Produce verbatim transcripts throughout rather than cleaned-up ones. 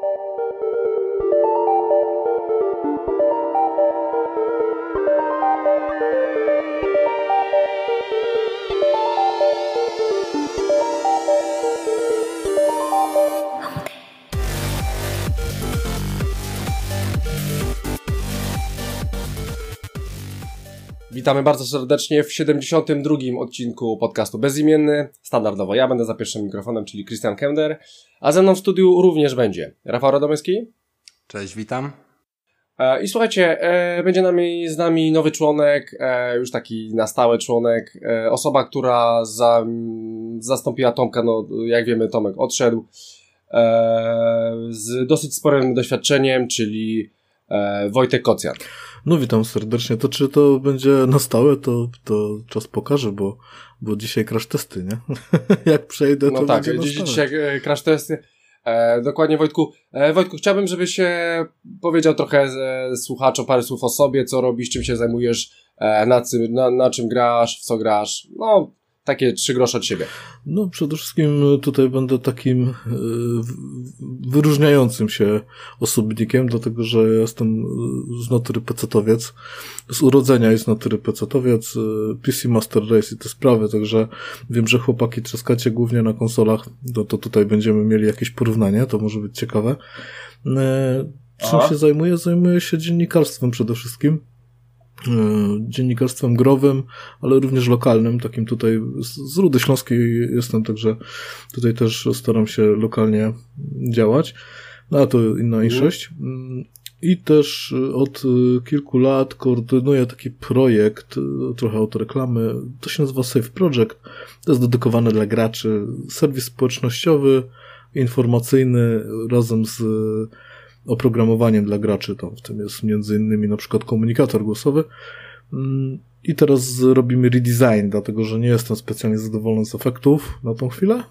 Witamy bardzo serdecznie w siedemdziesiątym drugim odcinku podcastu Bezimienny. Standardowo ja będę za pierwszym mikrofonem, czyli Christian Kender, a ze mną w studiu również będzie Rafał Radomyski. Cześć, witam. I słuchajcie, będzie nami, z nami nowy członek, już taki na stałe członek, osoba, która za, zastąpiła Tomka, no jak wiemy Tomek odszedł, z dosyć sporym doświadczeniem, czyli Wojtek Kocjan. No witam serdecznie. To czy to będzie na stałe, to, to czas pokaże, bo, bo dzisiaj crash testy, nie? Jak przejdę, to no tak, będzie na stałe. Dzisiaj crash testy. E, dokładnie Wojtku. E, Wojtku, chciałbym, żebyś e, powiedział trochę e, słuchaczom parę słów o sobie, co robisz, czym się zajmujesz, e, na, na, na czym grasz, w co grasz. No, takie trzy grosze od siebie. No, przede wszystkim tutaj będę takim y, wyróżniającym się osobnikiem, dlatego że ja jestem z natury pecetowiec, z urodzenia jest z natury pecetowiec, P C Master Race i te sprawy, także wiem, że chłopaki trzaskacie głównie na konsolach, to, to tutaj będziemy mieli jakieś porównanie, to może być ciekawe. Y, czym A? się zajmuję? Zajmuję się dziennikarstwem przede wszystkim. Dziennikarstwem growym, ale również lokalnym, takim tutaj z Rudy Śląskiej jestem, także tutaj też staram się lokalnie działać, no a to inna inszość. I też od kilku lat koordynuję taki projekt, trochę od reklamy, to się nazywa Safe Project, to jest dedykowany dla graczy, serwis społecznościowy, informacyjny, razem z oprogramowaniem dla graczy, tam w tym jest między innymi na przykład komunikator głosowy. I teraz robimy redesign, dlatego że nie jestem specjalnie zadowolony z efektów na tą chwilę.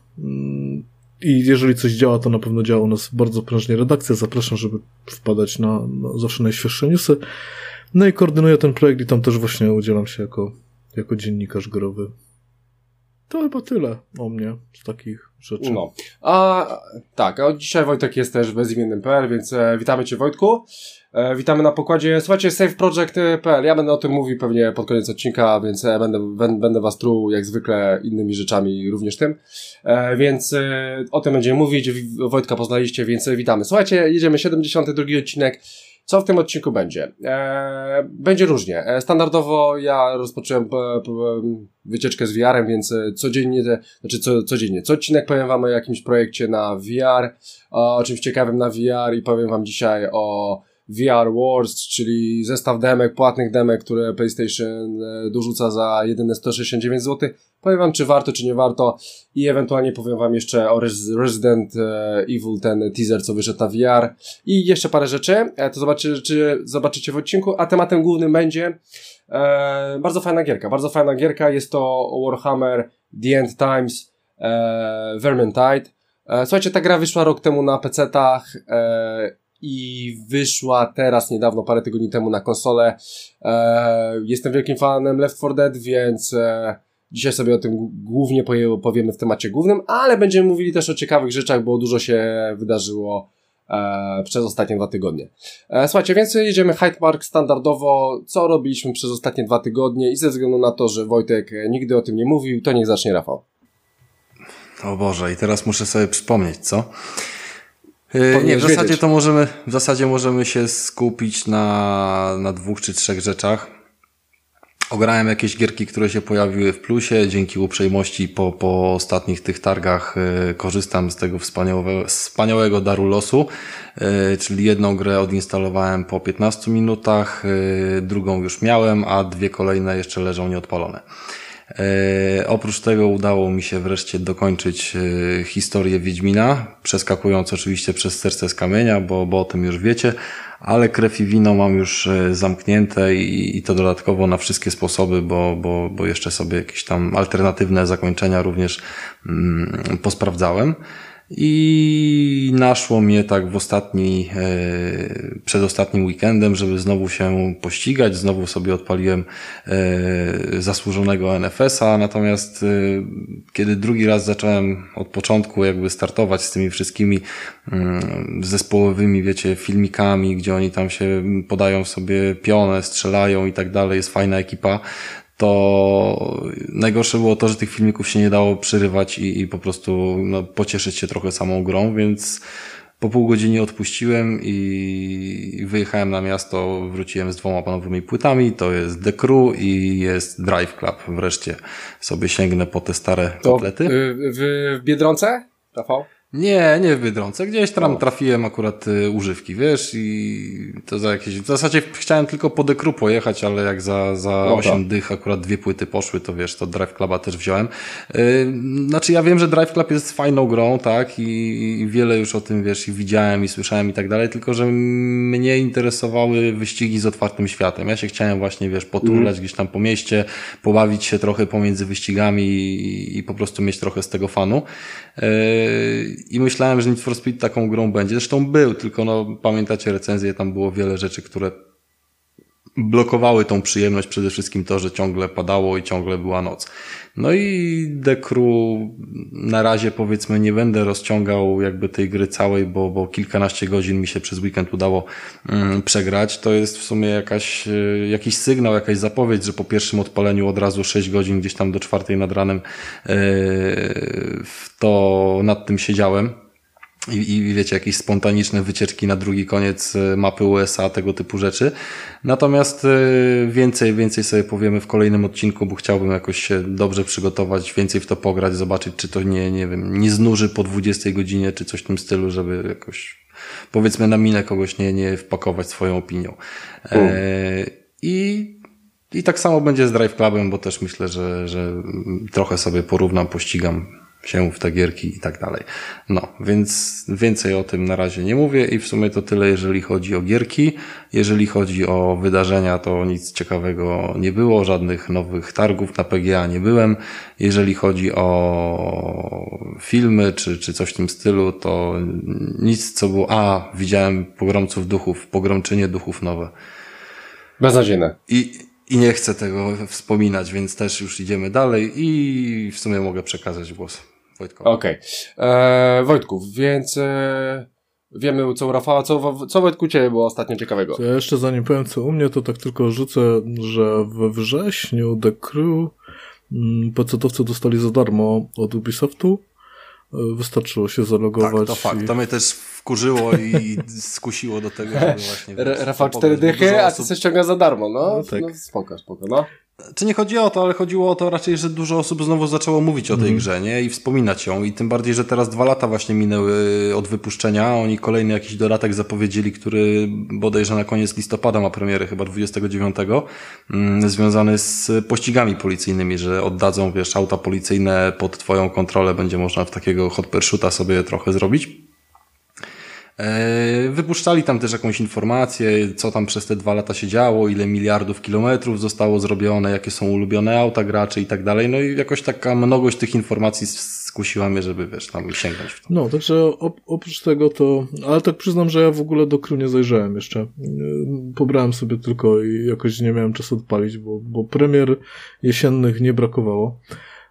I jeżeli coś działa, to na pewno działa u nas bardzo prężnie redakcja. Zapraszam, żeby wpadać na, na zawsze najświeższe newsy. No i koordynuję ten projekt i tam też właśnie udzielam się jako, jako dziennikarz growy. To chyba tyle o mnie z takich rzeczy. No, a tak, a dzisiaj Wojtek jest też bezimiennym kropka p l, więc e, witamy Cię Wojtku. E, witamy na pokładzie. Słuchajcie, safe project kropka p l. Ja będę o tym mówił pewnie pod koniec odcinka, więc e, będę, będę, będę Was truł jak zwykle innymi rzeczami, również tym. E, więc e, o tym będziemy mówić. Wojtka poznaliście, więc e, witamy. Słuchajcie, jedziemy siedemdziesiąty drugi odcinek. Co w tym odcinku będzie? Eee, będzie różnie. E, standardowo ja rozpocząłem p- p- wycieczkę z V R-em, więc codziennie, te, znaczy co, codziennie, co odcinek powiem Wam o jakimś projekcie na V R, o czymś ciekawym na V R i powiem Wam dzisiaj o V R Wars, czyli zestaw demek, płatnych demek, które PlayStation e, dorzuca za jedyne sto sześćdziesiąt dziewięć złotych. Powiem Wam, czy warto, czy nie warto i ewentualnie powiem Wam jeszcze o Resident Evil, ten teaser, co wyszedł na V R i jeszcze parę rzeczy, to zobaczycie, czy zobaczycie w odcinku, a tematem głównym będzie e, bardzo fajna gierka, bardzo fajna gierka, jest to Warhammer The End Times e, Vermintide. E, słuchajcie, ta gra wyszła rok temu na pecetach e, i wyszła teraz niedawno, parę tygodni temu na konsolę. E, jestem wielkim fanem Left four Dead, więc e, dzisiaj sobie o tym głównie powiemy w temacie głównym, ale będziemy mówili też o ciekawych rzeczach, bo dużo się wydarzyło e, przez ostatnie dwa tygodnie. E, słuchajcie, więc jedziemy Hyde Park standardowo, co robiliśmy przez ostatnie dwa tygodnie i ze względu na to, że Wojtek nigdy o tym nie mówił, to niech zacznie Rafał. O Boże, i teraz muszę sobie przypomnieć, co? Yy, nie, w zasadzie wiedzieć. to możemy, w zasadzie możemy się skupić na, na dwóch czy trzech rzeczach. Ograłem jakieś gierki, które się pojawiły w plusie, dzięki uprzejmości po, po ostatnich tych targach yy, korzystam z tego wspaniałego, wspaniałego daru losu, yy, czyli jedną grę odinstalowałem po piętnastu minutach, yy, drugą już miałem, a dwie kolejne jeszcze leżą nieodpalone. E, oprócz tego udało mi się wreszcie dokończyć e, historię Wiedźmina, przeskakując oczywiście przez Serce z Kamienia, bo, bo o tym już wiecie, ale Krew i Wino mam już e, zamknięte i, i to dodatkowo na wszystkie sposoby, bo, bo, bo jeszcze sobie jakieś tam alternatywne zakończenia również mm, posprawdzałem. I naszło mnie tak w ostatni, e, przed ostatnim weekendem, żeby znowu się pościgać, znowu sobie odpaliłem e, zasłużonego N F S a, natomiast e, kiedy drugi raz zacząłem od początku jakby startować z tymi wszystkimi e, zespołowymi, wiecie, filmikami, gdzie oni tam się podają sobie pionę, strzelają i tak dalej, jest fajna ekipa, to najgorsze było to, że tych filmików się nie dało przerywać i, i po prostu no, pocieszyć się trochę samą grą, więc po pół godziny odpuściłem i wyjechałem na miasto, wróciłem z dwoma nowymi płytami, to jest The Crew i jest Drive Club. Wreszcie sobie sięgnę po te stare to kotlety. W, w Biedronce, Rafał? Nie, nie w Biedronce. Gdzieś tam trafiłem akurat y, używki, wiesz, i to za jakieś... W zasadzie chciałem tylko po Dekru pojechać, ale jak za, za no osiem tak. dych akurat dwie płyty poszły, to wiesz, to Drive Cluba też wziąłem. Y, znaczy ja wiem, że Drive Club jest fajną grą, tak, i, i wiele już o tym, wiesz, i widziałem, i słyszałem i tak dalej, tylko że mnie interesowały wyścigi z otwartym światem. Ja się chciałem właśnie, wiesz, poturlać mm. gdzieś tam po mieście, pobawić się trochę pomiędzy wyścigami i, i po prostu mieć trochę z tego fanu. Y, I myślałem, że Need for Speed taką grą będzie. Zresztą był, tylko no pamiętacie recenzję, tam było wiele rzeczy, które blokowały tą przyjemność. Przede wszystkim to, że ciągle padało i ciągle była noc. No i The Crew na razie powiedzmy nie będę rozciągał jakby tej gry całej, bo, bo kilkanaście godzin mi się przez weekend udało mm, przegrać. To jest w sumie jakaś, y, jakiś sygnał, jakaś zapowiedź, że po pierwszym odpaleniu od razu sześć godzin gdzieś tam do czwartej nad ranem y, w to nad tym siedziałem. I, I wiecie, jakieś spontaniczne wycieczki na drugi koniec mapy U S A, tego typu rzeczy. Natomiast więcej, więcej sobie powiemy w kolejnym odcinku, bo chciałbym jakoś się dobrze przygotować, więcej w to pograć, zobaczyć, czy to nie, nie wiem, nie znuży po dwudziestej godzinie, czy coś w tym stylu, żeby jakoś, powiedzmy, na minę kogoś nie, nie wpakować swoją opinią. Hmm. E, I I tak samo będzie z Drive Clubem, bo też myślę, że, że trochę sobie porównam, pościgam się w te gierki i tak dalej. No, więc więcej o tym na razie nie mówię i w sumie to tyle, jeżeli chodzi o gierki. Jeżeli chodzi o wydarzenia, to nic ciekawego nie było, żadnych nowych targów na P G A nie byłem. Jeżeli chodzi o filmy czy, czy coś w tym stylu, to nic co było... A, widziałem Pogromców Duchów, Pogromczynie Duchów nowe. Beznadziejne. I... I nie chcę tego wspominać, więc też już idziemy dalej i w sumie mogę przekazać głos Wojtkowi. Okej. Okay. Wojtku, więc e, wiemy co u Rafała, co, co Wojtku ciebie było ostatnio ciekawego? To ja jeszcze zanim powiem co u mnie, to tak tylko rzucę, że we wrześniu The Crew pecetowcy dostali za darmo od Ubisoftu. Wystarczyło się zalogować. Tak, to fakt. I... To mnie też wkurzyło i skusiło do tego, żeby właśnie... Rafał cztery dychy, a ty coś ściąga za darmo, no? No tak. No, spoko, spoko, no. Czy nie chodzi o to, ale chodziło o to raczej, że dużo osób znowu zaczęło mówić o tej mm. grze, nie? I wspominać ją. I tym bardziej, że teraz dwa lata właśnie minęły od wypuszczenia. Oni kolejny jakiś dodatek zapowiedzieli, który bodajże na koniec listopada ma premierę, chyba dwudziestego dziewiątego, mm, związany z pościgami policyjnymi, że oddadzą, wiesz, auta policyjne pod twoją kontrolę. Będzie można w takiego hot pursuita sobie trochę zrobić. Wypuszczali tam też jakąś informację, co tam przez te dwa lata się działo, ile miliardów kilometrów zostało zrobione, jakie są ulubione auta graczy i tak dalej. No i jakoś taka mnogość tych informacji skusiła mnie, żeby wiesz, tam sięgnąć w to. No, także op- oprócz tego to, ale tak przyznam, że ja w ogóle do Crew nie zajrzałem jeszcze. Pobrałem sobie tylko i jakoś nie miałem czasu odpalić, bo, bo premier jesiennych nie brakowało.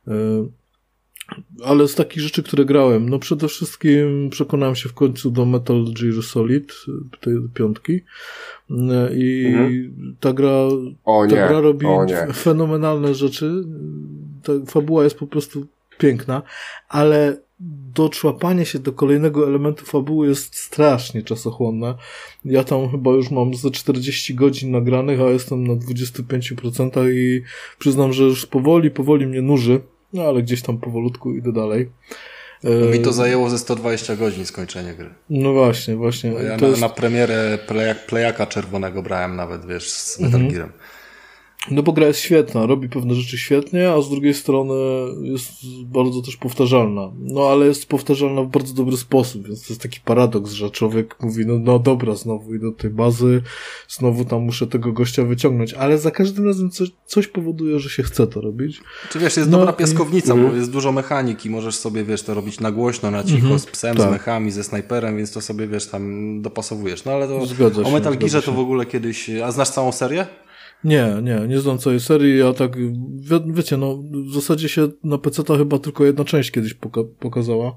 Ale z takich rzeczy, które grałem, no przede wszystkim przekonałem się w końcu do Metal Gear Solid, tej piątki i mhm. ta gra o ta nie, gra robi o nie. fenomenalne rzeczy, ta fabuła jest po prostu piękna, ale doczłapanie się do kolejnego elementu fabuły jest strasznie czasochłonne. Ja tam chyba już mam ze czterdzieści godzin nagranych, a jestem na dwadzieścia pięć procent i przyznam, że już powoli, powoli mnie nuży. No ale gdzieś tam powolutku idę dalej. Mi to zajęło ze sto dwadzieścia godzin skończenie gry. No właśnie, właśnie. Ja to na, jest... na premierę play, Playaka czerwonego brałem nawet, wiesz, z Metal Gearem. No bo gra jest świetna, robi pewne rzeczy świetnie, a z drugiej strony jest bardzo też powtarzalna. No ale jest powtarzalna w bardzo dobry sposób, więc to jest taki paradoks, że człowiek mówi, no, no dobra, znowu idę do tej bazy, znowu tam muszę tego gościa wyciągnąć, ale za każdym razem coś, coś powoduje, że się chce to robić. Czy wiesz, jest no, dobra piaskownica, i... bo jest dużo mechaniki, możesz sobie, wiesz, to robić na głośno, na cicho, mm-hmm, z psem, tak. z mechami, ze snajperem, więc to sobie, wiesz, tam dopasowujesz. No ale to zgadza o Metal Gearze się. to w ogóle kiedyś... A znasz całą serię? Nie, nie, nie znam całej serii, ja tak, wie, wiecie, no, w zasadzie się na peceta chyba tylko jedna część kiedyś poka- pokazała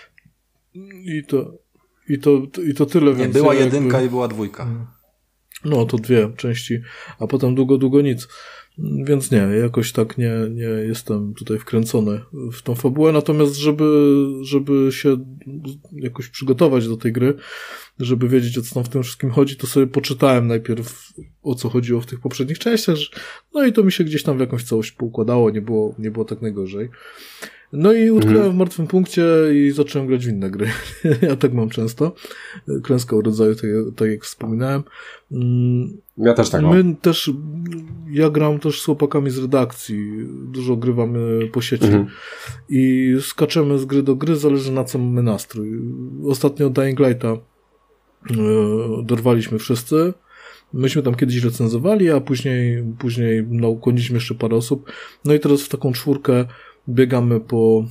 i to, i to, i to tyle. Nie, więc była ja jedynka jakby... i była dwójka. No, to dwie części, a potem długo, długo nic. Więc nie, jakoś tak nie, nie jestem tutaj wkręcony w tą fabułę, natomiast żeby, żeby się jakoś przygotować do tej gry, żeby wiedzieć, o co tam w tym wszystkim chodzi, to sobie poczytałem najpierw, o co chodziło w tych poprzednich częściach, no i to mi się gdzieś tam w jakąś całość poukładało, nie było, nie było tak najgorzej. No i utknąłem mm. w martwym punkcie i zacząłem grać w inne gry. Ja tak mam często. Klęska u rodzaju, tak, tak jak wspominałem. Ja też tak mam. My też, ja gram też z chłopakami z redakcji. Dużo grywamy po sieci. Mm. I skaczemy z gry do gry, zależy na co mamy nastrój. Ostatnio Dying Lighta dorwaliśmy wszyscy. Myśmy tam kiedyś recenzowali, a później, później no, ukłoniliśmy jeszcze parę osób. No i teraz w taką czwórkę biegamy po,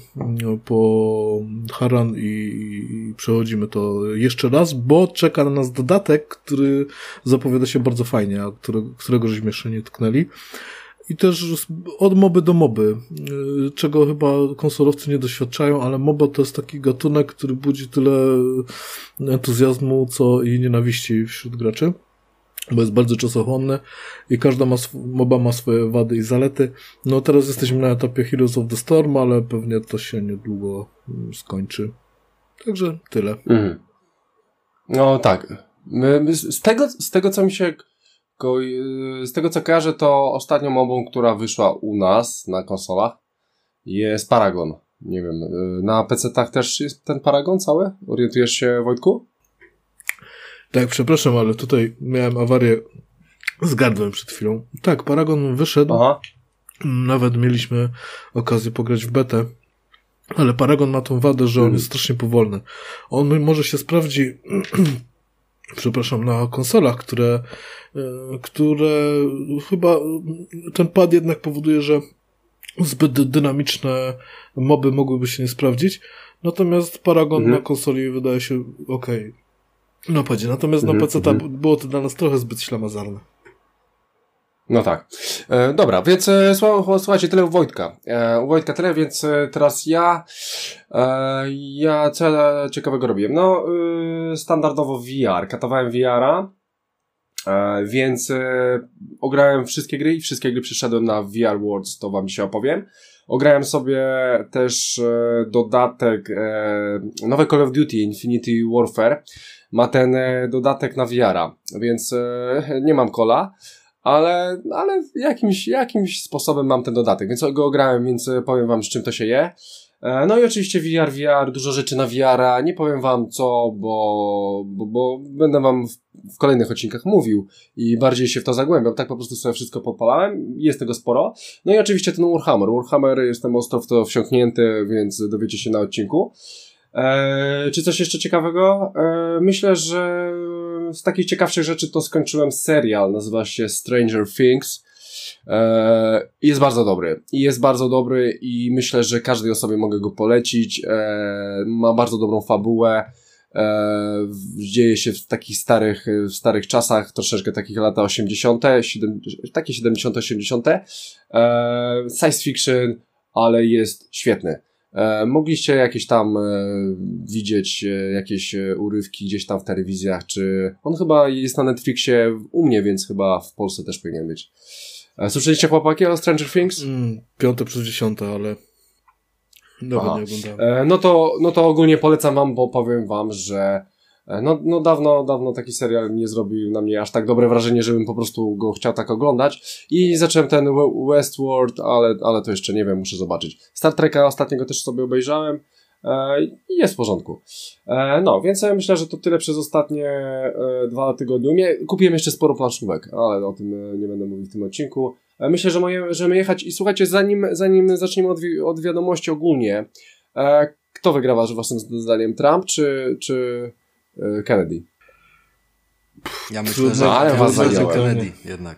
po Haran i, i przechodzimy to jeszcze raz, bo czeka na nas dodatek, który zapowiada się bardzo fajnie, a które, którego żeśmy jeszcze nie tknęli. I też od moby do moby, czego chyba konsolowcy nie doświadczają, ale moba to jest taki gatunek, który budzi tyle entuzjazmu, co i nienawiści wśród graczy, bo jest bardzo czasochłonny i każda ma sw- moba ma swoje wady i zalety. No teraz jesteśmy na etapie Heroes of the Storm, ale pewnie to się niedługo skończy. Także tyle. Mm. No tak. My, my z, tego, z tego, co mi się ko- z tego, co kojarzę, to ostatnią mobą, która wyszła u nas na konsolach, jest Paragon. Nie wiem, na pecetach też jest ten Paragon cały? Orientujesz się, Wojtku? Tak, przepraszam, ale tutaj miałem awarię z gardłem przed chwilą. Tak, Paragon wyszedł. Aha. Nawet mieliśmy okazję pograć w betę. Ale Paragon ma tą wadę, że on jest strasznie powolny. On może się sprawdzi przepraszam, na konsolach, które które chyba ten pad jednak powoduje, że zbyt dynamiczne moby mogłyby się nie sprawdzić. Natomiast Paragon mhm. na konsoli wydaje się okej. Okay. No padzie, natomiast mm-hmm, na P C ta mm-hmm. było to dla nas trochę zbyt ślamazarne. No tak. E, dobra, więc e, słuchajcie, tyle u Wojtka. E, u Wojtka tyle, więc e, teraz ja e, ja co ciekawego robiłem? No, e, standardowo V R. Katowałem V R-a, e, więc e, ograłem wszystkie gry i wszystkie gry przeszedłem na V R Worlds, to wam dzisiaj opowiem. Ograłem sobie też e, dodatek e, nowe Call of Duty Infinity Warfare. Ma ten e, dodatek na V R-a, więc e, nie mam kola, ale, ale jakimś, jakimś sposobem mam ten dodatek, więc go grałem, więc powiem wam, z czym to się je. E, no i oczywiście V R, V R, dużo rzeczy na V R-a, nie powiem wam co, bo, bo, bo będę wam w, w kolejnych odcinkach mówił i bardziej się w to zagłębiam, tak po prostu sobie wszystko podpalałem, jest tego sporo. No i oczywiście ten Warhammer, Warhammer jestem ostro w to wsiąknięty, więc dowiecie się na odcinku. Eee, czy coś jeszcze ciekawego? Eee, myślę, że z takich ciekawszych rzeczy to skończyłem serial, nazywa się Stranger Things. Eee, jest bardzo dobry. I jest bardzo dobry i myślę, że każdej osobie mogę go polecić. Eee, ma bardzo dobrą fabułę. Eee, dzieje się w takich starych, w starych czasach, troszeczkę takich lata osiemdziesiąte, siedemdziesiąte, takie siedemdziesiąte, osiemdziesiąte. Eee, science fiction, ale jest świetny. E, mogliście jakieś tam e, widzieć e, jakieś e, urywki gdzieś tam w telewizjach, czy on chyba jest na Netflixie u mnie, więc chyba w Polsce też powinien być. E, słyszeliście chłopaki o Stranger Things? Mm, piąte przez dziesiąte, ale dobra, nie oglądałem. E, no to, no to ogólnie polecam wam, bo powiem wam, że No, no dawno, dawno taki serial nie zrobił na mnie aż tak dobre wrażenie, żebym po prostu go chciał tak oglądać. I zacząłem ten Westworld, ale, ale to jeszcze nie wiem, muszę zobaczyć. Star Treka ostatniego też sobie obejrzałem e, i jest w porządku. E, no, więc ja myślę, że to tyle przez ostatnie e, dwa tygodnie. Kupiłem jeszcze sporo planszówek, ale o tym nie będę mówił w tym odcinku. Myślę, że możemy jechać i słuchajcie, zanim, zanim zaczniemy od, wi- od wiadomości ogólnie, e, kto wygrywa waszym zdaniem, Trump czy, czy e, Kennedy? Ja myślę, że, ale ja was myślę, że zająłem. Kennedy jednak.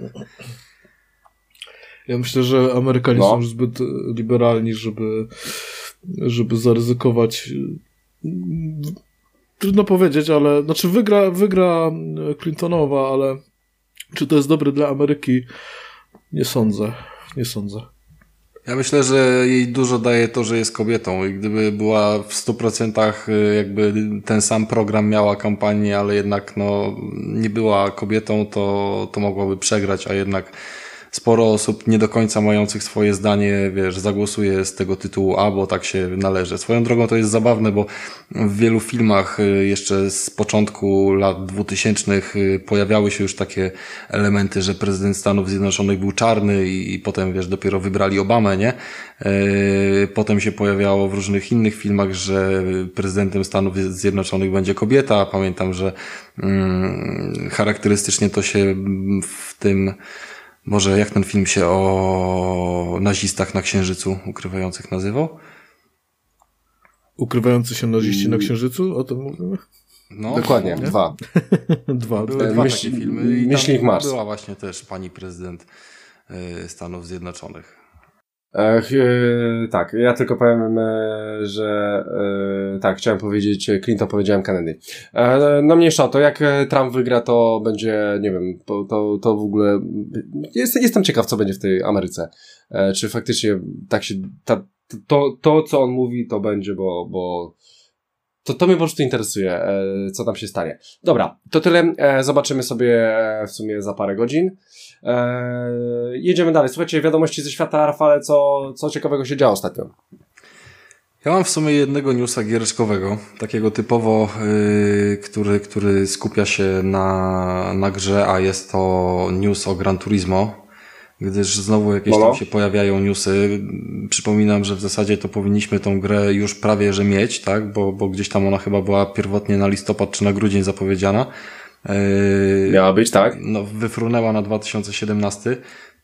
Ja myślę, że Amerykanie no. są już zbyt liberalni, żeby, żeby zaryzykować. Trudno powiedzieć, ale znaczy wygra, wygra Clintonowa, ale czy to jest dobre dla Ameryki? Nie sądzę. Nie sądzę. Ja myślę, że jej dużo daje to, że jest kobietą i gdyby była w stu procentach jakby ten sam program miała kampanię, ale jednak no nie była kobietą, to, to mogłaby przegrać, a jednak sporo osób nie do końca mających swoje zdanie, wiesz, zagłosuje z tego tytułu, a bo tak się należy. Swoją drogą to jest zabawne, bo w wielu filmach jeszcze z początku lat dwutysięcznych pojawiały się już takie elementy, że prezydent Stanów Zjednoczonych był czarny i, i potem, wiesz, dopiero wybrali Obamę, nie? Potem się pojawiało w różnych innych filmach, że prezydentem Stanów Zjednoczonych będzie kobieta. Pamiętam, że mm, charakterystycznie to się w tym Może jak ten film się o nazistach na Księżycu ukrywających nazywał? Ukrywający się naziści na Księżycu? O tym mówimy? No, dokładnie, nie? dwa. dwa. Były dwa Myśl, takie filmy i Myślnik Mars. Była właśnie też pani prezydent Stanów Zjednoczonych. E, tak, ja tylko powiem, e, że e, tak, chciałem powiedzieć Clinton, powiedziałem Kennedy. E, no mniejsza o to, jak Trump wygra, to będzie, nie wiem, to, to, to w ogóle jest, jestem ciekaw, co będzie w tej Ameryce. E, czy faktycznie tak się, ta, to, to, co on mówi, to będzie, bo, bo to, to mnie po prostu interesuje, e, co tam się stanie. Dobra, to tyle, e, zobaczymy sobie w sumie za parę godzin. Eee, jedziemy dalej. Słuchajcie, wiadomości ze świata, Rafale, co, co ciekawego się działo ostatnio? Ja mam w sumie jednego newsa giereczkowego, takiego typowo, yy, który, który skupia się na, na grze, a jest to news o Gran Turismo, gdyż znowu jakieś Bolo? tam się pojawiają newsy. Przypominam, że w zasadzie to powinniśmy tą grę już prawie że mieć, tak, bo, bo gdzieś tam ona chyba była pierwotnie na listopad czy na grudzień zapowiedziana. Yy, Miała być, tak? No, wyfrunęła na dwa tysiące siedemnasty.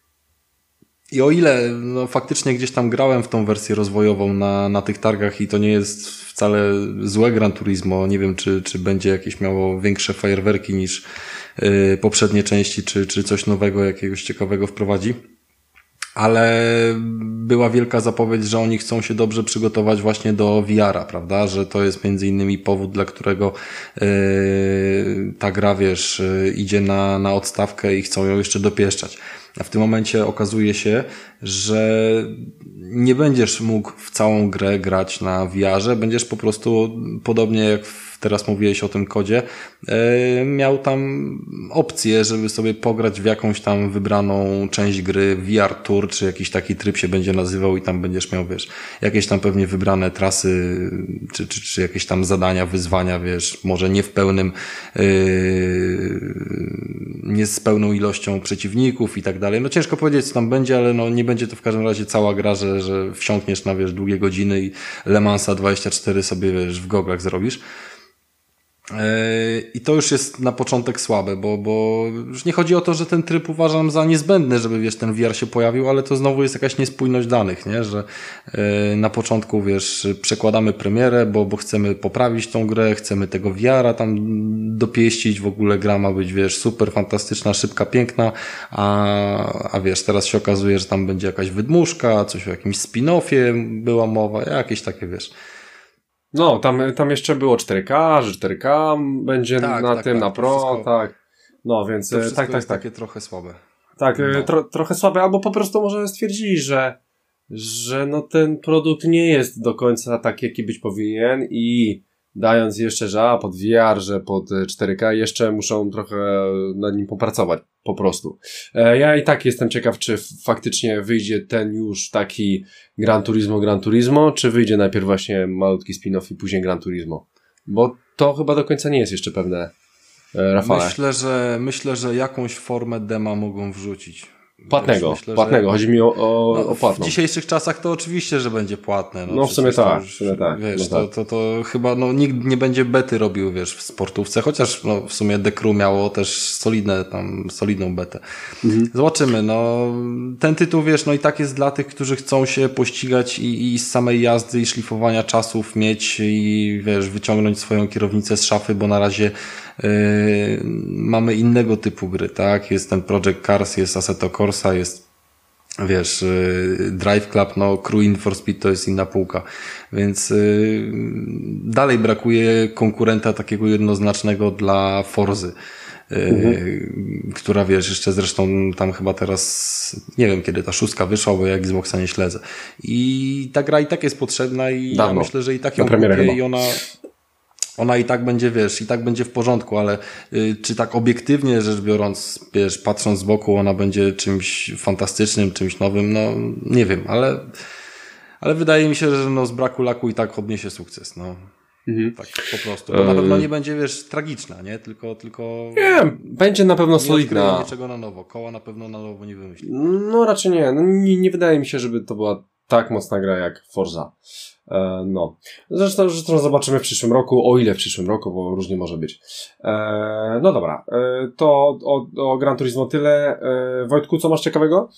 I o ile no, faktycznie gdzieś tam grałem w tą wersję rozwojową na, na tych targach i to nie jest wcale złe Gran Turismo, nie wiem czy, czy będzie jakieś miało większe fajerwerki niż yy, poprzednie części, czy, czy coś nowego, jakiegoś ciekawego wprowadzi. Ale była wielka zapowiedź, że oni chcą się dobrze przygotować właśnie do V R a, prawda? Że to jest między innymi powód, dla którego yy, ta gra, wiesz, yy, idzie na, na odstawkę i chcą ją jeszcze dopieszczać. A w tym momencie okazuje się, że nie będziesz mógł w całą grę grać na V R ze, będziesz po prostu, podobnie jak teraz mówiłeś o tym kodzie, yy, miał tam opcję, żeby sobie pograć w jakąś tam wybraną część gry, V R Tour, czy jakiś taki tryb się będzie nazywał i tam będziesz miał, wiesz, jakieś tam pewnie wybrane trasy, czy, czy, czy jakieś tam zadania, wyzwania, wiesz, może nie w pełnym, yy, nie z pełną ilością przeciwników i tak dalej. No ciężko powiedzieć, co tam będzie, ale no nie będzie to w każdym razie cała gra, że, że wsiąkniesz na, wiesz, długie godziny i Le Mansa dwadzieścia cztery sobie, wiesz, w goglach zrobisz. I to już jest na początek słabe, bo, bo już nie chodzi o to, że ten tryb uważam za niezbędny, żeby, wiesz, ten V R się pojawił, ale to znowu jest jakaś niespójność danych, nie? Że na początku, wiesz, przekładamy premierę, bo, bo chcemy poprawić tą grę, chcemy tego V R a tam dopieścić, w ogóle gra ma być, wiesz, super fantastyczna, szybka, piękna, a, a wiesz, teraz się okazuje, że tam będzie jakaś wydmuszka, coś o jakimś spin-offie była mowa, jakieś takie, wiesz. No, tam, tam jeszcze było cztery K, że cztery K będzie tak, na tak, tym, tak, na Pro, wszystko, tak. No, więc to tak, tak, jest tak. takie trochę słabe. Tak, no. tro, trochę słabe, albo po prostu może stwierdzili, że, że no ten produkt nie jest do końca tak, jaki być powinien i dając jeszcze, że a pod V R, że pod cztery K jeszcze muszą trochę nad nim popracować, po prostu. E, ja i tak jestem ciekaw, czy faktycznie wyjdzie ten już taki Gran Turismo, Gran Turismo, czy wyjdzie najpierw właśnie malutki spin-off i później Gran Turismo. Bo to chyba do końca nie jest jeszcze pewne, e, Rafale. Myślę, że myślę, że jakąś formę dema mogą wrzucić. Płatnego, myślę, płatnego. Że... Chodzi mi o, o, no, o płatną. W dzisiejszych czasach to oczywiście, że będzie płatne. No, no w sumie tak, w sumie tak. Wiesz, no to, to, to chyba no, nikt nie będzie bety robił, wiesz, w sportówce, chociaż no, w sumie The Crew miało też solidne, tam, solidną betę. Mhm. Zobaczymy, no, ten tytuł, wiesz, no i tak jest dla tych, którzy chcą się pościgać i, i z samej jazdy i szlifowania czasów mieć i, wiesz, wyciągnąć swoją kierownicę z szafy, bo na razie yy, mamy innego typu gry, tak? Jest ten Project Cars, jest Assetto Corsa, jest wiesz, yy, Drive Club, no Crew In for Speed to jest inna półka, więc yy, dalej brakuje konkurenta takiego jednoznacznego dla Forzy, yy, mhm. która wiesz, jeszcze zresztą tam chyba teraz, nie wiem kiedy ta szóstka wyszła, bo ja Xboxa nie śledzę. I ta gra i tak jest potrzebna i Dawno. ja myślę, że i tak ją kupię i ona Ona i tak będzie, wiesz, i tak będzie w porządku, ale y, czy tak obiektywnie rzecz biorąc, wiesz, patrząc z boku, ona będzie czymś fantastycznym, czymś nowym, no nie wiem, ale, ale wydaje mi się, że no z braku laku i tak odniesie sukces, no. Mhm. Tak, po prostu. Bo na pewno nie będzie, wiesz, tragiczna, nie? Tylko, tylko... Nie, będzie na pewno nie solidna. Nie niczego na nowo. Koła na pewno na nowo nie wymyśli. No raczej nie. No, nie. Nie wydaje mi się, żeby to była tak mocna gra jak Forza. E, no. Zresztą, zresztą zobaczymy w przyszłym roku, o ile w przyszłym roku, bo różnie może być. E, no dobra. E, to o, o Gran Turismo tyle. E, Wojtku, co masz ciekawego?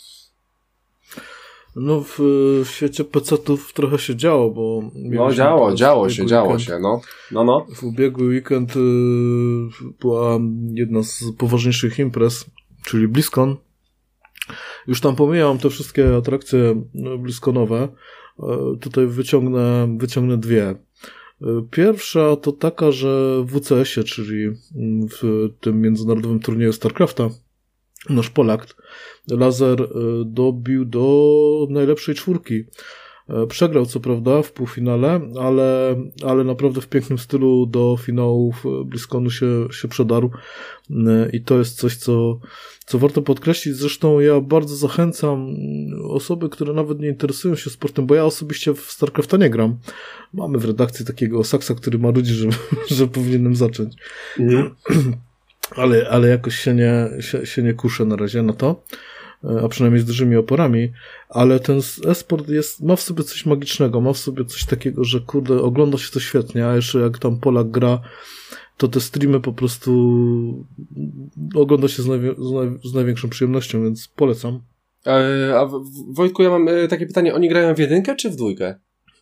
No w, w świecie pecetów trochę się działo, bo... No działo, działo się, działo weekend, się, no. No, no. W ubiegły weekend y, była jedna z poważniejszych imprez, czyli BlizzCon. Już tam pomijam te wszystkie atrakcje BlizzConowe. Y, tutaj wyciągnę, wyciągnę dwie. Y, pierwsza to taka, że w W C S ie, czyli w tym międzynarodowym turnieju StarCrafta, nasz Polak Laser dobił do najlepszej czwórki. Przegrał co prawda w półfinale, ale, ale naprawdę w pięknym stylu do finałów BlizzConu się, się przedarł i to jest coś, co, co warto podkreślić. Zresztą ja bardzo zachęcam osoby, które nawet nie interesują się sportem, bo ja osobiście w StarCrafta nie gram. Mamy w redakcji takiego Saksa, który marudzi, że, że powinienem zacząć. Mm. Ale, ale jakoś się nie, się, się nie kuszę na razie na to, a przynajmniej z dużymi oporami, ale ten e-sport jest, ma w sobie coś magicznego, ma w sobie coś takiego, że kurde, ogląda się to świetnie, a jeszcze jak tam Polak gra, to te streamy po prostu ogląda się z, najwi- z, naj- z największą przyjemnością, więc polecam. E, a w, Wojtku, ja mam takie pytanie, oni grają w jedynkę czy w dwójkę?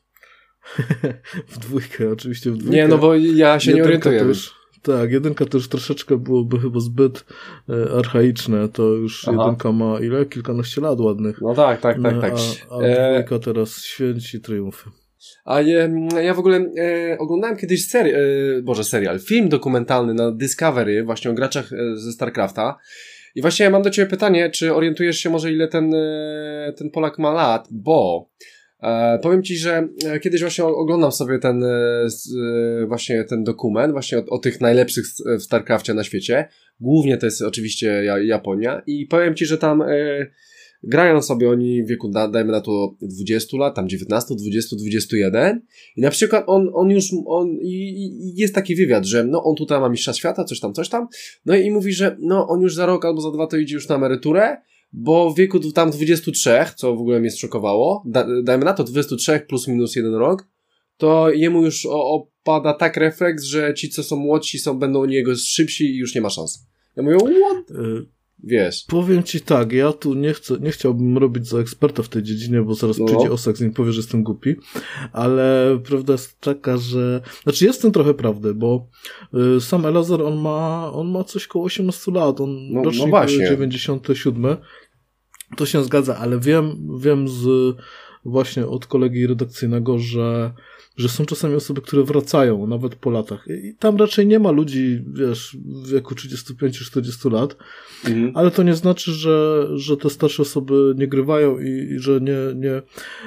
W dwójkę, oczywiście w dwójkę. Nie, no bo ja się nie orientuję. Też, tak, jedynka to już troszeczkę byłoby chyba zbyt e, archaiczne, to już Aha. jedynka ma ile? Kilkanaście lat ładnych. No tak, tak, tak, tak. A, a e... dwójka teraz święci triumfy. A ja, ja w ogóle e, oglądałem kiedyś seri- e, Boże, serial, film dokumentalny na Discovery właśnie o graczach e, ze StarCrafta. I właśnie ja mam do Ciebie pytanie, czy orientujesz się może ile ten, e, ten Polak ma lat, bo e, powiem Ci, że kiedyś właśnie oglądam sobie ten e, właśnie ten dokument właśnie o, o tych najlepszych w StarCrafcie na świecie. Głównie to jest oczywiście Japonia i powiem Ci, że tam e, grają sobie oni w wieku, da, dajmy na to dwudziestu lat, tam dziewiętnaście, dwadzieścia, dwadzieścia jeden i na przykład on, on już, on, i, i jest taki wywiad, że no on tutaj ma mistrza świata, coś tam, coś tam, no i mówi, że no on już za rok albo za dwa to idzie już na emeryturę, bo w wieku tam dwudziestu trzech, co w ogóle mnie zszokowało, da, dajmy na to dwudziestu trzech plus minus jeden rok, to jemu już o, opada tak refleks, że ci, co są młodsi, są, będą u niego szybsi i już nie ma szans. Ja mówię, what? Y- Wiesz. Powiem Ci tak, ja tu nie chcę, nie chciałbym robić za eksperta w tej dziedzinie, bo zaraz no. przyjdzie Osak, z nim powie, że jestem głupi, ale prawda jest taka, że, znaczy jest w tym trochę prawdy, bo y, sam Elazar, on ma, on ma coś koło osiemnastu lat, on no, rocznik no dziewięćdziesiąty siódmy, to się zgadza, ale wiem, wiem z właśnie od kolegi redakcyjnego, że że są czasami osoby, które wracają, nawet po latach. I tam raczej nie ma ludzi, wiesz, w wieku trzydziestu pięciu czterdziestu lat, mhm. ale to nie znaczy, że, że te starsze osoby nie grywają i, i że nie, nie...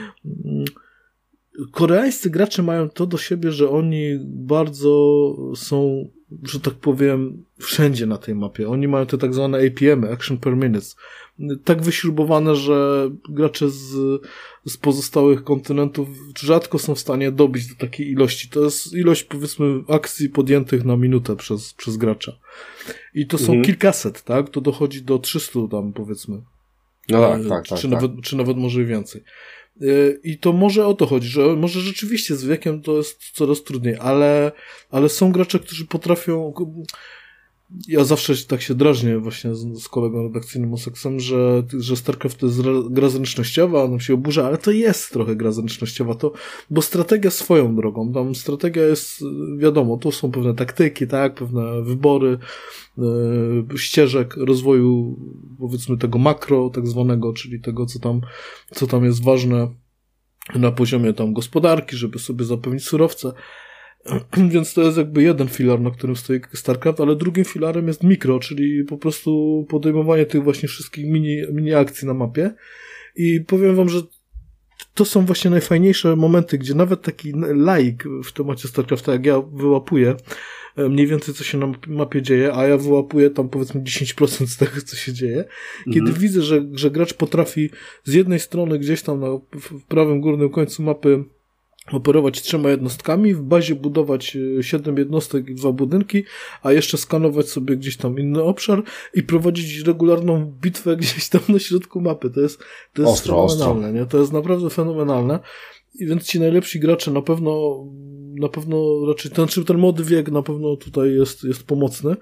Koreańscy gracze mają to do siebie, że oni bardzo są, że tak powiem, wszędzie na tej mapie. Oni mają te tak zwane A P M, Action Per Minute, tak wyśrubowane, że gracze z, z pozostałych kontynentów rzadko są w stanie dobić do takiej ilości. To jest ilość, powiedzmy, akcji podjętych na minutę przez, przez gracza. I to są mhm. kilkaset, tak? To dochodzi do trzystu tam, powiedzmy. No tak, tak, tak. Czy, tak. Nawet, czy nawet może i więcej. I to może o to chodzi, że może rzeczywiście z wiekiem to jest coraz trudniej, ale, ale są gracze, którzy potrafią... Ja zawsze tak się drażnię właśnie z, z kolegą redakcyjnym Oseksem, że, że StarCraft to jest gra zręcznościowa, on się oburza, ale to jest trochę gra zręcznościowa, to, bo strategia swoją drogą, tam strategia jest, wiadomo, to są pewne taktyki, tak, pewne wybory, yy, ścieżek rozwoju, powiedzmy tego makro tak zwanego, czyli tego, co tam, co tam jest ważne na poziomie tam gospodarki, żeby sobie zapewnić surowce. Więc to jest jakby jeden filar, na którym stoi StarCraft, ale drugim filarem jest mikro, czyli po prostu podejmowanie tych właśnie wszystkich mini, mini akcji na mapie. I powiem wam, że to są właśnie najfajniejsze momenty, gdzie nawet taki laik w temacie StarCrafta, jak ja wyłapuję mniej więcej co się na mapie dzieje, a ja wyłapuję tam powiedzmy dziesięć procent z tego, co się dzieje. Kiedy mhm. widzę, że, że gracz potrafi z jednej strony gdzieś tam na, w prawym górnym końcu mapy operować trzema jednostkami, w bazie budować siedem jednostek i dwa budynki, a jeszcze skanować sobie gdzieś tam inny obszar i prowadzić regularną bitwę gdzieś tam na środku mapy. To jest, to jest ostro, fenomenalne, ostro. Nie? To jest naprawdę fenomenalne. I więc ci najlepsi gracze na pewno, na pewno raczej, ten, ten młody wiek na pewno tutaj jest, jest pomocny.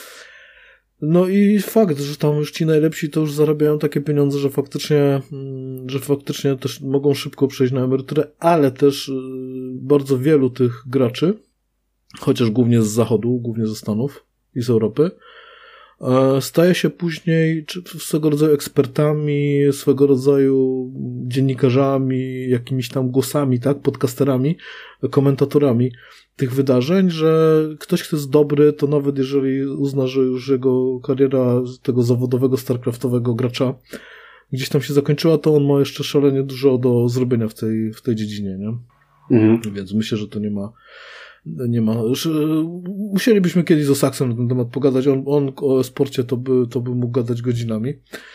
No i fakt, że tam już ci najlepsi to już zarabiają takie pieniądze, że faktycznie, że faktycznie też mogą szybko przejść na emeryturę, ale też bardzo wielu tych graczy, chociaż głównie z zachodu, głównie ze Stanów i z Europy, staje się później swego rodzaju ekspertami, swego rodzaju dziennikarzami, jakimiś tam głosami, tak, podcasterami, komentatorami tych wydarzeń, że ktoś, kto jest dobry, to nawet jeżeli uzna, że już jego kariera tego zawodowego, starcraftowego gracza gdzieś tam się zakończyła, to on ma jeszcze szalenie dużo do zrobienia w tej, w tej dziedzinie, nie? Mhm. Więc myślę, że to nie ma nie ma. Już, musielibyśmy kiedyś z Osaksem na ten temat pogadać. On, on o sporcie to by, to by mógł gadać godzinami.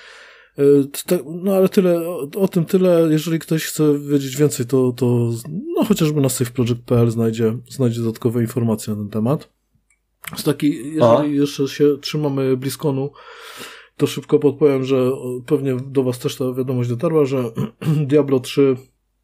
No ale tyle, o, o tym tyle. Jeżeli ktoś chce wiedzieć więcej, to, to no chociażby na save project kropka p l znajdzie, znajdzie dodatkowe informacje na ten temat. Z taki, jeżeli A. jeszcze się trzymamy BlizzConu, to szybko podpowiem, że pewnie do was też ta wiadomość dotarła, że Diablo trzy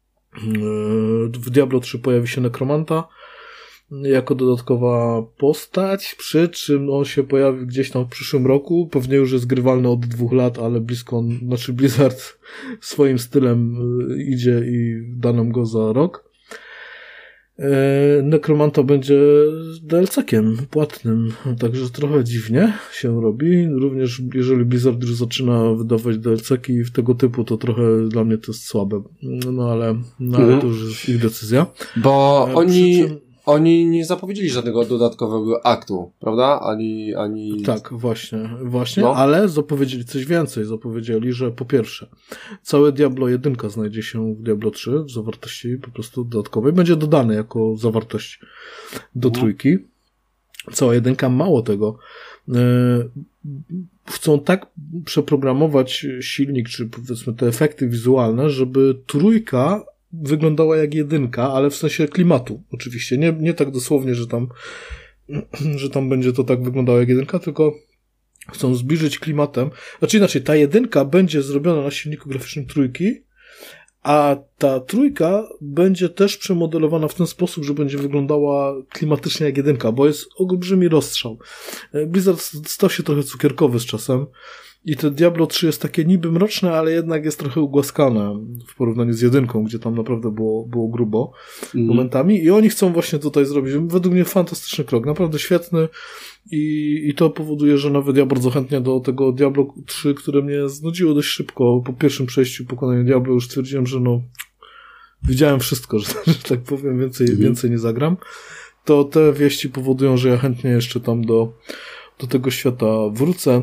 w Diablo trzy pojawi się Nekromanta jako dodatkowa postać, przy czym on się pojawi gdzieś tam w przyszłym roku, pewnie już jest grywalny od dwóch lat, ale BlizzCon, znaczy Blizzard swoim stylem idzie i da nam go za rok. Nekromanta będzie D L C-kiem płatnym, także trochę dziwnie się robi, również jeżeli Blizzard już zaczyna wydawać D L C-ki tego typu, to trochę dla mnie to jest słabe, no ale, no, ale to już jest ich decyzja. Bo Przy oni... Czym... Oni nie zapowiedzieli żadnego dodatkowego aktu, prawda? Ani, ani... Tak, właśnie, właśnie, no. Ale zapowiedzieli coś więcej. Zapowiedzieli, że po pierwsze, całe Diablo jeden znajdzie się w Diablo trzy w zawartości po prostu dodatkowej. Będzie dodane jako zawartość do no. trójki. Cała jedynka, mało tego, yy, chcą tak przeprogramować silnik, czy powiedzmy te efekty wizualne, żeby trójka wyglądała jak jedynka, ale w sensie klimatu oczywiście. Nie, nie tak dosłownie, że tam że tam będzie to tak wyglądało jak jedynka, tylko chcą zbliżyć klimatem. Znaczy inaczej, ta jedynka będzie zrobiona na silniku graficznym trójki, a ta trójka będzie też przemodelowana w ten sposób, że będzie wyglądała klimatycznie jak jedynka, bo jest olbrzymi rozstrzał. Blizzard stał się trochę cukierkowy z czasem i to Diablo trzy jest takie niby mroczne, ale jednak jest trochę ugłaskane w porównaniu z jedynką, gdzie tam naprawdę było, było grubo mm. momentami i oni chcą właśnie tutaj zrobić, według mnie fantastyczny krok, naprawdę świetny i, i to powoduje, że nawet ja bardzo chętnie do tego Diablo trzy, które mnie znudziło dość szybko, po pierwszym przejściu pokonania Diablo już stwierdziłem, że no widziałem wszystko, że, że tak powiem, więcej, mm. więcej nie zagram, to te wieści powodują, że ja chętnie jeszcze tam do, do tego świata wrócę.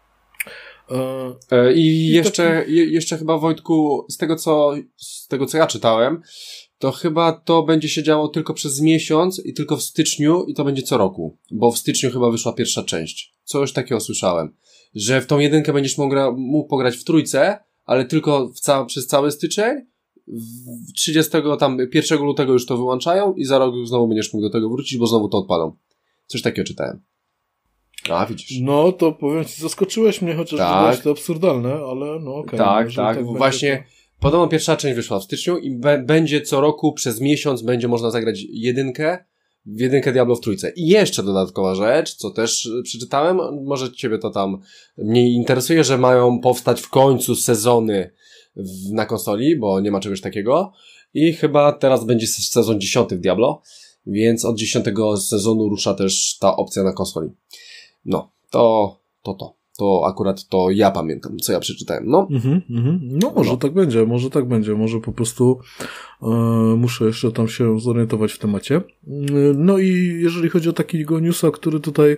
I jeszcze, jeszcze chyba, Wojtku, z tego co, z tego co ja czytałem, to chyba to będzie się działo tylko przez miesiąc i tylko w styczniu i to będzie co roku, bo w styczniu chyba wyszła pierwsza część. Coś takiego słyszałem, że w tą jedynkę będziesz mógł, mógł pograć w trójce, ale tylko w ca- przez cały styczeń, w trzydziestego tam pierwszego lutego już to wyłączają i za rok znowu będziesz mógł do tego wrócić, bo znowu to odpalą. Coś takiego czytałem. A, widzisz. No, to powiem ci, zaskoczyłeś mnie, chociaż tak. wydaje to absurdalne, ale no okej. Okay, tak, no, tak, tak. Właśnie to... podobno pierwsza część wyszła w styczniu i be- będzie co roku przez miesiąc będzie można zagrać jedynkę, w jedynkę Diablo w trójce. I jeszcze dodatkowa rzecz, co też przeczytałem, może ciebie to tam mniej interesuje, że mają powstać w końcu sezony w, na konsoli, bo nie ma czegoś takiego i chyba teraz będzie sezon dziesiąty w Diablo, więc od dziesiątego sezonu rusza też ta opcja na konsoli. No, to, to, to. To akurat to ja pamiętam, co ja przeczytałem. No, mm-hmm, mm-hmm. no może no. tak będzie, może tak będzie. Może po prostu e, muszę jeszcze tam się zorientować w temacie. E, no i jeżeli chodzi o takiego newsa, który tutaj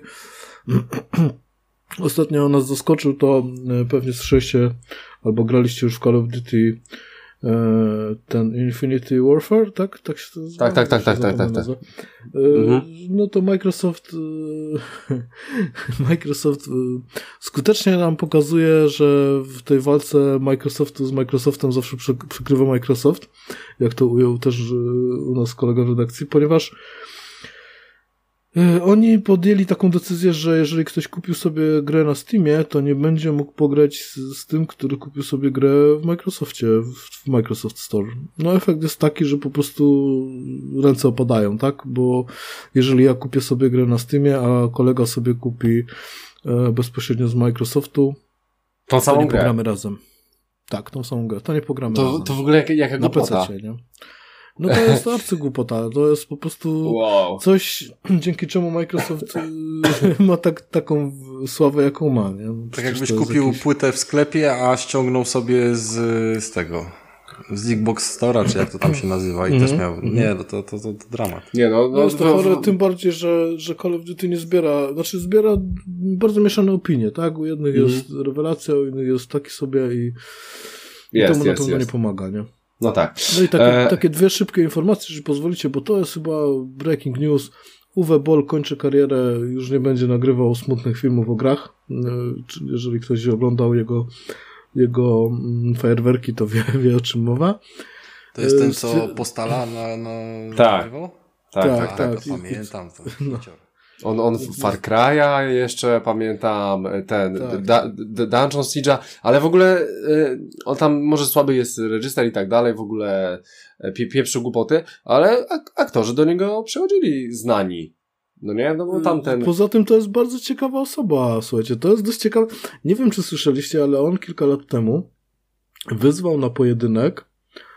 ostatnio nas zaskoczył, to e, pewnie słyszeliście albo graliście już w Call of Duty ten Infinity Warfare, tak? Tak, się to tak, tak, tak, tak, tak, tak, tak. Mhm. No to Microsoft Microsoft skutecznie nam pokazuje, że w tej walce Microsoftu z Microsoftem zawsze przykrywa Microsoft, jak to ujął też u nas kolega w redakcji, ponieważ oni podjęli taką decyzję, że jeżeli ktoś kupił sobie grę na Steamie, to nie będzie mógł pograć z, z tym, który kupił sobie grę w Microsoftie, w, w Microsoft Store. No efekt jest taki, że po prostu ręce opadają, tak? Bo jeżeli ja kupię sobie grę na Steamie, a kolega sobie kupi e, bezpośrednio z Microsoftu, tą to samą nie grę. pogramy razem. Tak, tą samą grę. To nie pogramy to, razem. To w ogóle jak, jaka na głupota. P C, nie? No to jest arcygłupota, to jest po prostu wow. coś, dzięki czemu Microsoft ma tak, taką sławę, jaką ma. Nie? No, tak jakbyś kupił jakiś... płytę w sklepie, a ściągnął sobie z, z tego, z Xbox Store'a, czy jak to tam się nazywa i mm-hmm. też miał, nie, no to, to, to, to dramat. Nie, no, no, no jest to chore, tym bardziej, że, że Call of Duty nie zbiera, znaczy zbiera bardzo mieszane opinie, tak? U jednych mm-hmm. jest rewelacja, u innych jest taki sobie i, i jest, temu jest, na pewno jest. nie pomaga, nie? No tak. No i takie, e... takie dwie szybkie informacje, jeżeli pozwolicie, bo to jest chyba breaking news. Uwe Boll kończy karierę, już nie będzie nagrywał smutnych filmów o grach. Jeżeli ktoś oglądał jego, jego fajerwerki, to wie, wie o czym mowa. To jest ten, co Postala na, na tak. Tak, tak, tak, tak. tak. Pamiętam to. No. On, on Far Cry'a jeszcze pamiętam, ten tak. da, da, Dungeon Siege'a, ale w ogóle y, on tam może słaby jest reżyser i tak dalej, w ogóle pie, pieprzy głupoty, ale ak- aktorzy do niego przychodzili znani. No nie? No bo tamten... Poza tym to jest bardzo ciekawa osoba, słuchajcie, to jest dość ciekawe. Nie wiem, czy słyszeliście, ale on kilka lat temu wyzwał na pojedynek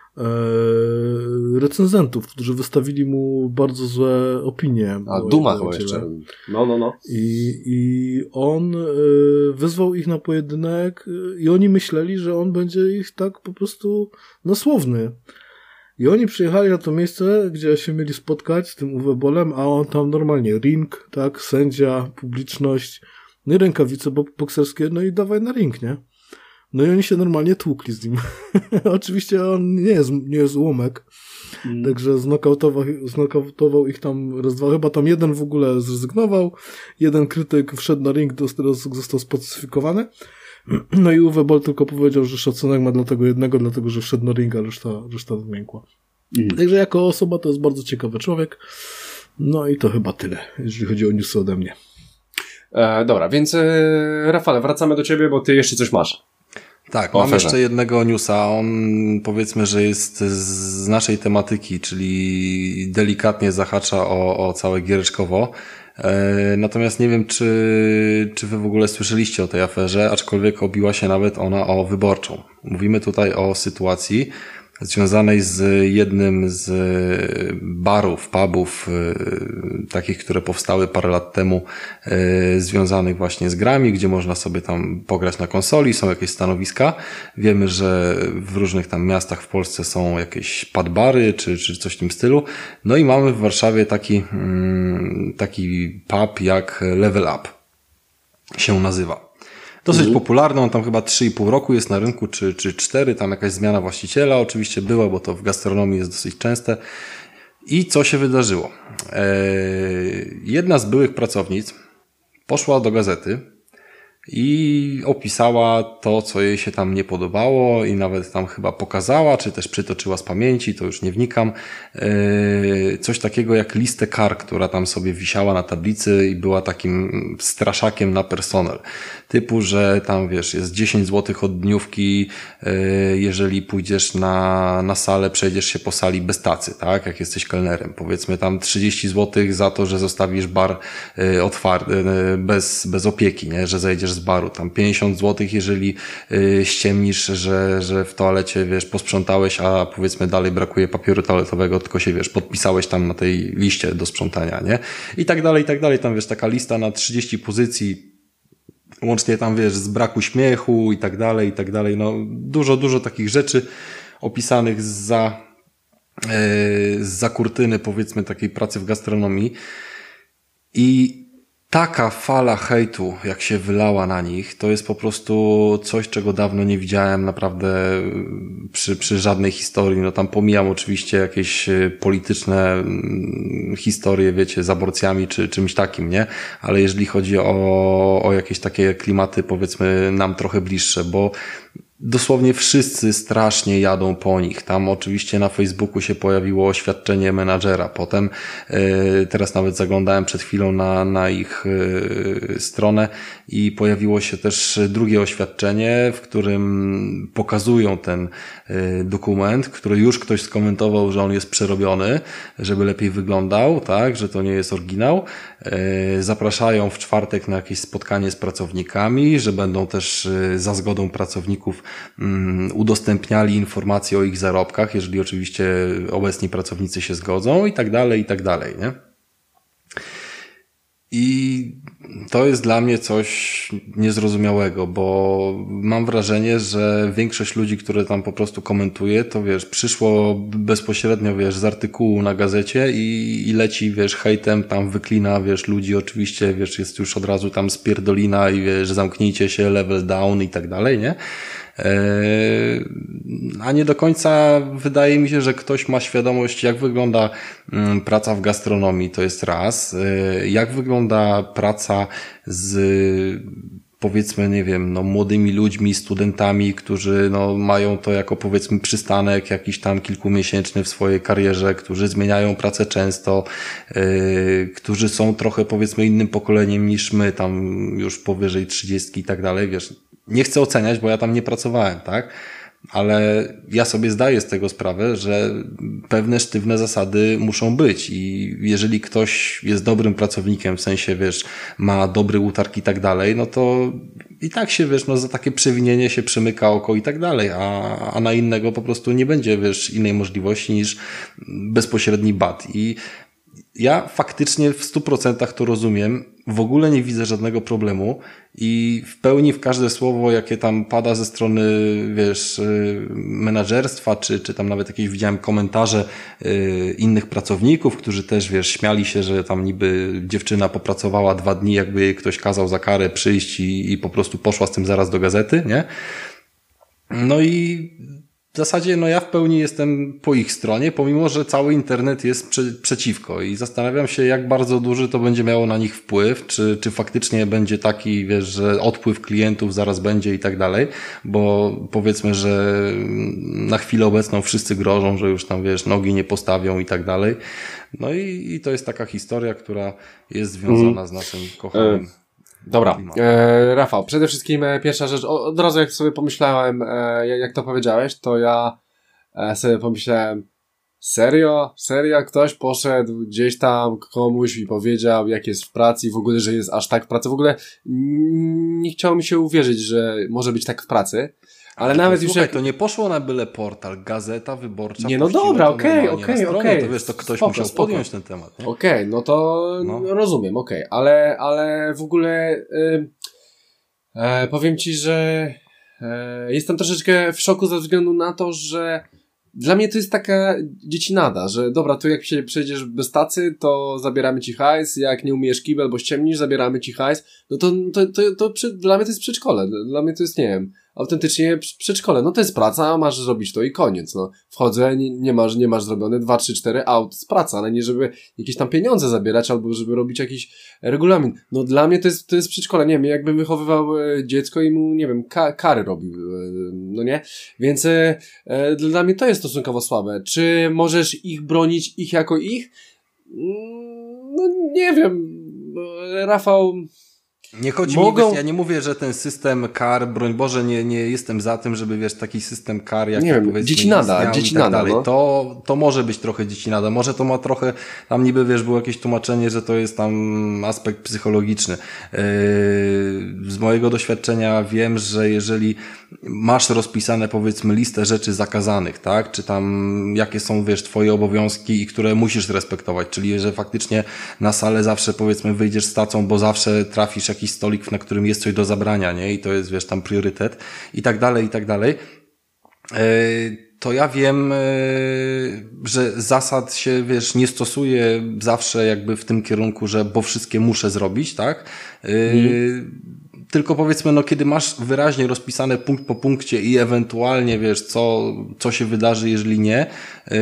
recenzentów, którzy wystawili mu bardzo złe opinie. A Duma chyba jeszcze. No, no, no. I, i on wyzwał ich na pojedynek i oni myśleli, że on będzie ich tak po prostu nasłowny. I oni przyjechali na to miejsce, gdzie się mieli spotkać z tym Uwe Bollem, a on tam normalnie ring, tak, sędzia, publiczność, no i rękawice bokserskie, no i dawaj na ring, nie? No i oni się normalnie tłukli z nim. Oczywiście on nie jest, nie jest łomek, mm. także znokautował, znokautował ich tam raz, dwa. Chyba tam jeden w ogóle zrezygnował, jeden krytyk wszedł na ring, został spacyfikowany. No i Uwe Boll tylko powiedział, że szacunek ma dla tego jednego, dlatego że wszedł na ring, a reszta, reszta zmiękła. Mm. Także jako osoba to jest bardzo ciekawy człowiek. No i to chyba tyle, jeżeli chodzi o newsy ode mnie. E, dobra, więc e, Rafale, wracamy do ciebie, bo ty jeszcze coś masz. Tak, mam jeszcze jednego newsa. On powiedzmy, że jest z naszej tematyki, czyli delikatnie zahacza o, o całe giereczkowo. E, natomiast nie wiem, czy, czy wy w ogóle słyszeliście o tej aferze, aczkolwiek obiła się nawet ona o Wyborczą. Mówimy tutaj o sytuacji związanej z jednym z barów, pubów, y, takich, które powstały parę lat temu, y, związanych właśnie z grami, gdzie można sobie tam pograć na konsoli, są jakieś stanowiska. Wiemy, że w różnych tam miastach w Polsce są jakieś padbary, czy, czy coś w tym stylu. No i mamy w Warszawie taki, y, taki pub jak Level Up się nazywa. Dosyć mhm. popularny, on tam chyba trzy i pół roku jest na rynku, czy, czy cztery, tam jakaś zmiana właściciela oczywiście była, bo to w gastronomii jest dosyć częste. I co się wydarzyło? Eee, jedna z byłych pracownic poszła do gazety i opisała to, co jej się tam nie podobało i nawet tam chyba pokazała, czy też przytoczyła z pamięci, to już nie wnikam, coś takiego jak listę kar, która tam sobie wisiała na tablicy i była takim straszakiem na personel. Typu, że tam wiesz, jest dziesięć złotych od dniówki, jeżeli pójdziesz na, na salę, przejdziesz się po sali bez tacy, tak? Jak jesteś kelnerem. Powiedzmy tam trzydzieści złotych za to, że zostawisz bar otwarty, bez, bez opieki, nie? Że zejdziesz z baru. Tam pięćdziesiąt złotych, jeżeli ściemnisz, że, że w toalecie, wiesz, posprzątałeś, a powiedzmy dalej brakuje papieru toaletowego, tylko się, wiesz, podpisałeś tam na tej liście do sprzątania, nie? I tak dalej, i tak dalej. Tam, wiesz, taka lista na trzydzieści pozycji, łącznie tam, wiesz, z braku śmiechu i tak dalej, i tak dalej. No, dużo, dużo takich rzeczy opisanych za, yy, za kurtyny, powiedzmy, takiej pracy w gastronomii. I taka fala hejtu, jak się wylała na nich, to jest po prostu coś, czego dawno nie widziałem naprawdę przy, przy żadnej historii. No tam pomijam oczywiście jakieś polityczne historie, wiecie, z aborcjami czy czymś takim, nie? Ale jeżeli chodzi o, o jakieś takie klimaty, powiedzmy, nam trochę bliższe, bo dosłownie wszyscy strasznie jadą po nich. Tam oczywiście na Facebooku się pojawiło oświadczenie menadżera. Potem yy, teraz nawet zaglądałem przed chwilą na, na ich yy, stronę i pojawiło się też drugie oświadczenie, w którym pokazują ten yy, dokument, który już ktoś skomentował, że on jest przerobiony, żeby lepiej wyglądał, tak, że to nie jest oryginał. Yy, zapraszają w czwartek na jakieś spotkanie z pracownikami, że będą też yy, za zgodą pracowników udostępniali informacje o ich zarobkach, jeżeli oczywiście obecni pracownicy się zgodzą i tak dalej, i tak dalej, nie? I to jest dla mnie coś niezrozumiałego, bo mam wrażenie, że większość ludzi, które tam po prostu komentuje, to wiesz, przyszło bezpośrednio, wiesz, z artykułu na gazecie i, i leci, wiesz, hejtem, tam wyklina, wiesz, ludzi oczywiście, wiesz, jest już od razu tam spierdolina i wiesz, zamknijcie się, level down i tak dalej, nie? A nie do końca wydaje mi się, że ktoś ma świadomość, jak wygląda praca w gastronomii, to jest raz. Jak wygląda praca z, powiedzmy, nie wiem, no młodymi ludźmi, studentami, którzy no mają to jako, powiedzmy, przystanek jakiś tam kilkumiesięczny w swojej karierze, którzy zmieniają pracę często, yy, którzy są trochę, powiedzmy, innym pokoleniem niż my, tam już powyżej trzydziestki i tak dalej, wiesz. Nie chcę oceniać, bo ja tam nie pracowałem, tak? Ale ja sobie zdaję z tego sprawę, że pewne sztywne zasady muszą być i jeżeli ktoś jest dobrym pracownikiem, w sensie, wiesz, ma dobry utarg i tak dalej, no to i tak się, wiesz, no za takie przewinienie się przymyka oko i tak dalej, a, a na innego po prostu nie będzie, wiesz, innej możliwości niż bezpośredni bat. I ja faktycznie w stu procentach to rozumiem, w ogóle nie widzę żadnego problemu i w pełni w każde słowo, jakie tam pada ze strony, wiesz, menadżerstwa, czy, czy tam nawet jakieś widziałem komentarze y, innych pracowników, którzy też, wiesz, śmiali się, że tam niby dziewczyna popracowała dwa dni, jakby jej ktoś kazał za karę przyjść i, i po prostu poszła z tym zaraz do gazety, nie? No i w zasadzie no ja w pełni jestem po ich stronie, pomimo że cały internet jest prze, przeciwko i zastanawiam się, jak bardzo duży to będzie miało na nich wpływ, czy, czy faktycznie będzie taki, wiesz, że odpływ klientów zaraz będzie i tak dalej, bo powiedzmy, że na chwilę obecną wszyscy grożą, że już tam, wiesz, nogi nie postawią i tak dalej. No i, i to jest taka historia, która jest związana mm. z naszym kochanym Dobra, e, Rafał, przede wszystkim e, pierwsza rzecz, o, od razu jak sobie pomyślałem, e, jak to powiedziałeś, to ja e, sobie pomyślałem, serio? Serio? Ktoś poszedł gdzieś tam komuś i powiedział, jak jest w pracy i w ogóle, że jest aż tak w pracy, w ogóle nie chciało mi się uwierzyć, że może być tak w pracy. Ale nawet to, już słuchaj, jak... to nie poszło na byle portal, Gazeta Wyborcza. Nie, no dobra, okej, okej, okej. To wiesz, to ktoś spoko, musiał spoko. podjąć ten temat. Okej, okay, no to no. rozumiem, okej, okay. ale, ale w ogóle yy, yy, powiem ci, że yy, jestem troszeczkę w szoku ze względu na to, że dla mnie to jest taka dziecinada, że dobra, to jak się przejdziesz bez tacy, to zabieramy ci hajs, jak nie umiesz kibel, bo ściemnisz, zabieramy ci hajs, no to, to, to, to, to przy, dla mnie to jest przedszkole, dla mnie to jest, nie wiem, autentycznie przedszkole. No to jest praca, masz zrobić to i koniec, no. Wchodzę, nie, nie masz, nie masz zrobione, dwa, trzy, cztery, aut, jest praca, ale nie żeby jakieś tam pieniądze zabierać, albo żeby robić jakiś regulamin. No dla mnie to jest, to jest przedszkole, nie wiem, jakbym wychowywał e, dziecko i mu, nie wiem, ka- kary robił, e, no nie? Więc e, e, dla mnie to jest stosunkowo słabe. Czy możesz ich bronić, ich jako ich? No nie wiem, Rafał... Nie chodzi Mogą... mi, ja nie mówię, że ten system kar, broń Boże, nie, nie jestem za tym, żeby wiesz, taki system kar, jak nie wiem, dziecinada, dziecinada, tak no. to, to może być trochę dziecinada, może to ma trochę, tam niby wiesz, było jakieś tłumaczenie, że to jest tam aspekt psychologiczny. Yy, z mojego doświadczenia wiem, że jeżeli masz rozpisane powiedzmy listę rzeczy zakazanych, tak, czy tam jakie są wiesz, twoje obowiązki i które musisz respektować, czyli że faktycznie na salę zawsze powiedzmy wyjdziesz z tacą, bo zawsze trafisz jakiś stolik, na którym jest coś do zabrania, nie? I to jest, wiesz, tam priorytet i tak dalej, i tak dalej. To ja wiem, że zasad się, wiesz, nie stosuje zawsze jakby w tym kierunku, że bo wszystkie muszę zrobić, tak? Hmm. Tylko powiedzmy, no kiedy masz wyraźnie rozpisane punkt po punkcie i ewentualnie wiesz, co, co się wydarzy, jeżeli nie, yy,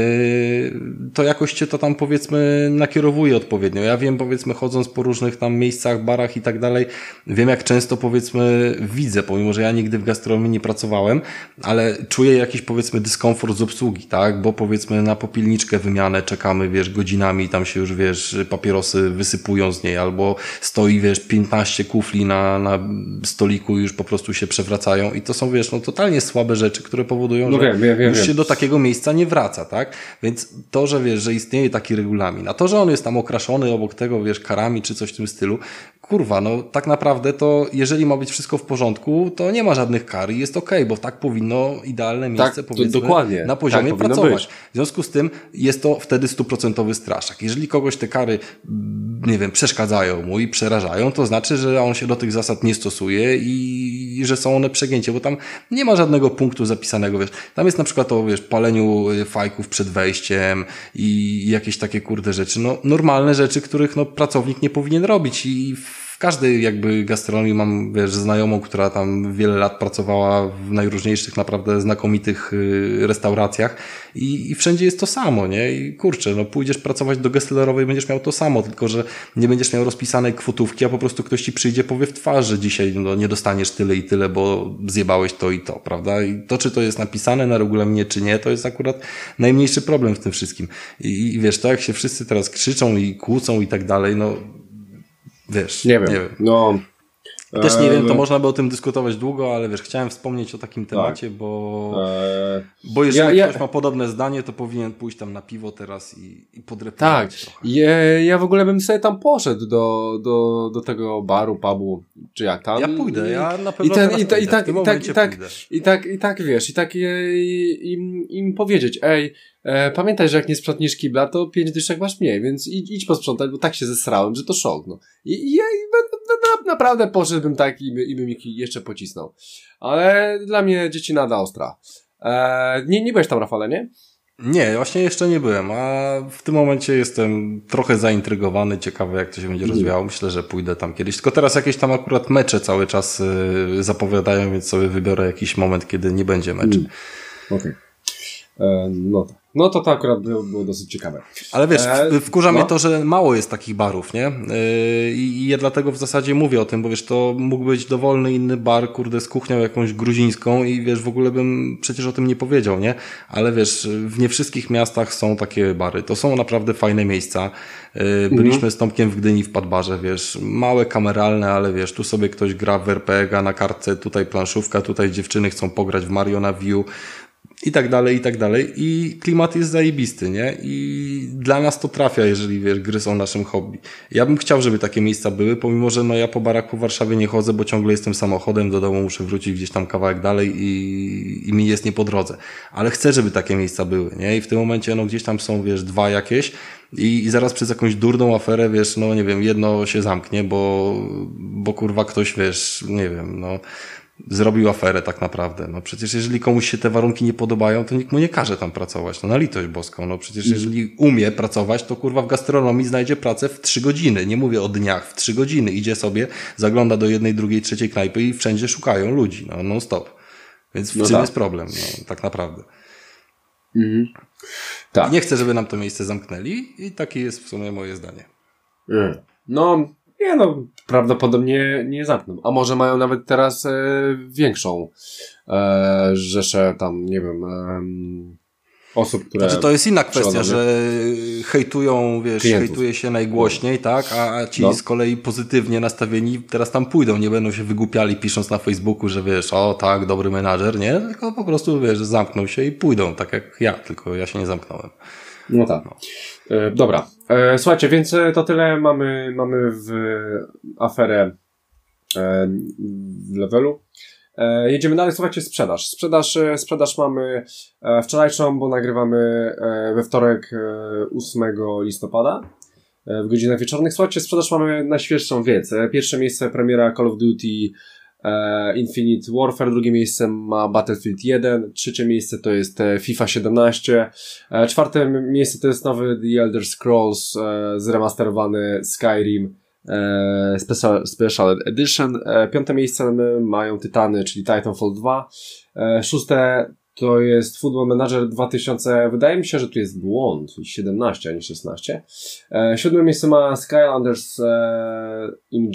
to jakoś cię to tam powiedzmy nakierowuje odpowiednio. Ja wiem, powiedzmy, chodząc po różnych tam miejscach, barach i tak dalej, wiem jak często powiedzmy widzę, pomimo że ja nigdy w gastronomii nie pracowałem, ale czuję jakiś powiedzmy dyskomfort z obsługi, tak? Bo powiedzmy na popielniczkę wymianę czekamy, wiesz, godzinami, tam się już wiesz, papierosy wysypują z niej, albo stoi, wiesz, piętnaście kufli na, na stoliku już po prostu się przewracają i to są, wiesz, no totalnie słabe rzeczy, które powodują, no wiem, że wiem, wiem, już wiem. się do takiego miejsca nie wraca, tak? Więc to, że wiesz, że istnieje taki regulamin, a to, że on jest tam okraszony obok tego, wiesz, karami czy coś w tym stylu, kurwa, no tak naprawdę to jeżeli ma być wszystko w porządku, to nie ma żadnych kar i jest okej, okay, bo tak powinno idealne miejsce tak, powiedzmy dokładnie. na poziomie tak pracować. Być. W związku z tym jest to wtedy stuprocentowy straszak. Jeżeli kogoś te kary, nie wiem, przeszkadzają mu i przerażają, to znaczy, że on się do tych zasad nie stosuje i, i że są one przegięcie, bo tam nie ma żadnego punktu zapisanego, wiesz. Tam jest na przykład o, wiesz, paleniu fajków przed wejściem i jakieś takie kurde rzeczy, no normalne rzeczy, których no pracownik nie powinien robić i w każdej jakby gastronomii mam, wiesz, znajomą, która tam wiele lat pracowała w najróżniejszych naprawdę znakomitych restauracjach i, i wszędzie jest to samo, nie? I kurczę, no pójdziesz pracować do gastlerowej, będziesz miał to samo, tylko że nie będziesz miał rozpisanej kwotówki, a po prostu ktoś ci przyjdzie, powie w twarz, że dzisiaj no, nie dostaniesz tyle i tyle, bo zjebałeś to i to, prawda? I to, czy to jest napisane na regulaminie, czy nie, to jest akurat najmniejszy problem w tym wszystkim. I, i wiesz, to jak się wszyscy teraz krzyczą i kłócą i tak dalej, no wiesz, nie wiem. Nie wiem. No, też nie wiem, to można by o tym dyskutować długo, ale wiesz, chciałem wspomnieć o takim temacie, tak. bo eee, bo jeżeli ja, ktoś ja... ma podobne zdanie, to powinien pójść tam na piwo teraz i, i podreperować tak. trochę. Ja, ja w ogóle bym sobie tam poszedł do, do, do tego baru, pubu, czy jak tam. Ja pójdę, ja na pewno i ten, teraz i, ta, pójdę. I tak, w tym i tak, i tak, pójdę. i tak, i tak, wiesz, i tak im, im powiedzieć, ej, E, pamiętaj, że jak nie sprzątniesz kibla, to pięć dyszek masz mniej, więc idź, idź posprzątać, bo tak się zesrałem, że to szok, no. I, i ja i, na, na, naprawdę poszedłbym tak i, i bym ich jeszcze pocisnął. Ale dla mnie dzieci nada ostra. E, nie, nie byłeś tam, Rafale, nie? Nie, właśnie jeszcze nie byłem, a w tym momencie jestem trochę zaintrygowany, ciekawy jak to się będzie rozwijało. Myślę, że pójdę tam kiedyś. Tylko teraz jakieś tam akurat mecze cały czas y, zapowiadają, więc sobie wybiorę jakiś moment, kiedy nie będzie meczy. Mm. Okej. Okay. No tak. No to to akurat było, było dosyć ciekawe. Ale wiesz, wkurza no. mnie to, że mało jest takich barów, nie? I ja dlatego w zasadzie mówię o tym, bo wiesz, to mógł być dowolny inny bar, kurde, z kuchnią jakąś gruzińską i wiesz, w ogóle bym przecież o tym nie powiedział, nie? Ale wiesz, w nie wszystkich miastach są takie bary. To są naprawdę fajne miejsca. Byliśmy mhm. z Tomkiem w Gdyni w Padbarze, wiesz, małe, kameralne, ale wiesz, tu sobie ktoś gra w er pe gie a na kartce, tutaj planszówka, tutaj dziewczyny chcą pograć w Mario na Wii i tak dalej, i tak dalej. I klimat jest zajebisty, nie? I dla nas to trafia, jeżeli, wiesz, gry są naszym hobby. Ja bym chciał, żeby takie miejsca były, pomimo, że no ja po barach po Warszawie nie chodzę, bo ciągle jestem samochodem, do domu muszę wrócić gdzieś tam kawałek dalej i, i mi jest nie po drodze. Ale chcę, żeby takie miejsca były, nie? I w tym momencie, no gdzieś tam są, wiesz, dwa jakieś i, i zaraz przez jakąś durną aferę, wiesz, no nie wiem, jedno się zamknie, bo, bo kurwa ktoś, wiesz, nie wiem, no zrobił aferę tak naprawdę. No przecież jeżeli komuś się te warunki nie podobają, to nikt mu nie każe tam pracować. No na litość boską. No przecież jeżeli umie pracować, to kurwa w gastronomii znajdzie pracę w trzy godziny. Nie mówię o dniach, w trzy godziny. Idzie sobie, zagląda do jednej, drugiej, trzeciej knajpy i wszędzie szukają ludzi. No non stop. Więc w no czym tak. jest problem, no, tak naprawdę. Mhm. Tak. I nie chcę, żeby nam to miejsce zamknęli i takie jest w sumie moje zdanie. Mm. No, nie no, prawdopodobnie nie zamkną. A może mają nawet teraz e, większą e, rzeszę tam, nie wiem, e, osób, które... Znaczy to jest inna kwestia, przechodzą, że hejtują, wiesz, klientów. hejtuje się najgłośniej, tak, a, a ci no. z kolei pozytywnie nastawieni teraz tam pójdą, nie będą się wygłupiali pisząc na Facebooku, że wiesz, o tak, dobry menadżer, nie, tylko po prostu, wiesz, zamkną się i pójdą, tak jak ja, tylko ja się nie zamknąłem. No tak. No. E, dobra. E, słuchajcie, więc to tyle mamy, mamy w aferę e, w levelu. E, jedziemy dalej. Słuchajcie, sprzedaż. Sprzedaż, sprzedaż mamy e, wczorajszą, bo nagrywamy e, we wtorek e, ósmego listopada e, w godzinach wieczornych. Słuchajcie, sprzedaż mamy najświeższą wiedzę. Pierwsze miejsce premiera Call of Duty e, Infinite Warfare, drugie miejsce ma Battlefield jeden, trzecie miejsce to jest FIFA siedemnaście, e, czwarte miejsce to jest nowy The Elder Scrolls e, zremasterowany Skyrim e, Special, Special Edition, e, piąte miejsce mają Tytany, czyli Titanfall dwa, e, szóste to jest Football Manager dwa tysiące, wydaje mi się, że tu jest błąd, siedemnaście, a nie szesnaście. E, siódme miejsce ma Skylanders e,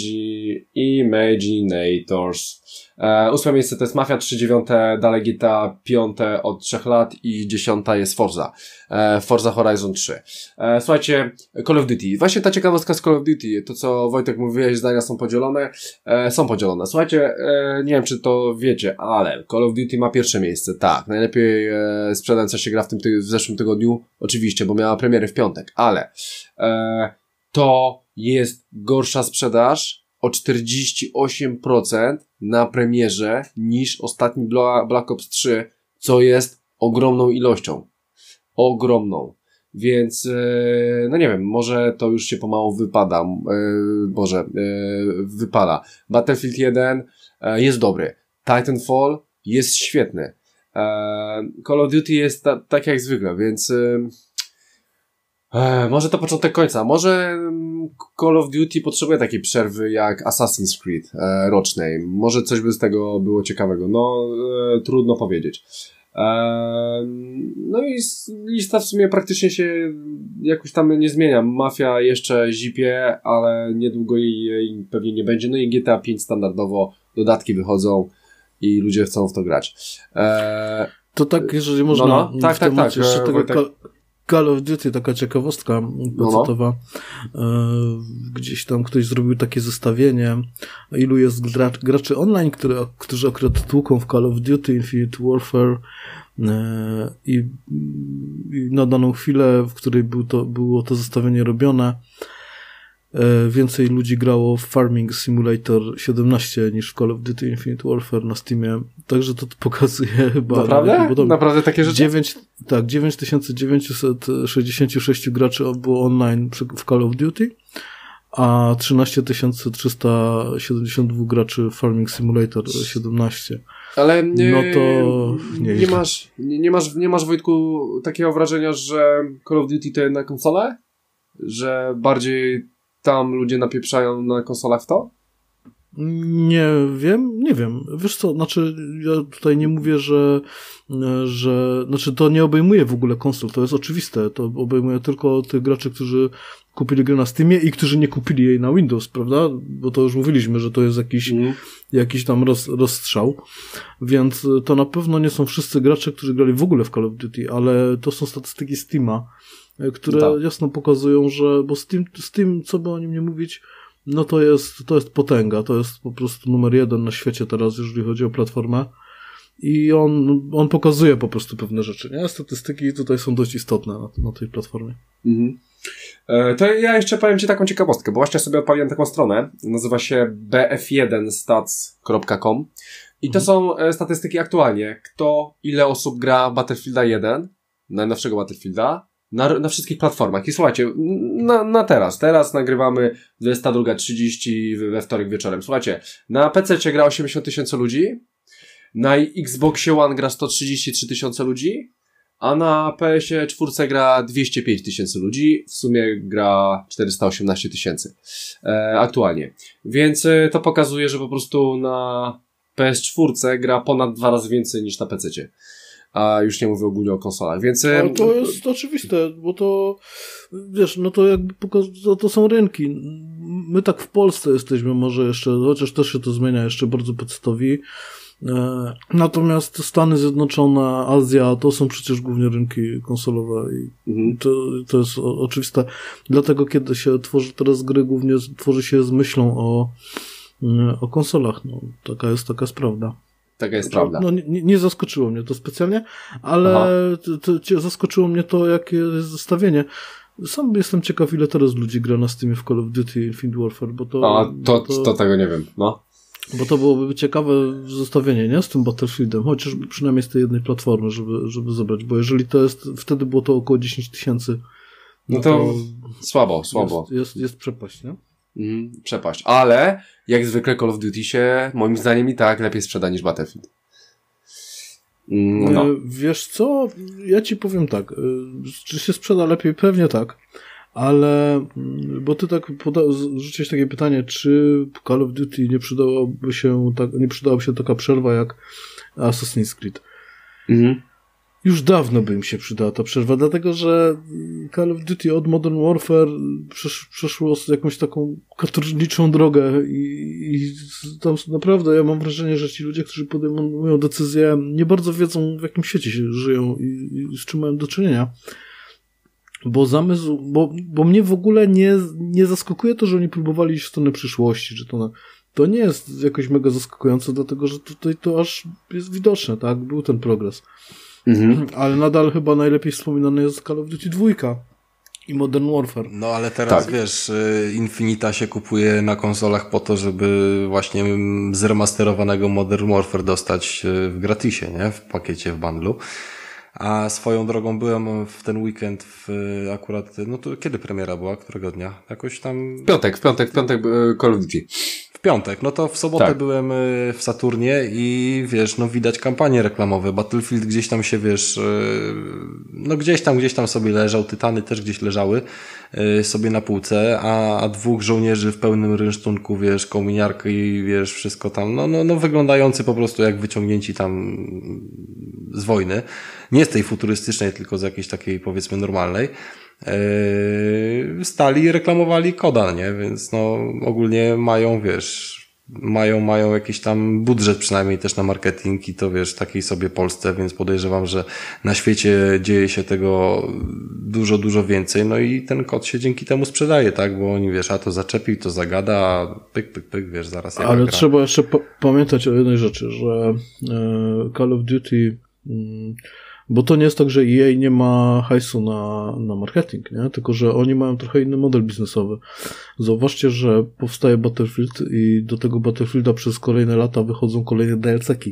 Imaginators. E, ósme miejsce to jest Mafia trzy, dziewiąte dalej G T A pięć od trzech lat i dziesiąta jest Forza. E, Forza Horizon trzy. E, słuchajcie, Call of Duty. Właśnie ta ciekawostka z Call of Duty, to co Wojtek mówiłeś, zdania są podzielone. E, są podzielone. Słuchajcie, e, nie wiem czy to wiecie, ale Call of Duty ma pierwsze miejsce. Tak, najlepiej e, sprzedająca się gra w tym ty- w zeszłym tygodniu, oczywiście, bo miała premierę w piątek, ale e, to jest gorsza sprzedaż o czterdzieści osiem procent na premierze niż ostatni Black Ops trzy, co jest ogromną ilością. Ogromną. Więc, yy, no nie wiem, może to już się pomału wypada, yy, Boże, yy, wypada. Battlefield jeden yy, jest dobry. Titanfall jest świetny. Yy, Call of Duty jest ta, tak jak zwykle, więc... Yy, E, może to początek końca. Może Call of Duty potrzebuje takiej przerwy jak Assassin's Creed e, rocznej. Może coś by z tego było ciekawego. No, e, trudno powiedzieć. E, no i lista w sumie praktycznie się jakoś tam nie zmienia. Mafia jeszcze zipie, ale niedługo jej, jej pewnie nie będzie. No i G T A pięć standardowo, dodatki wychodzą i ludzie chcą w to grać. E, to tak, jeżeli można no, no, tak, w tak, temacie tak, jeszcze tak, tego tak. Call of Duty, taka ciekawostka pecetowa. No, no. Gdzieś tam ktoś zrobił takie zestawienie, ilu jest gra, graczy online, które, którzy akurat tłuką w Call of Duty Infinite Warfare i, i na daną chwilę, w której był to, było to zestawienie robione, więcej ludzi grało w Farming Simulator siedemnaście niż w Call of Duty Infinite Warfare na Steamie. Także to pokazuje chyba... Naprawdę? Naprawdę takie rzeczy? dziewięć, tak, dziewięć tysięcy dziewięćset sześćdziesiąt sześć graczy było online w Call of Duty, a trzynaście tysięcy trzysta siedemdziesiąt dwa graczy w Farming Simulator siedemnaście. Ale nie, no to nie, nie, masz, nie, nie, masz, nie masz, Wojtku, takiego wrażenia, że Call of Duty to jedna konsolę? Że bardziej tam ludzie napieprzają na konsolach w to? Nie wiem, nie wiem. Wiesz co, znaczy ja tutaj nie mówię, że, że znaczy to nie obejmuje w ogóle konsol, to jest oczywiste. To obejmuje tylko tych graczy, którzy kupili grę na Steamie i którzy nie kupili jej na Windows, prawda? Bo to już mówiliśmy, że to jest jakiś, mm. jakiś tam roz, rozstrzał. Więc to na pewno nie są wszyscy gracze, którzy grali w ogóle w Call of Duty, ale to są statystyki Steama, które tak. jasno pokazują, że, bo Steam, Steam, co by o nim nie mówić, no to jest, to jest potęga, to jest po prostu numer jeden na świecie teraz, jeżeli chodzi o platformę i on, on pokazuje po prostu pewne rzeczy, nie? Statystyki tutaj są dość istotne na, na tej platformie. Mhm. E, to ja jeszcze powiem Ci taką ciekawostkę, bo właśnie sobie odpaliłem taką stronę, nazywa się b f jeden stats kropka com i to mhm. są e, statystyki aktualnie, kto, ile osób gra Battlefielda jeden, najnowszego Battlefielda, Na, na wszystkich platformach. I słuchajcie, na, na teraz, teraz nagrywamy dwudziesta druga trzydzieści we wtorek wieczorem. Słuchajcie, na P C gra osiemdziesiąt tysięcy ludzi, na Xboxie One gra sto trzydzieści trzy tysiące ludzi, a na P S cztery gra dwieście pięć tysięcy ludzi, w sumie gra czterysta osiemnaście tysięcy e, aktualnie. Więc e, to pokazuje, że po prostu na P S cztery gra ponad dwa razy więcej niż na pececie. A już nie mówię ogólnie o konsolach, więc... Ale to jest oczywiste, bo to, wiesz, no to jakby to, to są rynki. My tak w Polsce jesteśmy może jeszcze, chociaż też się to zmienia, jeszcze bardzo podstawowi. Natomiast Stany Zjednoczone, Azja, to są przecież głównie rynki konsolowe i mhm. to, to jest oczywiste. Dlatego kiedy się tworzy teraz gry, głównie tworzy się z myślą o, o konsolach. No, taka jest, taka jest prawda. Taka jest prawda. No, nie, nie zaskoczyło mnie to specjalnie, ale to, to, zaskoczyło mnie to, jakie jest zestawienie. Sam jestem ciekaw, ile teraz ludzi gra na Steamie w Call of Duty Infinite Warfare, bo to... A, to, to, to tego nie wiem, no. Bo to byłoby ciekawe zestawienie, nie? Z tym Battlefieldem, chociażby przynajmniej z tej jednej platformy, żeby, żeby zebrać, bo jeżeli to jest, wtedy było to około dziesięć tysięcy. No, no to, to słabo, słabo. Jest, jest, jest przepaść, nie? Mm, przepaść, ale jak zwykle Call of Duty się, moim zdaniem i tak lepiej sprzeda niż Battlefield. Mm, no. Wiesz co? Ja ci powiem tak, czy się sprzeda lepiej? Pewnie tak. Ale, bo ty tak poda- rzuciłeś takie pytanie, czy Call of Duty nie przydałoby się, tak, nie przydałaby się taka przerwa jak Assassin's Creed. Mhm. Już dawno by im się przydała ta przerwa, dlatego że Call of Duty od Modern Warfare przesz- przeszło jakąś taką katorżniczą drogę i, i tam naprawdę ja mam wrażenie, że ci ludzie, którzy podejmują decyzje, nie bardzo wiedzą, w jakim świecie się żyją i, i z czym mają do czynienia. Bo zamysł, bo, bo mnie w ogóle nie, nie zaskakuje to, że oni próbowali iść w stronę przyszłości, że to, to nie jest jakoś mega zaskakujące, dlatego że tutaj to aż jest widoczne, tak? Był ten progres. Mhm. Ale nadal chyba najlepiej wspominany jest Call of Duty dwa i Modern Warfare. No ale teraz tak. Wiesz, Infinita się kupuje na konsolach po to, żeby właśnie zremasterowanego Modern Warfare dostać w gratisie, nie? W pakiecie, w bundlu. A swoją drogą byłem w ten weekend w akurat, no to kiedy premiera była? Którego dnia? Jakoś tam... W piątek, w piątek, w piątek Call of Duty. W piątek, no to w sobotę tak. Byłem w Saturnie i wiesz, no widać kampanie reklamowe. Battlefield gdzieś tam się, wiesz, no gdzieś tam, gdzieś tam sobie leżał, Tytany też gdzieś leżały sobie na półce, a, a dwóch żołnierzy w pełnym rynsztunku, wiesz, kominiarki i wiesz, wszystko tam, no, no, no wyglądający po prostu jak wyciągnięci tam z wojny. Nie z tej futurystycznej, tylko z jakiejś takiej, powiedzmy, normalnej. Yy, stali i reklamowali Koda, nie? Więc no ogólnie mają, wiesz, mają, mają jakiś tam budżet przynajmniej też na marketing i to, wiesz, takiej sobie Polsce, więc podejrzewam, że na świecie dzieje się tego dużo, dużo więcej, no i ten kod się dzięki temu sprzedaje, tak? Bo oni, wiesz, a to zaczepił, to zagada, a pyk, pyk, pyk, wiesz, zaraz Ale gra. Trzeba jeszcze po- pamiętać o jednej rzeczy, że e, Call of Duty mm, bo to nie jest tak, że E A nie ma hajsu na, na marketing, nie? Tylko że oni mają trochę inny model biznesowy. Zauważcie, że powstaje Battlefield i do tego Battlefielda przez kolejne lata wychodzą kolejne D L C-ki.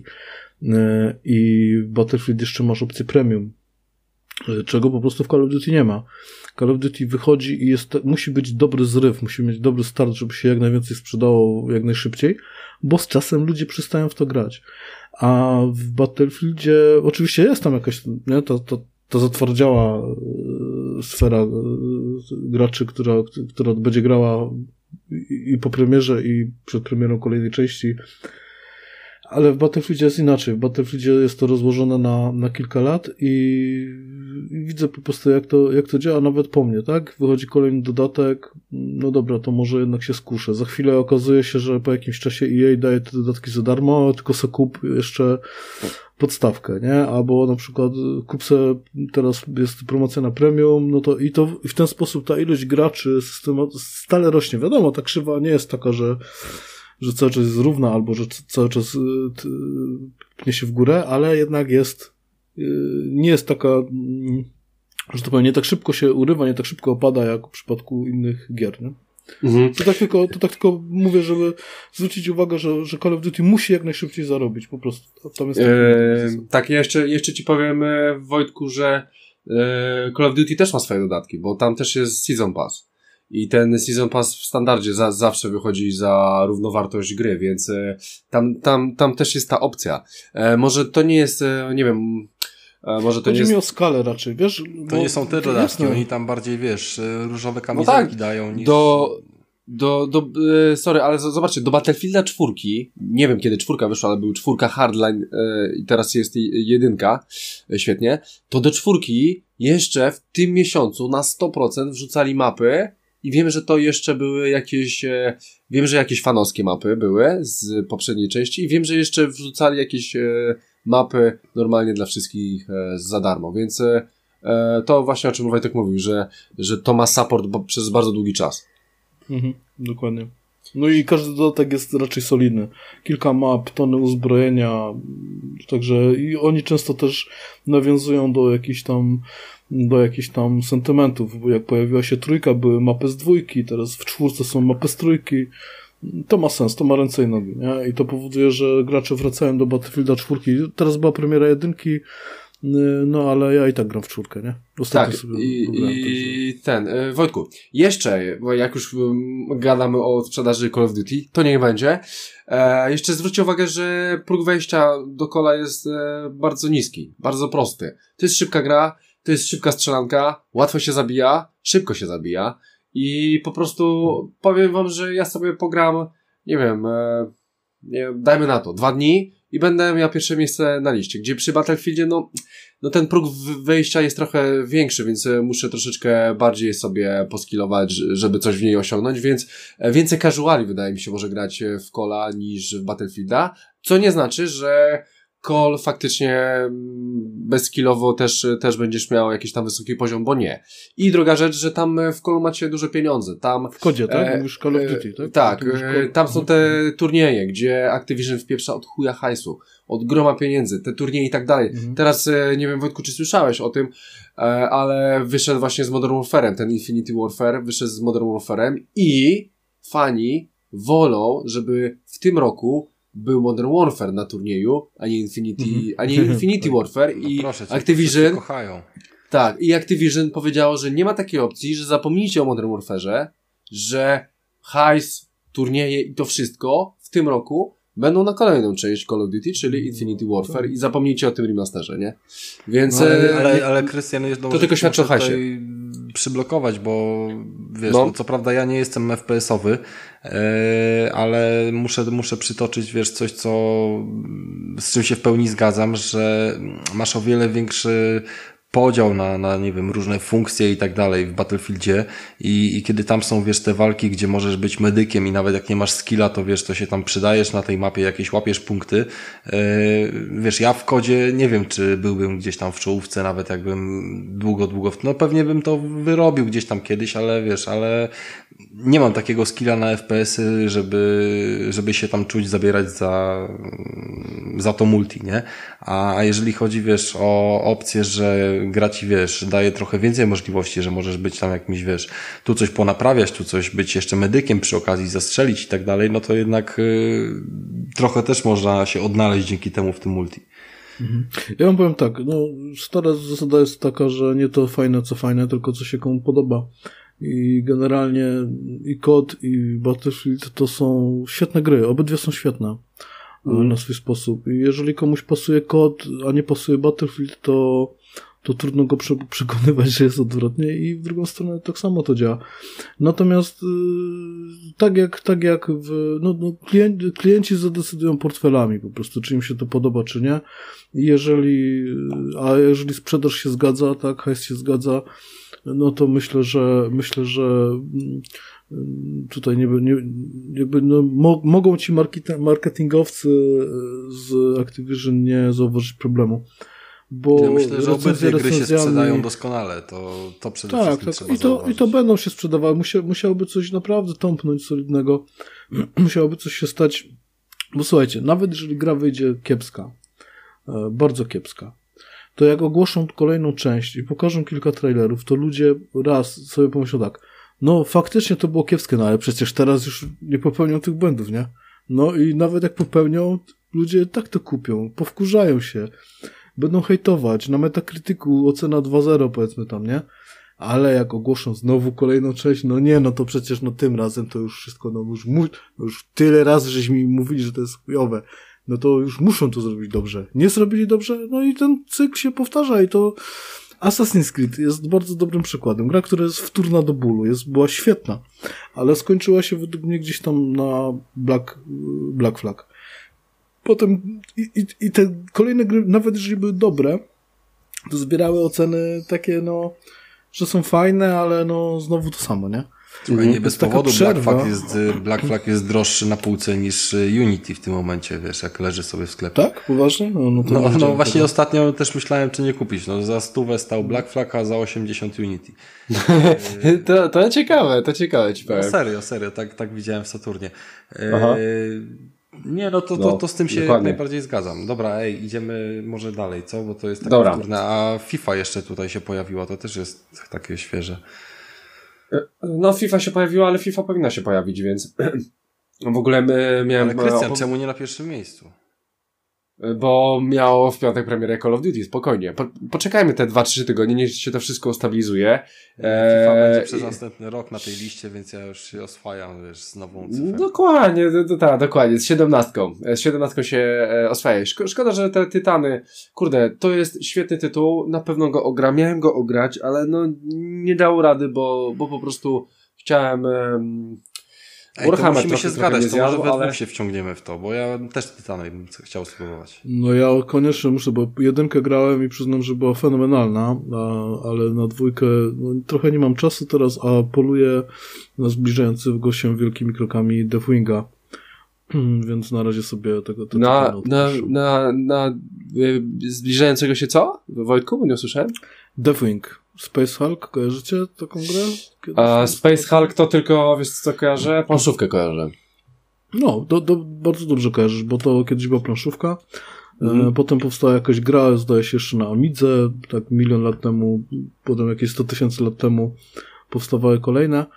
I Battlefield jeszcze masz opcję premium, czego po prostu w Call of Duty nie ma. Call of Duty wychodzi i jest, musi być dobry zryw, musi mieć dobry start, żeby się jak najwięcej sprzedało jak najszybciej, bo z czasem ludzie przestają w to grać. A w Battlefieldzie oczywiście jest tam jakaś, nie, ta, ta, ta zatwardziała sfera graczy, która, która będzie grała i, i po premierze, i przed premierą kolejnej części. Ale w Battlefieldzie jest inaczej. W Battlefieldzie jest to rozłożone na, na kilka lat i, i widzę po prostu jak to, jak to działa nawet po mnie, tak? Wychodzi kolejny dodatek, no dobra, to może jednak się skuszę. Za chwilę okazuje się, że po jakimś czasie E A daje te dodatki za darmo, tylko se kup jeszcze podstawkę, nie? Albo na przykład kup se, teraz jest promocja na premium, no to i to i w ten sposób ta ilość graczy system stale rośnie. Wiadomo, ta krzywa nie jest taka, że że cały czas jest równa, albo że cały czas pnie się w górę, ale jednak jest, nie jest taka, że to powiem, nie tak szybko się urywa, nie tak szybko opada, jak w przypadku innych gier, nie? Mhm. To tak tylko, to tak tylko mówię, żeby zwrócić uwagę, że, że Call of Duty musi jak najszybciej zarobić, po prostu. Tam jest eee, tak, ja jeszcze, jeszcze ci powiem, Wojtku, że e, Call of Duty też ma swoje dodatki, bo tam też jest Season Pass. I ten Season Pass w standardzie za, zawsze wychodzi za równowartość gry, więc e, tam, tam, tam też jest ta opcja. E, może to nie jest, e, nie wiem, e, może to Chodzi nie jest... mi o skalę raczej, wiesz? To nie są te dodatki, oni tam bardziej, wiesz, różowe kamizelki no tak, dają niż... Do, Do, do, e, sorry, ale z- zobaczcie, do Battlefielda czwórki, nie wiem kiedy czwórka wyszła, ale był czwórka Hardline e, i teraz jest i- jedynka, e, świetnie, to do czwórki jeszcze w tym miesiącu na sto procent wrzucali mapy i wiem, że to jeszcze były jakieś, e, wiem, że jakieś fanowskie mapy były z poprzedniej części i wiem, że jeszcze wrzucali jakieś e, mapy normalnie dla wszystkich e, za darmo, więc e, e, to właśnie o czym Wojtek mówił, że, że to ma support bo, przez bardzo długi czas. Mhm, dokładnie. No i każdy dodatek jest raczej solidny. Kilka map, tony uzbrojenia, także i oni często też nawiązują do jakichś tam do jakichś tam sentymentów, bo jak pojawiła się trójka, były mapy z dwójki, teraz w czwórce są mapy z trójki. To ma sens, to ma ręce i nogi, nie? I to powoduje, że gracze wracają do Battlefielda czwórki. Teraz była premiera jedynki, no ale ja i tak gram w czwórkę, nie? Ostatnio Tak, sobie i, grałem, i ten, y, Wojtku, jeszcze, bo jak już um, gadamy o sprzedaży Call of Duty, to niech będzie. E, jeszcze zwróćcie uwagę, że próg wejścia do Calla jest e, bardzo niski, bardzo prosty. To jest szybka gra, to jest szybka strzelanka, łatwo się zabija, szybko się zabija i po prostu powiem wam, że ja sobie pogram, nie wiem, e, nie, dajmy na to, dwa dni i będę miał pierwsze miejsce na liście, gdzie przy Battlefieldzie, no, no ten próg wejścia jest trochę większy, więc muszę troszeczkę bardziej sobie poskilować, żeby coś w niej osiągnąć, więc więcej casuali wydaje mi się może grać w Calla niż w Battlefielda, co nie znaczy, że Call faktycznie bezskillowo też, też będziesz miał jakiś tam wysoki poziom, bo nie. I druga rzecz, że tam w Callu macie duże pieniądze. Tam, W kodzie, tak? E, Mówisz Call of Duty, tak? Tak, Call... tam są te turnieje, gdzie Activision wpieprza od chuja hajsu, od groma pieniędzy, te turnieje i tak dalej. Mhm. Teraz, nie wiem Wojtku, czy słyszałeś o tym, ale wyszedł właśnie z Modern Warfare'em, ten Infinity Warfare wyszedł z Modern Warfare'em i fani wolą, żeby w tym roku był Modern Warfare na turnieju, a nie Infinity, mm-hmm. a nie Infinity Warfare i no proszę, Activision, kochają. Tak, i Activision powiedziało, że nie ma takiej opcji, że zapomnijcie o Modern Warfare'ze, że hajs, turnieje i to wszystko w tym roku będą na kolejną część Call of Duty, czyli Infinity Warfare i zapomnijcie o tym remasterze, nie? Więc... No, ale, ale, ale Krystian, jedną to tylko świadczy o hajsie. Przyblokować, bo wiesz, no. No, co prawda ja nie jestem F P S-owy, yy, ale muszę, muszę przytoczyć, wiesz, coś, co, z czym się w pełni zgadzam, że masz o wiele większy podział na, na, nie wiem, różne funkcje i tak dalej w Battlefieldzie i, i kiedy tam są, wiesz, te walki, gdzie możesz być medykiem i nawet jak nie masz skilla, to wiesz, to się tam przydajesz na tej mapie, jakieś łapiesz punkty. Yy, wiesz, ja w kodzie nie wiem, czy byłbym gdzieś tam w czołówce, nawet jakbym długo, długo, no pewnie bym to wyrobił gdzieś tam kiedyś, ale wiesz, ale nie mam takiego skilla na F P S-y, żeby, żeby się tam czuć, zabierać za, za to multi, nie? A, a jeżeli chodzi, wiesz, o opcję, że gra ci, wiesz, daje trochę więcej możliwości, że możesz być tam jakimś, wiesz, tu coś ponaprawiać, tu coś być jeszcze medykiem przy okazji, zastrzelić i tak dalej, no to jednak y, trochę też można się odnaleźć dzięki temu w tym multi. Mhm. Ja wam powiem tak, no stara zasada jest taka, że nie to fajne co fajne, tylko co się komu podoba. I generalnie i C O D i Battlefield to są świetne gry, obydwie są świetne mm. na swój sposób. I jeżeli komuś pasuje C O D, a nie pasuje Battlefield, to to trudno go prze- przekonywać, że jest odwrotnie i w drugą stronę tak samo to działa. Natomiast yy, tak jak tak jak w, no, no, klienci, klienci zadecydują portfelami po prostu, czy im się to podoba, czy nie. Jeżeli, a jeżeli sprzedaż się zgadza, tak, hajs się zgadza, no to myślę, że myślę, że tutaj nie, nie jakby no, mo, mogą ci marketingowcy z Activision nie zauważyć problemu. Bo ja myślę, że obydwie gry się sprzedają doskonale, to, to przede tak, wszystkim tak. trzeba I to, zauważyć. I to będą się sprzedawały. Musia, musiałoby coś naprawdę tąpnąć solidnego. Musiałoby coś się stać. Bo słuchajcie, nawet jeżeli gra wyjdzie kiepska, bardzo kiepska, to jak ogłoszą kolejną część i pokażą kilka trailerów, to ludzie raz sobie pomyślą tak, no faktycznie to było kiepskie, no ale przecież teraz już nie popełnią tych błędów, nie? No i nawet jak popełnią, ludzie tak to kupią, powkurzają się, będą hejtować, na Metacriticu ocena dwa zero powiedzmy tam, nie? Ale jak ogłoszą znowu kolejną część, no nie, no to przecież no tym razem to już wszystko, no już, mu, no już tyle razy żeśmy mi mówili, że to jest chujowe, no to już muszą to zrobić dobrze. Nie zrobili dobrze, no i ten cykl się powtarza i to Assassin's Creed jest bardzo dobrym przykładem. Gra, która jest wtórna do bólu, jest, była świetna, ale skończyła się według mnie gdzieś tam na Black, Black Flag. Potem i, i, i te kolejne gry, nawet jeżeli były dobre, to zbierały oceny takie, no, że są fajne, ale no znowu to samo, nie? Słuchaj, nie bez powodu Black Flag, jest, Black Flag jest droższy na półce niż Unity w tym momencie, wiesz, jak leży sobie w sklepie. Tak? Poważnie? No, no, to no, no właśnie tego. Ostatnio też myślałem, czy nie kupić. No, za stówę stał Black Flag, a za osiemdziesiąt Unity. to, to ciekawe, to ciekawe ci powiem. No serio, serio, tak, tak widziałem w Saturnie. Aha. Nie, no to, to, to z tym się jak najbardziej zgadzam. Dobra, ej, idziemy może dalej, co? Bo to jest takie wtórne. A FIFA jeszcze tutaj się pojawiła, to też jest takie świeże. No FIFA się pojawiła, ale FIFA powinna się pojawić, więc w ogóle my miałem... Ale Krystian, op... czemu nie na pierwszym miejscu? Bo miało w piątek premierę Call of Duty, spokojnie. Po, poczekajmy te dwa trzy tygodnie, niech się to wszystko ustabilizuje. FIFA eee, będzie przez następny rok na tej liście, więc ja już się oswajam, wiesz, z nową cyfrą. Dokładnie, do, do, tak, dokładnie, z siedemnastką. Z siedemnastką się e, oswaja. Szko, szkoda, że te Tytany, kurde, to jest świetny tytuł, na pewno go ogram, miałem go ograć, ale no nie dało rady, bo, bo po prostu chciałem... E, Ej, to musimy się zgadać, to zjadł, może we ale... się wciągniemy w to, bo ja też Tytany bym chciał spróbować. No ja koniecznie muszę, bo jedynkę grałem i przyznam, że była fenomenalna, a, ale na dwójkę no, trochę nie mam czasu teraz, a poluję na zbliżającego się wielkimi krokami Deathwinga, więc na razie sobie tego... tego na, na, na, na y, zbliżającego się co? Wojtku, bo nie usłyszałem? Deathwing. Space Hulk, kojarzycie taką grę? A Space Hulk to tylko, wiesz co kojarzę? Planszówkę kojarzę. No, do, do, bardzo dobrze kojarzysz, bo to kiedyś była planszówka, mm. e, potem powstała jakaś gra, zdaje się jeszcze na Amidze, tak milion lat temu, potem jakieś sto tysięcy lat temu powstawały kolejne.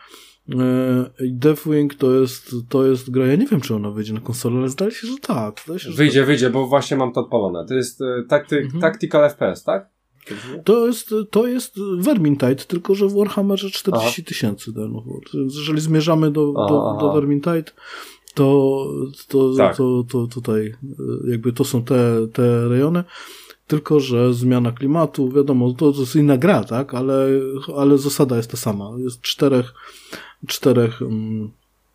E, Deathwing to jest, to jest gra, ja nie wiem, czy ona wyjdzie na konsolę, ale zdaje się, że tak. Zdaje się, że wyjdzie, tak. wyjdzie, bo właśnie mam to odpalone. To jest takty, mhm. Tactical F P S, tak? To jest, to jest Vermintide, tylko że w Warhammerze czterdzieści tysięcy. No, jeżeli zmierzamy do, do, do Vermintide, to, to, tak. to, to tutaj jakby to są te, te rejony, tylko że zmiana klimatu, wiadomo, to, to jest inna gra, tak, ale, ale zasada jest ta sama. Jest czterech, czterech um,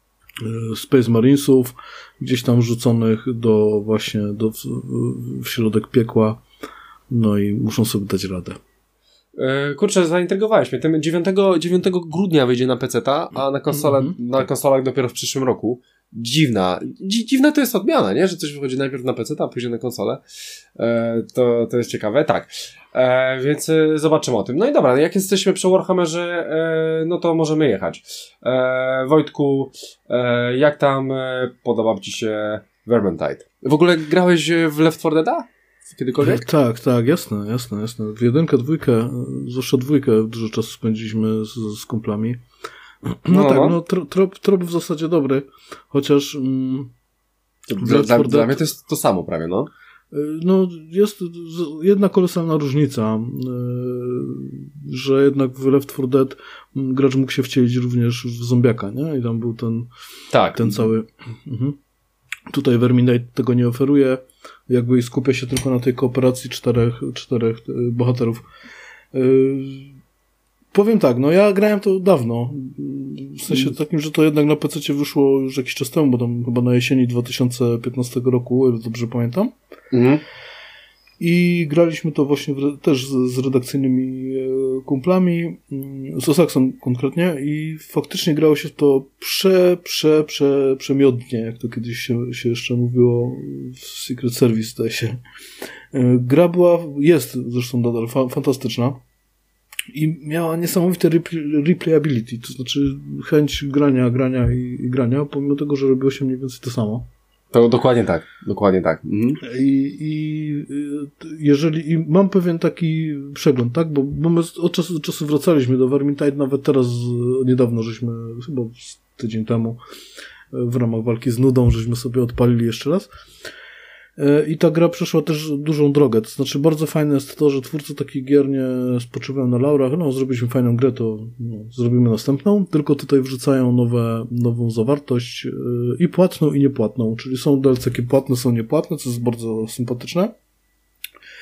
Space Marinesów, gdzieś tam rzuconych do właśnie do, w, w środek piekła. No i muszą sobie dać radę. Kurczę, zaintrygowałeś mnie. Ten dziewiątego grudnia wyjdzie na peceta, a na, konsole, mm-hmm. na konsolach dopiero w przyszłym roku. Dziwna. Dzi- dziwna to jest odmiana, nie? Że coś wychodzi najpierw na peceta, a później na konsolę. E, to, to jest ciekawe. Tak. E, więc e, zobaczymy o tym. No i dobra, jak jesteśmy przy Warhammerze, e, no to możemy jechać. E, Wojtku, e, jak tam e, podoba Ci się Vermintide? W ogóle grałeś w Left four Deada? Kiedykolwiek? Tak, tak, jasne, jasne, jasne. W jedynkę, dwójkę, zwłaszcza dwójkę dużo czasu spędziliśmy z, z kumplami. No, no tak, no trop, trop w zasadzie dobry, chociaż mm, dla, dla, dla mnie to jest to samo prawie, no. No jest jedna kolosalna różnica, że jednak w Left four Dead gracz mógł się wcielić również w zombiaka, nie? I tam był ten, tak. ten cały... Mhm. Tutaj Vermintide tego nie oferuje, jakby skupia się tylko na tej kooperacji czterech, czterech bohaterów. Yy, powiem tak, no ja grałem to dawno, w sensie takim, że to jednak na pececie wyszło już jakiś czas temu, bo tam chyba na jesieni dwa tysiące piętnastego roku, o ile dobrze pamiętam. Mhm. I graliśmy to właśnie w, też z, z redakcyjnymi e, kumplami, z Osaksem konkretnie, i faktycznie grało się to prze, prze, prze, przemiodnie, jak to kiedyś się, się jeszcze mówiło w Secret Service, zdaje się. E, gra była, jest zresztą nadal fa, fantastyczna i miała niesamowite repl- replayability, to znaczy chęć grania, grania i, i grania, pomimo tego, że robiło się mniej więcej to samo. To dokładnie tak, dokładnie tak. Mhm. I, i jeżeli i mam pewien taki przegląd, tak, bo, bo my od czasu do czasu wracaliśmy do Vermintide, nawet teraz niedawno żeśmy, chyba tydzień temu w ramach walki z nudą, żeśmy sobie odpalili jeszcze raz. I ta gra przeszła też dużą drogę, to znaczy bardzo fajne jest to, że twórcy takich gier nie spoczywają na laurach, no zrobiliśmy fajną grę, to no, zrobimy następną, tylko tutaj wrzucają nowe, nową zawartość yy, i płatną i niepłatną, czyli są D L C-ki płatne, są niepłatne, co jest bardzo sympatyczne.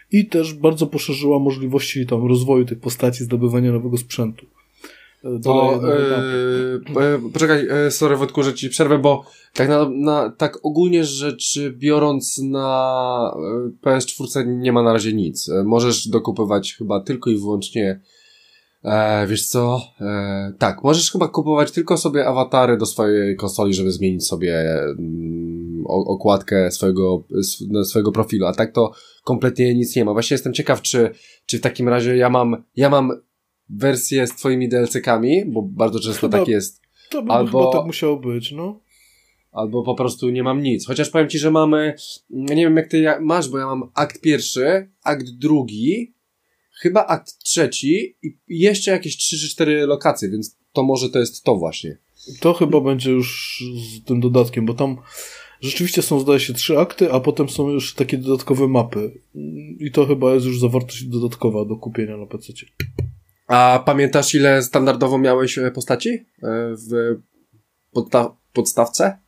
i też bardzo poszerzyła możliwości tam rozwoju tych postaci, zdobywania nowego sprzętu. To, yy, poczekaj, yy, sorry Wojtku, że ci przerwę, bo tak, na, na, tak ogólnie rzecz biorąc na P S cztery nie ma na razie nic. Możesz dokupywać chyba tylko i wyłącznie e, wiesz co, e, tak, możesz chyba kupować tylko sobie awatary do swojej konsoli, żeby zmienić sobie mm, okładkę swojego, swojego profilu, a tak to kompletnie nic nie ma. Właśnie jestem ciekaw, czy, czy w takim razie ja mam, ja mam wersję z twoimi D L C-kami, bo bardzo często chyba, tak jest. To by albo, chyba tak musiało być, no. Albo po prostu nie mam nic. Chociaż powiem ci, że mamy, nie wiem jak ty masz, bo ja mam akt pierwszy, akt drugi, chyba akt trzeci i jeszcze jakieś trzy czy cztery lokacje, więc to może to jest to właśnie. To chyba będzie już z tym dodatkiem, bo tam rzeczywiście są, zdaje się, trzy akty, a potem są już takie dodatkowe mapy. I to chyba jest już zawartość dodatkowa do kupienia na pececie. A pamiętasz, ile standardowo miałeś postaci w podsta- podstawce?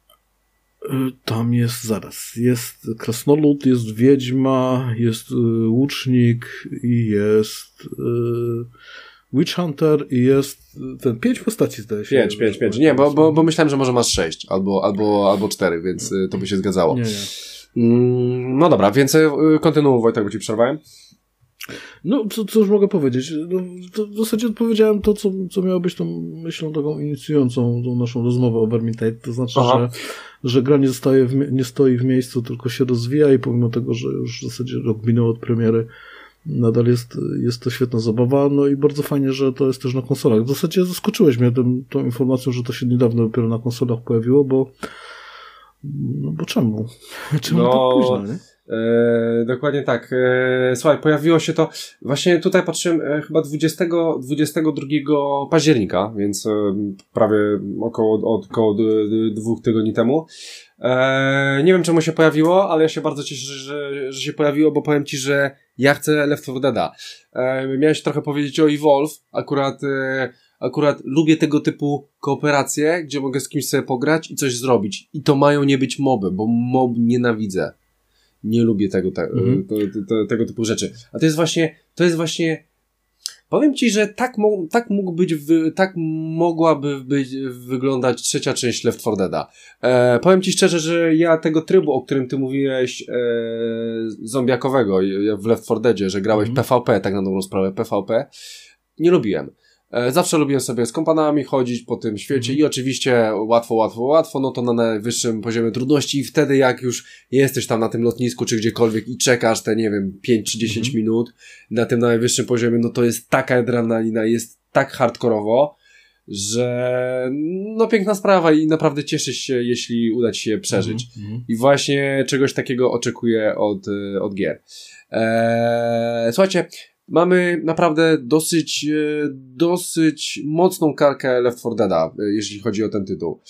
Tam jest, zaraz, jest krasnolud, jest wiedźma, jest y, łucznik i jest y, witch hunter i jest ten, pięć postaci zdaje się. Pięć, pięć, pięć. Nie, bo, bo, bo myślałem, że może masz sześć albo, albo, albo cztery, więc to by się zgadzało. Nie, nie. No dobra, więc kontynuuj, Wojtek, bo ci przerwałem. No, co, co już mogę powiedzieć? No, to w zasadzie odpowiedziałem to, co, co miało być tą myślą taką inicjującą tą naszą rozmowę o Vermintide. To znaczy, że, że gra nie, zostaje w, nie stoi w miejscu, tylko się rozwija i pomimo tego, że już w zasadzie rok minął od premiery, nadal jest, jest to świetna zabawa. No i bardzo fajnie, że to jest też na konsolach. W zasadzie zaskoczyłeś mnie tym, tą informacją, że to się niedawno dopiero na konsolach pojawiło, bo no bo czemu? Czemu no... tak późno, nie? E, dokładnie tak. E, słuchaj, pojawiło się to, właśnie tutaj patrzyłem, e, chyba dwudziestego, dwudziestego drugiego października, więc e, prawie około, od, około d, d, dwóch tygodni temu. E, nie wiem czemu się pojawiło, ale ja się bardzo cieszę, że, że się pojawiło, bo powiem ci, że ja chcę Left four Deada. E, miałeś trochę powiedzieć o Evolve, akurat e, Akurat lubię tego typu kooperacje, gdzie mogę z kimś sobie pograć i coś zrobić. I to mają nie być moby, bo mob nienawidzę. Nie lubię tego, te, mm-hmm. to, to, to, tego typu rzeczy. A to jest właśnie, to jest właśnie, powiem ci, że tak, mo, tak mógł być, wy, tak mogłaby być, wyglądać trzecia część Left four Deada. E, powiem ci szczerze, że ja tego trybu, o którym ty mówiłeś, e, zombiakowego w Left four Deadzie, że grałeś mm-hmm. P V P, tak na dobrą sprawę, P V P, nie lubiłem. Zawsze lubiłem sobie z kompanami chodzić po tym świecie mm. i oczywiście łatwo, łatwo, łatwo, no to na najwyższym poziomie trudności i wtedy jak już jesteś tam na tym lotnisku czy gdziekolwiek i czekasz te, nie wiem, pięć czy dziesięć mm. minut na tym najwyższym poziomie, no to jest taka adrenalina, jest tak hardkorowo, że no piękna sprawa i naprawdę cieszysz się, jeśli uda ci się przeżyć. Mm. I właśnie czegoś takiego oczekuję od, od gier. Eee, słuchajcie, mamy naprawdę dosyć, dosyć mocną kalkę Left four Deada, jeśli chodzi o ten tytuł.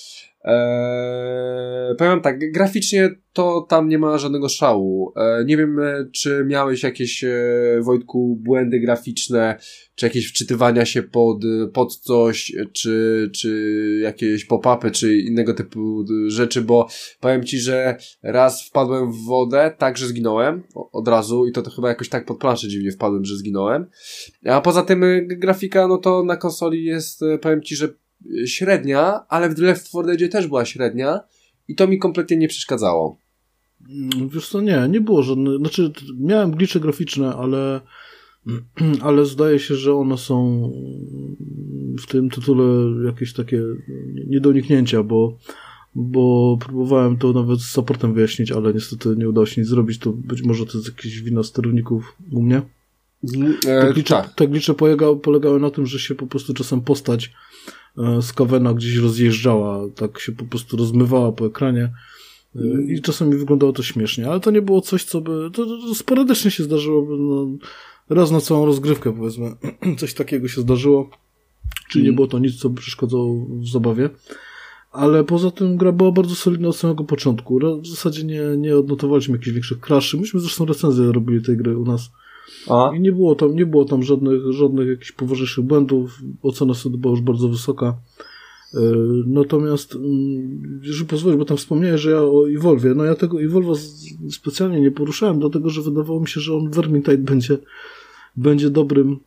Eee, powiem tak, graficznie to tam nie ma żadnego szału. Eee, nie wiem, czy miałeś jakieś, e, Wojtku, błędy graficzne, czy jakieś wczytywania się pod, pod coś, czy, czy jakieś pop-upy, czy innego typu rzeczy, bo powiem ci, że raz wpadłem w wodę, tak, że zginąłem od razu i to, to chyba jakoś tak pod planszę dziwnie wpadłem, że zginąłem. A poza tym grafika, no to na konsoli jest, powiem ci, że średnia, ale w Left four Deadzie też była średnia i to mi kompletnie nie przeszkadzało. Wiesz co, nie, nie było żadnych, znaczy miałem glitche graficzne, ale ale zdaje się, że one są w tym tytule jakieś takie nie do uniknięcia, bo bo próbowałem to nawet z supportem wyjaśnić, ale niestety nie udało się nic zrobić, to być może to jest jakieś wina sterowników u mnie. Te glitche, tak. te glitche polegały, polegały na tym, że się po prostu czasem postać z Cavena gdzieś rozjeżdżała, tak się po prostu rozmywała po ekranie i czasami wyglądało to śmiesznie, ale to nie było coś, co by, to, to sporadycznie się zdarzyło, no, raz na całą rozgrywkę powiedzmy, coś takiego się zdarzyło, czyli nie było to nic, co by przeszkadzało w zabawie, ale poza tym gra była bardzo solidna od samego początku, w zasadzie nie, nie odnotowaliśmy jakichś większych crashy, myśmy zresztą recenzję robili tej gry u nas. A? I nie było tam, nie było tam żadnych, żadnych jakichś poważniejszych błędów, ocena sobie była już bardzo wysoka Natomiast, jeżeli pozwolisz, bo tam wspomniałeś, że ja o Evolve'ie, no ja tego Evolve'a specjalnie nie poruszałem, dlatego, że wydawało mi się, że on Vermintide będzie, będzie dobrym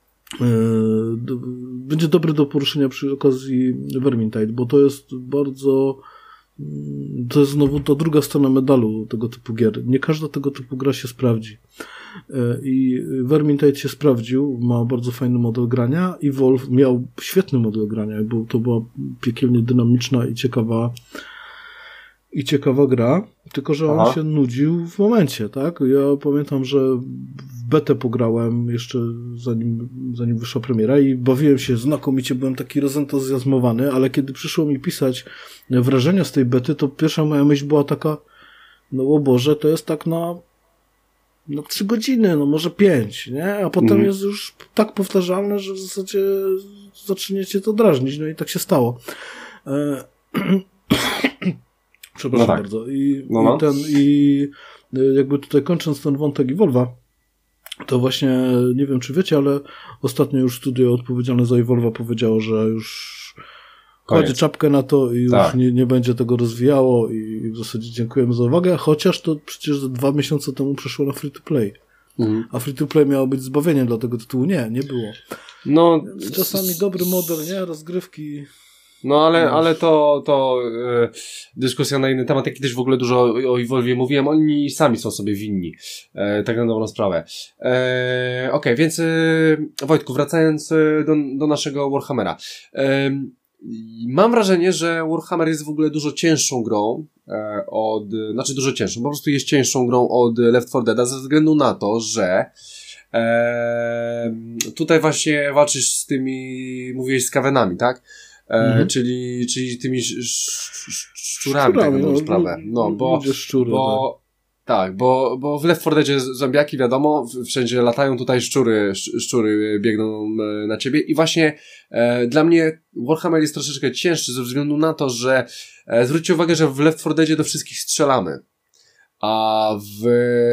będzie dobry do poruszenia przy okazji Vermintide, bo to jest bardzo to jest znowu ta druga strona medalu tego typu gier. Nie każda tego typu gra się sprawdzi. I Vermintide się sprawdził, ma bardzo fajny model grania i Evolve miał świetny model grania, bo to była piekielnie dynamiczna i ciekawa i ciekawa gra, tylko że on Aha. się nudził w momencie, tak? Ja pamiętam, że w betę pograłem jeszcze zanim, zanim wyszła premiera i bawiłem się znakomicie, byłem taki rozentuzjazmowany, ale kiedy przyszło mi pisać wrażenia z tej bety, to pierwsza moja myśl była taka, no o Boże, to jest tak na no trzy godziny, no może pięć, nie? A potem mm. jest już tak powtarzalne, że w zasadzie zaczniecie to drażnić, no i tak się stało. E- Przepraszam no tak. bardzo. I, no, no. I, ten, I jakby tutaj kończąc ten wątek Evolve'a, to właśnie, nie wiem czy wiecie, ale ostatnio już studio odpowiedzialne za Evolve'a powiedziało, że już kładzie czapkę na to i tak. już nie, nie będzie tego rozwijało i w zasadzie dziękujemy za uwagę, chociaż to przecież dwa miesiące temu przeszło na free to play. Mhm. A free to play miało być zbawieniem dla tego tytułu. Nie, nie było. No, Więc czasami dobry model, nie? Rozgrywki... No ale, ale to, to e, dyskusja na inny temat, jak kiedyś w ogóle dużo o, o Evolve'ie mówiłem, oni sami są sobie winni, e, tak na dobrą sprawę. E, Okej, okay, więc e, Wojtku, wracając do, do naszego Warhammera. E, mam wrażenie, że Warhammer jest w ogóle dużo cięższą grą e, od, znaczy dużo cięższą, po prostu jest cięższą grą od Left four Deada ze względu na to, że e, tutaj właśnie walczysz z tymi, mówiłeś, z Skavenami, tak? Mhm. E, czyli, czyli tymi sz, sz, szczurami, tak na dobrą sprawę. No, bo, szczury, bo tak, bo, bo w Left four Deadzie zombiaki, wiadomo, wszędzie latają, tutaj szczury, szczury biegną na ciebie i właśnie e, dla mnie Warhammer jest troszeczkę cięższy ze względu na to, że e, zwróćcie uwagę, że w Left four Deadzie do wszystkich strzelamy. A w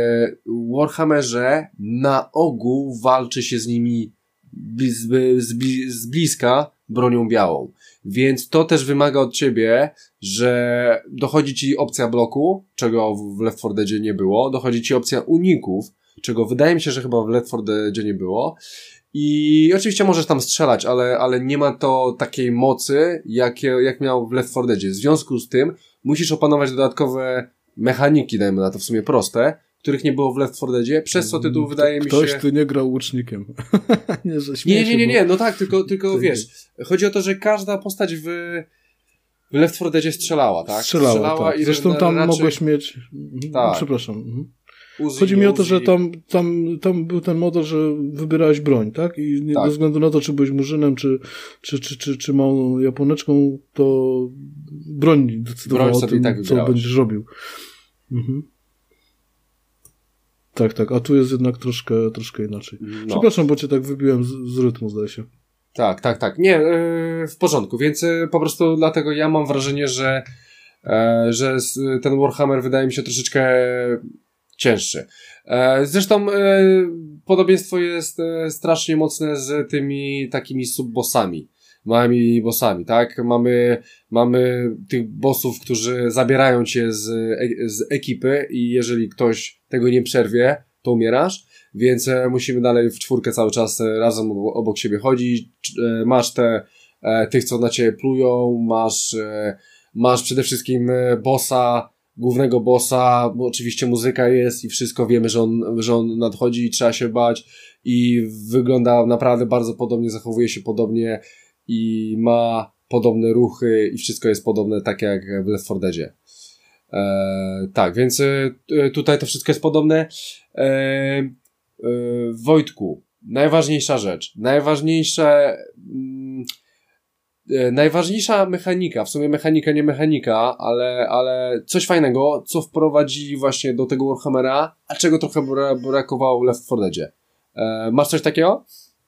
Warhammerze na ogół walczy się z nimi z, z, z bliska bronią białą. Więc to też wymaga od ciebie, że dochodzi ci opcja bloku, czego w Left four Deadzie nie było, dochodzi ci opcja uników, czego wydaje mi się, że chyba w Left four Deadzie nie było. I oczywiście możesz tam strzelać, ale, ale nie ma to takiej mocy, jak, jak miał w Left four Deadzie. W związku z tym musisz opanować dodatkowe mechaniki, dajmy na to w sumie proste, których nie było w Left four Deadzie, przez co tytuł wydaje Ktoś mi się... Ktoś tu nie grał łucznikiem. nie, że nie, nie, nie, nie, no tak, tylko, tylko wiesz, chodzi o to, że każda postać w, w Left four Deadzie strzelała, tak? Strzelała, strzelała tak. I zresztą tam raczej... mogłeś mieć... Tak. Przepraszam. Mhm. Uzi, Chodzi mi o to, Uzi. że tam, tam, tam był ten model, że wybierałeś broń, tak? I nie, tak. bez względu na to, czy byłeś murzynem, czy, czy, czy, czy, czy małą japoneczką, to broń decydowała broń o tym, tak co będziesz robił. Mhm. Tak, tak, a tu jest jednak troszkę, troszkę inaczej. No. Przepraszam, bo cię tak wybiłem z, z rytmu, zdaje się. Tak, tak, tak. Nie, yy, w porządku, więc yy, po prostu dlatego ja mam wrażenie, że, yy, że ten Warhammer wydaje mi się troszeczkę cięższy. Yy, zresztą yy, podobieństwo jest yy, strasznie mocne z tymi takimi subbossami. Małymi bossami, tak? Mamy, mamy tych bossów, którzy zabierają cię z, z ekipy i jeżeli ktoś tego nie przerwie, to umierasz, więc musimy dalej w czwórkę cały czas razem obok siebie chodzić. Masz te, tych, co na ciebie plują, masz, masz przede wszystkim bossa, głównego bossa, bo oczywiście muzyka jest i wszystko, wiemy, że on, że on nadchodzi i trzeba się bać i wygląda naprawdę bardzo podobnie, zachowuje się podobnie i ma podobne ruchy i wszystko jest podobne, tak jak w Left four Deadzie. E, tak, więc e, tutaj to wszystko jest podobne. E, e, Wojtku, najważniejsza rzecz, najważniejsze mm, e, najważniejsza mechanika, w sumie mechanika, nie mechanika, ale, ale coś fajnego, co wprowadzili właśnie do tego Warhammera, a czego trochę bra- brakowało w Left four Deadzie. E, masz coś takiego?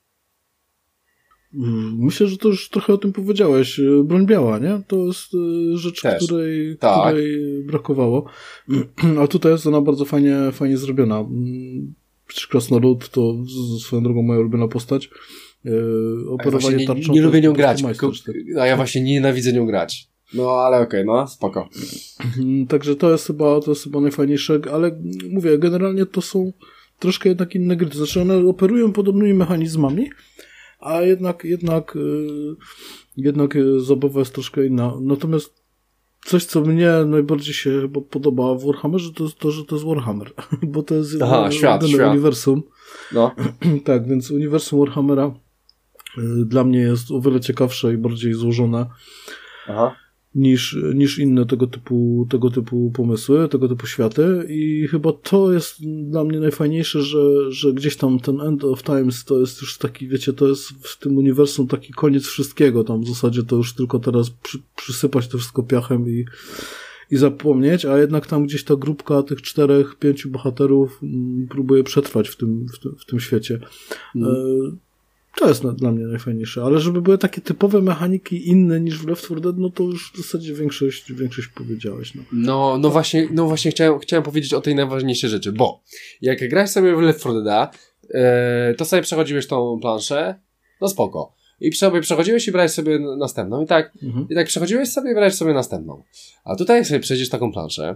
Myślę, że to już trochę o tym powiedziałeś. Broń biała, nie? To jest rzecz, której, tak. której brakowało. A tutaj jest ona bardzo fajnie, fajnie zrobiona. Przecież Krasnolud to swoją drogą moja ulubiona postać. Yy, operowanie nie, tarczą. Nie lubię nią grać, majsterz, tak. a ja właśnie nienawidzę nią grać. No, ale okej, okay, no, spoko. Także to jest chyba, to jest chyba najfajniejsze, ale mówię, generalnie to są troszkę jednak inne gry. To znaczy one operują podobnymi mechanizmami, a jednak, jednak, yy, jednak zabawa jest troszkę inna. Natomiast coś, co mnie najbardziej się chyba podoba w Warhammerze, to jest to, że to jest Warhammer. Bo to jest Aha, świat, świat. uniwersum. No. Tak, więc uniwersum Warhammera yy, dla mnie jest o wiele ciekawsze i bardziej złożone. Aha. Niż, niż inne tego typu, tego typu pomysły, tego typu światy i chyba to jest dla mnie najfajniejsze, że, że gdzieś tam ten End of Times to jest już taki, wiecie, to jest w tym uniwersum taki koniec wszystkiego, tam w zasadzie to już tylko teraz przy, przysypać to wszystko piachem i, i zapomnieć, a jednak tam gdzieś ta grupka tych czterech, pięciu bohaterów m, próbuje przetrwać w tym, w tym, w tym świecie. Mm. E, To jest na, dla mnie najfajniejsze, ale żeby były takie typowe mechaniki inne niż w Left four Dead, no to już w zasadzie większość, większość powiedziałeś. No, no, no właśnie, no właśnie chciałem, chciałem powiedzieć o tej najważniejszej rzeczy, bo jak grałeś sobie w Left four Deada, yy, to sobie przechodziłeś tą planszę, no spoko. I sobie przechodziłeś i brałeś sobie następną. I tak, mhm. i tak przechodziłeś sobie i brałeś sobie następną. A tutaj jak sobie przejdziesz taką planszę,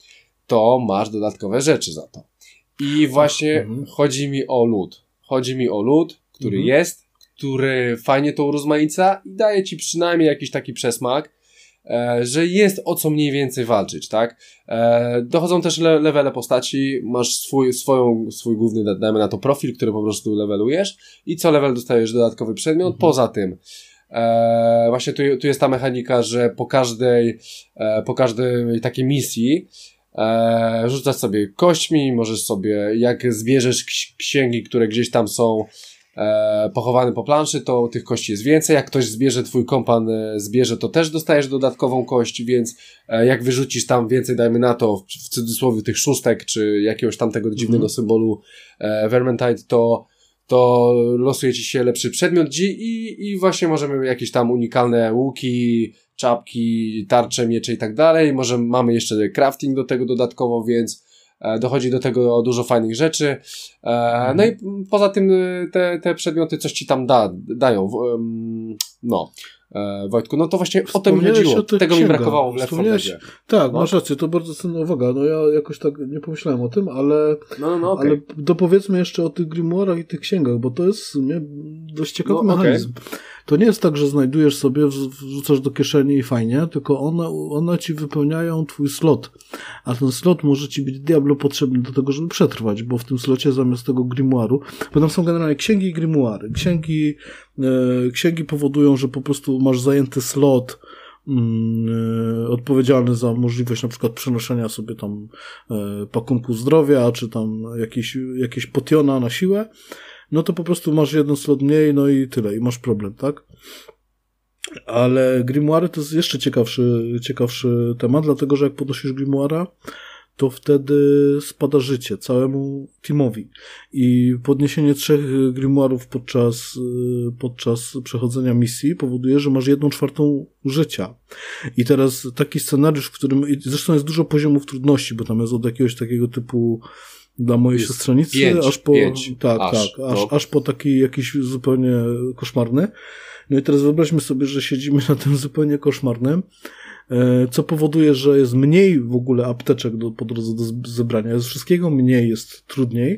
to masz dodatkowe rzeczy za to. I właśnie mhm. chodzi mi o lód. Chodzi mi o lód, który mhm. jest, który fajnie to urozmaica i daje ci przynajmniej jakiś taki przesmak, e, że jest o co mniej więcej walczyć, tak? E, dochodzą też le- levele postaci, masz swój, swoją, swój główny, dajmy na to profil, który po prostu levelujesz i co level dostajesz dodatkowy przedmiot. Mhm. Poza tym e, właśnie tu, tu jest ta mechanika, że po każdej, e, po każdej takiej misji e, rzucasz sobie kośćmi, możesz sobie, jak zbierzesz ks- księgi, które gdzieś tam są E, pochowany po planszy, to tych kości jest więcej. Jak ktoś zbierze, twój kompan e, zbierze, to też dostajesz dodatkową kość, więc e, jak wyrzucisz tam więcej, dajmy na to, w, w cudzysłowie tych szóstek, czy jakiegoś tam tego dziwnego mm. symbolu e, Vermintide, to, to losuje ci się lepszy przedmiot i, i właśnie możemy jakieś tam unikalne łuki, czapki, tarcze, miecze i tak dalej. Może mamy jeszcze crafting do tego dodatkowo, więc dochodzi do tego dużo fajnych rzeczy. Mhm. No i poza tym te, te przedmioty coś ci tam da, dają. No, Wojtku, no to właśnie o to mi chodziło. Tego księga. mi brakowało w Left four Deadzie. Tak, no. masz rację, to bardzo cenna uwaga. No ja jakoś tak nie pomyślałem o tym, ale, no, no, okay. ale dopowiedzmy jeszcze o tych grimoirach i tych księgach, bo to jest w sumie dość ciekawy no, mechanizm. Okay. To nie jest tak, że znajdujesz sobie, wrzucasz do kieszeni i fajnie, tylko one, one ci wypełniają twój slot. A ten slot może ci być diablo potrzebny do tego, żeby przetrwać, bo w tym slocie zamiast tego grimoiru, bo tam są generalnie księgi i grimoiry. Księgi, e, księgi powodują, że po prostu masz zajęty slot mm, odpowiedzialny za możliwość na przykład przenoszenia sobie tam e, pakunku zdrowia, czy tam jakieś, jakieś potiona na siłę. No to po prostu masz jeden slot mniej, no i tyle, i masz problem, tak? Ale grimoire to jest jeszcze ciekawszy, ciekawszy temat, dlatego że jak podnosisz grimoira, to wtedy spada życie całemu teamowi. I podniesienie trzech grimoirów podczas, podczas przechodzenia misji powoduje, że masz jedną czwartą życia. I teraz taki scenariusz, w którym, zresztą jest dużo poziomów trudności, bo tam jest od jakiegoś takiego typu dla mojej jest siostrzenicy, pięć, aż po, pięć, tak, aż, tak, aż, aż po taki jakiś zupełnie koszmarny. No i teraz wyobraźmy sobie, że siedzimy na tym zupełnie koszmarnym, co powoduje, że jest mniej w ogóle apteczek do, po drodze do zebrania, jest wszystkiego mniej, jest trudniej,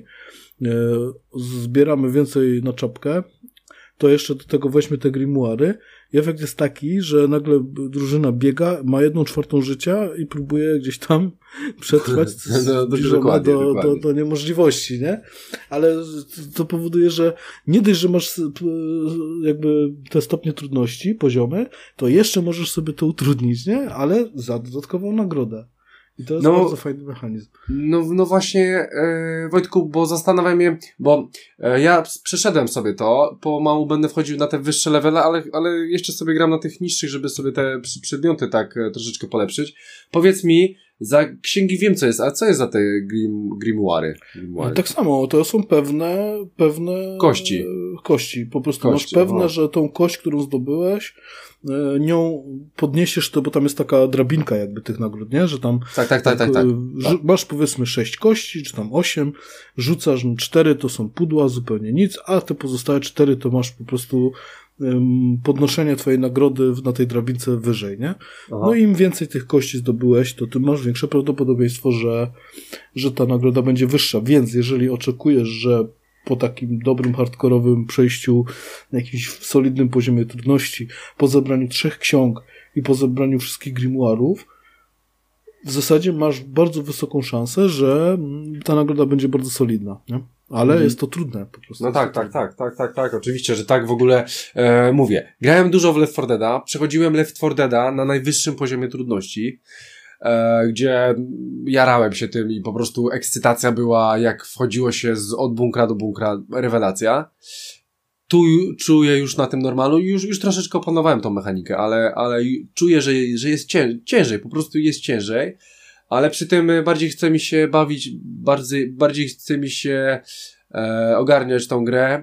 zbieramy więcej na czapkę, to jeszcze do tego weźmy te grimoiry. Efekt jest taki, że nagle drużyna biega, ma jedną czwartą życia i próbuje gdzieś tam przetrwać no, do, do, do, do niemożliwości, nie? Ale to powoduje, że nie dość, że masz jakby te stopnie trudności, poziomy, to jeszcze możesz sobie to utrudnić, nie? Ale za dodatkową nagrodę. I to jest no, bardzo fajny mechanizm. No, no właśnie, yy, Wojtku, bo zastanawiam się, bo yy, ja przeszedłem sobie to, pomału będę wchodził na te wyższe levele, ale, ale jeszcze sobie gram na tych niższych, żeby sobie te przedmioty tak yy, troszeczkę polepszyć. Powiedz mi, za księgi wiem co jest, a co jest za te grim, grimoiry? grimoiry? Tak samo, to są pewne, pewne kości. Kości. Po prostu kości, masz pewne, aha. że tą kość, którą zdobyłeś, nią podniesiesz to, bo tam jest taka drabinka jakby tych nagród, nie? Że tam tak, tak, tak, tak, tak. tak. masz powiedzmy sześć kości, czy tam osiem, rzucasz, no cztery to są pudła, zupełnie nic, a te pozostałe cztery to masz po prostu um, podnoszenie twojej nagrody na tej drabince wyżej, nie? Aha. No i im więcej tych kości zdobyłeś, to ty masz większe prawdopodobieństwo, że, że ta nagroda będzie wyższa, więc jeżeli oczekujesz, że po takim dobrym, hardkorowym przejściu na jakimś solidnym poziomie trudności, po zebraniu trzech ksiąg i po zebraniu wszystkich grimoirów, w zasadzie masz bardzo wysoką szansę, że ta nagroda będzie bardzo solidna, nie? Ale mhm. jest to trudne po prostu. No tak, tak, tak, tak, tak, tak, oczywiście, że tak w ogóle e, mówię. Grałem dużo w Left four Deada, przechodziłem Left four Deada na najwyższym poziomie trudności, e, gdzie jarałem się tym i po prostu ekscytacja była, jak wchodziło się z, od bunkra do bunkra, rewelacja. Tu czuję już na tym normalu, już, już troszeczkę opanowałem tą mechanikę, ale, ale czuję, że, że jest cię, ciężej, po prostu jest ciężej, ale przy tym bardziej chce mi się bawić, bardziej, bardziej chce mi się e, ogarniać tą grę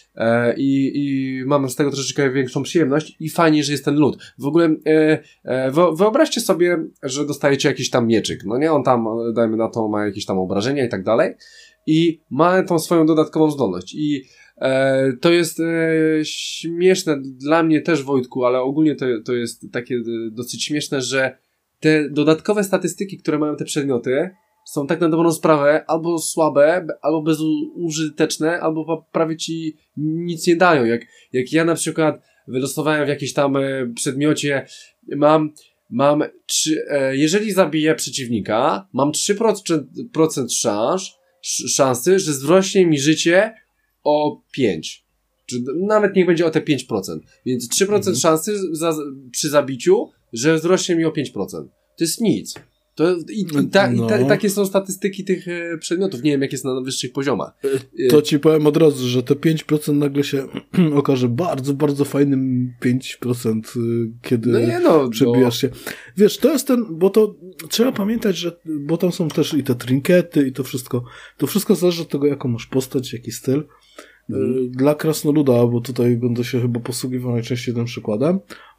e, i, i mam z tego troszeczkę większą przyjemność i fajnie, że jest ten lód. W ogóle e, e, wyobraźcie sobie, że dostajecie jakiś tam mieczyk, no nie, on tam, dajmy na to, ma jakieś tam obrażenia i tak dalej i ma tą swoją dodatkową zdolność i E, to jest e, śmieszne dla mnie też, Wojtku, ale ogólnie to, to jest takie e, dosyć śmieszne, że te dodatkowe statystyki, które mają te przedmioty, są tak na dobrą sprawę albo słabe, albo bezużyteczne, albo prawie ci nic nie dają. Jak, jak ja na przykład wylosowałem w jakimś tam e, przedmiocie, mam mam trzy, e, jeżeli zabiję przeciwnika, mam trzy procent szans, szansy, że wzrośnie mi życie o pięć. Czy nawet niech będzie o te pięć procent. Więc trzy procent mhm. szansy za, przy zabiciu, że wzrośnie mi o pięć procent. To jest nic. To, i, ta, no. i ta, takie są statystyki tych e, przedmiotów. Nie wiem, jak jest na wyższych poziomach. To ci powiem od razu, że te pięć procent nagle się okaże bardzo, bardzo fajnym pięć procent, kiedy no nie no, przebijasz się. Wiesz, to jest ten, bo to trzeba pamiętać, że bo tam są też i te trinkety i to wszystko. To wszystko zależy od tego, jaką masz postać, jaki styl. Hmm. Dla krasnoluda, bo tutaj będę się chyba posługiwał najczęściej tym przykładem,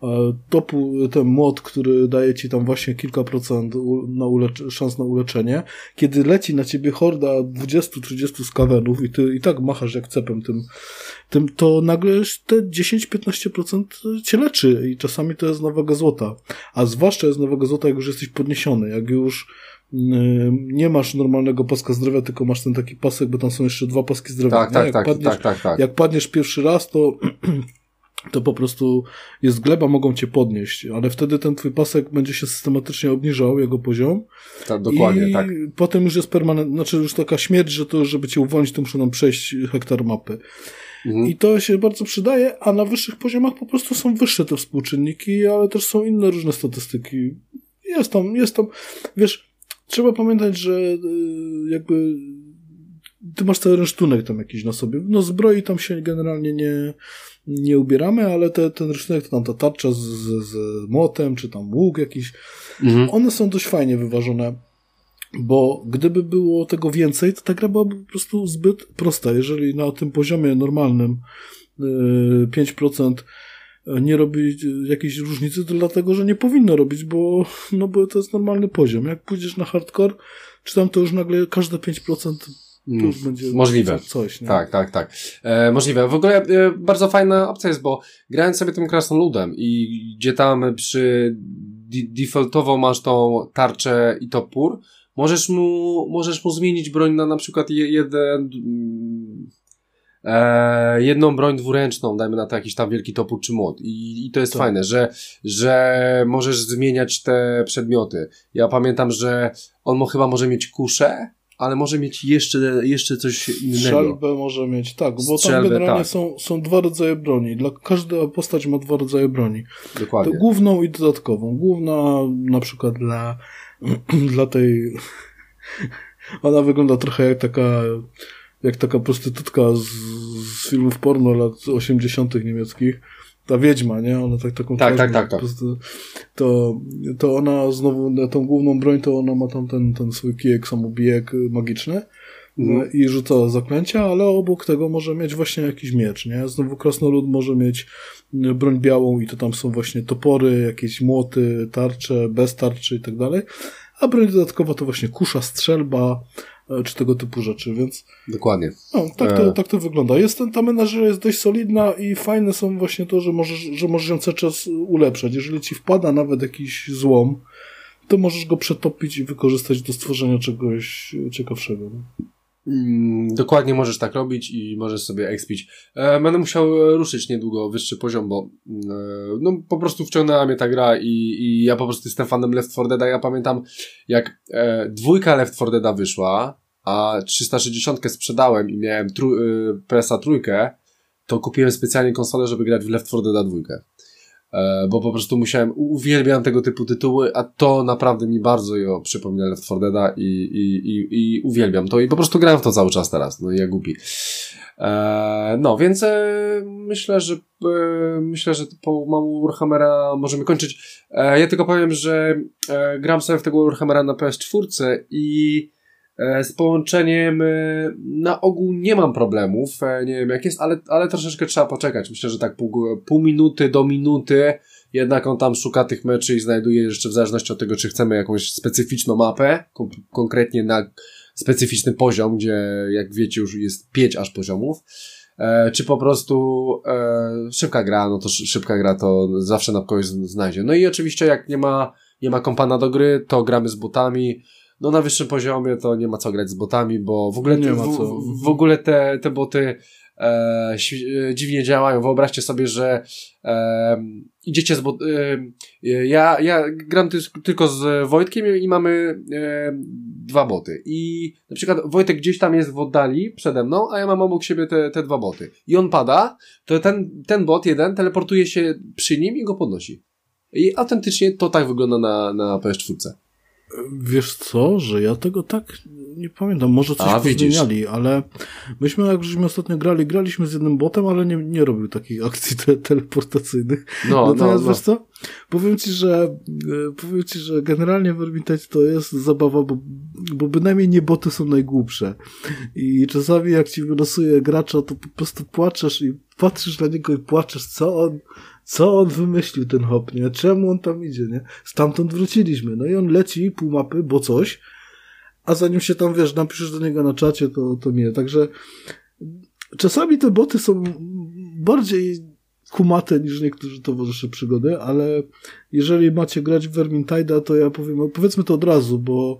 to ten młot, który daje ci tam właśnie kilka procent na ulecz- szans na uleczenie, kiedy leci na ciebie horda dwadzieścia trzydzieści skawenów i ty i tak machasz jak cepem tym, tym to nagle te dziesięć do piętnastu procent cię leczy i czasami to jest nowego złota, a zwłaszcza jest nowego złota, jak już jesteś podniesiony, jak już nie masz normalnego paska zdrowia, tylko masz ten taki pasek, bo tam są jeszcze dwa paski zdrowia. Tak, tak, jak tak, padniesz, tak, tak, tak. Jak padniesz pierwszy raz, to to po prostu jest gleba, mogą cię podnieść, ale wtedy ten twój pasek będzie się systematycznie obniżał, jego poziom. Tak, dokładnie, i tak. potem już jest permanent, znaczy już taka śmierć, że to, żeby cię uwolnić, to muszą nam przejść hektar mapy. Mhm. I to się bardzo przydaje, a na wyższych poziomach po prostu są wyższe te współczynniki, ale też są inne różne statystyki. Jest tam, jest tam, wiesz, trzeba pamiętać, że jakby ty masz cały rynsztunek tam jakiś na sobie. No zbroi tam się generalnie nie, nie ubieramy, ale te, ten rynsztunek to tam ta tarcza z, z, z młotem, czy tam łuk jakiś, mhm. one są dość fajnie wyważone, bo gdyby było tego więcej, to ta gra byłaby po prostu zbyt prosta. Jeżeli na tym poziomie normalnym yy, pięć procent nie robi jakiejś różnicy, to dlatego, że nie powinno robić, bo, no bo to jest normalny poziom. Jak pójdziesz na hardcore, czy tam to już nagle każde pięć procent to już będzie możliwe. Coś, nie? Tak, tak, tak. E, możliwe. W ogóle e, bardzo fajna opcja jest, bo grając sobie tym krasnoludem i gdzie tam przy di- defaultowo masz tą tarczę i topór, możesz mu, możesz mu zmienić broń na na przykład je, jeden E, jedną broń dwuręczną, dajmy na to jakiś tam wielki topór czy młot. I, i to jest tak. fajne, że, że możesz zmieniać te przedmioty. Ja pamiętam, że on mo, chyba może mieć kuszę, ale może mieć jeszcze, jeszcze coś innego. Strzelbę może mieć, tak, bo Strzelbę, tam generalnie tak. są, są dwa rodzaje broni. Dla każda postać ma dwa rodzaje broni. Dokładnie. To główną i dodatkową. Główna na przykład dla, dla tej... Ona wygląda trochę jak taka... jak taka prostytutka z, z filmów porno lat osiemdziesiątych niemieckich. ta wiedźma, nie? Ona tak taką tak, tak, tak, tak. To, to ona znowu na tą główną broń, to ona ma tam ten, ten swój kijek, samobijek magiczny mhm. i rzuca zaklęcia, ale obok tego może mieć właśnie jakiś miecz, nie? Znowu krasnolud może mieć broń białą i to tam są właśnie topory, jakieś młoty, tarcze, bez tarczy i tak dalej, a broń dodatkowa to właśnie kusza, strzelba, czy tego typu rzeczy, więc... Dokładnie. No, tak to, e... tak to wygląda. Jest ten, ta menażeria jest dość solidna i fajne są właśnie to, że możesz, że możesz ją cały czas ulepszać. Jeżeli ci wpada nawet jakiś złom, to możesz go przetopić i wykorzystać do stworzenia czegoś ciekawszego. No? Mm, dokładnie możesz tak robić i możesz sobie expić. E, będę musiał ruszyć niedługo wyższy poziom, bo e, no po prostu wciągnęła mnie ta gra i, i ja po prostu jestem fanem Left four Deada. Ja pamiętam, jak e, dwójka Left four Deada wyszła, a trzysta sześćdziesiąt sprzedałem i miałem tru, e, P S a trójkę, to kupiłem specjalnie konsolę, żeby grać w Left four Deada dwójkę. E, bo po prostu musiałem, uwielbiam tego typu tytuły, a to naprawdę mi bardzo ją przypomina Left four Deada i, i, i, i uwielbiam to i po prostu grałem w to cały czas teraz, no i ja głupi. E, no, więc e, myślę, że e, myślę, że po mału Warhammera możemy kończyć. E, ja tylko powiem, że e, gram sobie w tego Warhammera na P S cztery i e, z połączeniem e, na ogół nie mam problemów, e, nie wiem jak jest, ale, ale troszeczkę trzeba poczekać. Myślę, że tak pół, pół minuty do minuty jednak on tam szuka tych meczy i znajduje jeszcze w zależności od tego, czy chcemy jakąś specyficzną mapę, kon- konkretnie na specyficzny poziom, gdzie jak wiecie już jest pięć aż poziomów, e, czy po prostu e, szybka gra, no to sz- szybka gra to zawsze na kogoś z- znajdzie. No i oczywiście jak nie ma, nie ma kompana do gry, to gramy z botami. No na wyższym poziomie to nie ma co grać z botami, bo w ogóle, nie w, ma co. w, w ogóle te, te boty e, dziwnie działają. Wyobraźcie sobie, że e, idziecie z bot... E, ja, ja gram ty, tylko z Wojtkiem i mamy e, dwa boty. I na przykład Wojtek gdzieś tam jest w oddali przede mną, a ja mam obok siebie te, te dwa boty. I on pada, to ten, ten bot jeden teleportuje się przy nim i go podnosi. I autentycznie to tak wygląda na, na P S cztery. Wiesz co, że ja tego tak nie pamiętam, może coś pozmieniali, ale myśmy jak żeśmy ostatnio grali, graliśmy z jednym botem, ale nie, nie robił takich akcji te, teleportacyjnych. No, Natomiast no, wiesz co, powiem ci, że powiem ci, że generalnie Vermintide to jest zabawa, bo, bo bynajmniej nie boty są najgłupsze i czasami jak ci wylosuje gracza, to po prostu płaczesz i patrzysz na niego i płaczesz, co on Co on wymyślił, ten hop, nie? Czemu on tam idzie, nie? Stamtąd wróciliśmy. No i on leci pół mapy, bo coś, a zanim się tam, wiesz, napiszesz do niego na czacie, to, to nie. Także czasami te boty są bardziej kumate niż niektórzy towarzysze przygody, ale jeżeli macie grać w Vermintide'a, to ja powiem, no powiedzmy to od razu, bo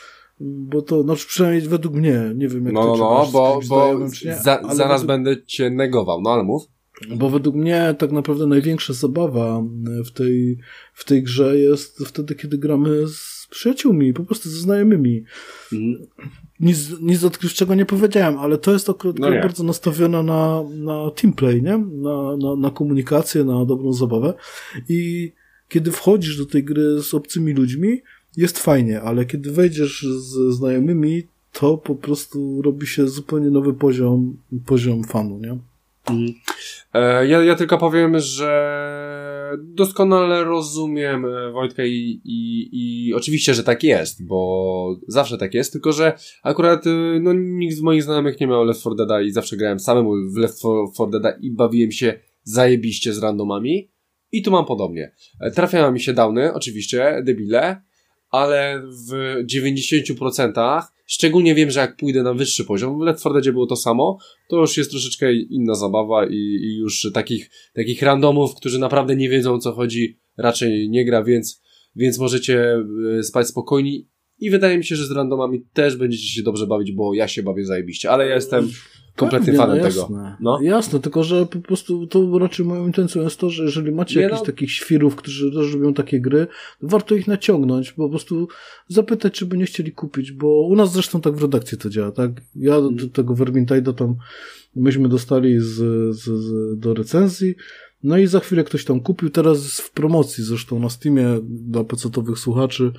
bo to, no przynajmniej według mnie, nie wiem jak no, to no, no, bo, bo nie, za, zaraz według... będę cię negował, no ale mów. Bo według mnie tak naprawdę największa zabawa w tej, w tej grze jest wtedy, kiedy gramy z przyjaciółmi, po prostu ze znajomymi. Mhm. Nic, nic odkrywczego nie powiedziałem, ale to jest akurat no bardzo nastawiona na, na teamplay, nie? Na, na, na komunikację, na dobrą zabawę. I kiedy wchodzisz do tej gry z obcymi ludźmi, jest fajnie, ale kiedy wejdziesz z znajomymi, to po prostu robi się zupełnie nowy poziom, poziom fanu, nie? Mhm. E, ja, ja tylko powiem, że doskonale rozumiem Wojtka i, i, i oczywiście, że tak jest, bo zawsze tak jest, tylko że akurat no, nikt z moich znajomych nie miał Left four Deada i zawsze grałem samemu w Left four Deada i bawiłem się zajebiście z randomami i tu mam podobnie. Trafiają mi się downy, oczywiście, debile, ale w dziewięćdziesiąt procent, szczególnie wiem, że jak pójdę na wyższy poziom, w Left four Deadzie było to samo, to już jest troszeczkę inna zabawa i, i już takich, takich randomów, którzy naprawdę nie wiedzą o co chodzi, raczej nie gra, więc, więc możecie spać spokojni i wydaje mi się, że z randomami też będziecie się dobrze bawić, bo ja się bawię zajebiście, ale ja jestem kompletnym fanem no, tego. No. Jasne, tylko że po prostu to raczej moją intencją jest to, że jeżeli macie nie jakichś no. takich świrów, którzy też lubią takie gry, to warto ich naciągnąć, po prostu zapytać, czy by nie chcieli kupić, bo u nas zresztą tak w redakcji to działa, tak? Ja do, do tego Vermintide'a tam myśmy dostali z, z, z, do recenzji, no i za chwilę ktoś tam kupił, teraz jest w promocji zresztą na Steamie dla pecetowych słuchaczy,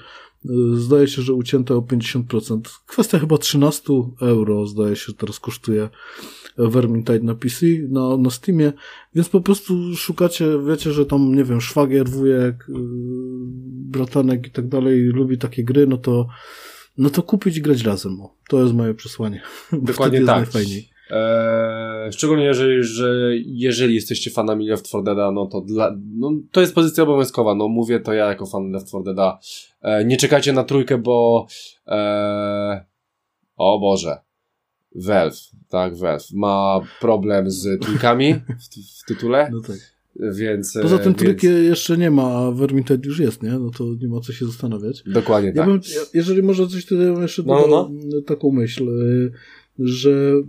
Zdaje się, że ucięte o pięćdziesiąt procent. Kwestia chyba trzynaście euro, zdaje się, że teraz kosztuje Vermintide na P C, na, na Steamie, więc po prostu szukacie, wiecie, że tam, nie wiem, szwagier, wujek, yy, bratanek i tak dalej lubi takie gry, no to no to kupić i grać razem. O. To jest moje przesłanie. Dokładnie tak. Najfajniej. Eee, szczególnie jeżeli, że jeżeli jesteście fanami Left four Deada, no to dla, no to jest pozycja obowiązkowa, no mówię to ja jako fan Left four Deada. Eee, nie czekajcie na trójkę, bo eee, o Boże, Valve, tak, Valve ma problem z trójkami w, w tytule. No tak. Więc, Poza tym więc... trójki jeszcze nie ma, a Vermintide już jest, nie? No to nie ma co się zastanawiać. Dokładnie ja tak. Bym, jeżeli może coś tutaj mam jeszcze no, no. taką myśl, że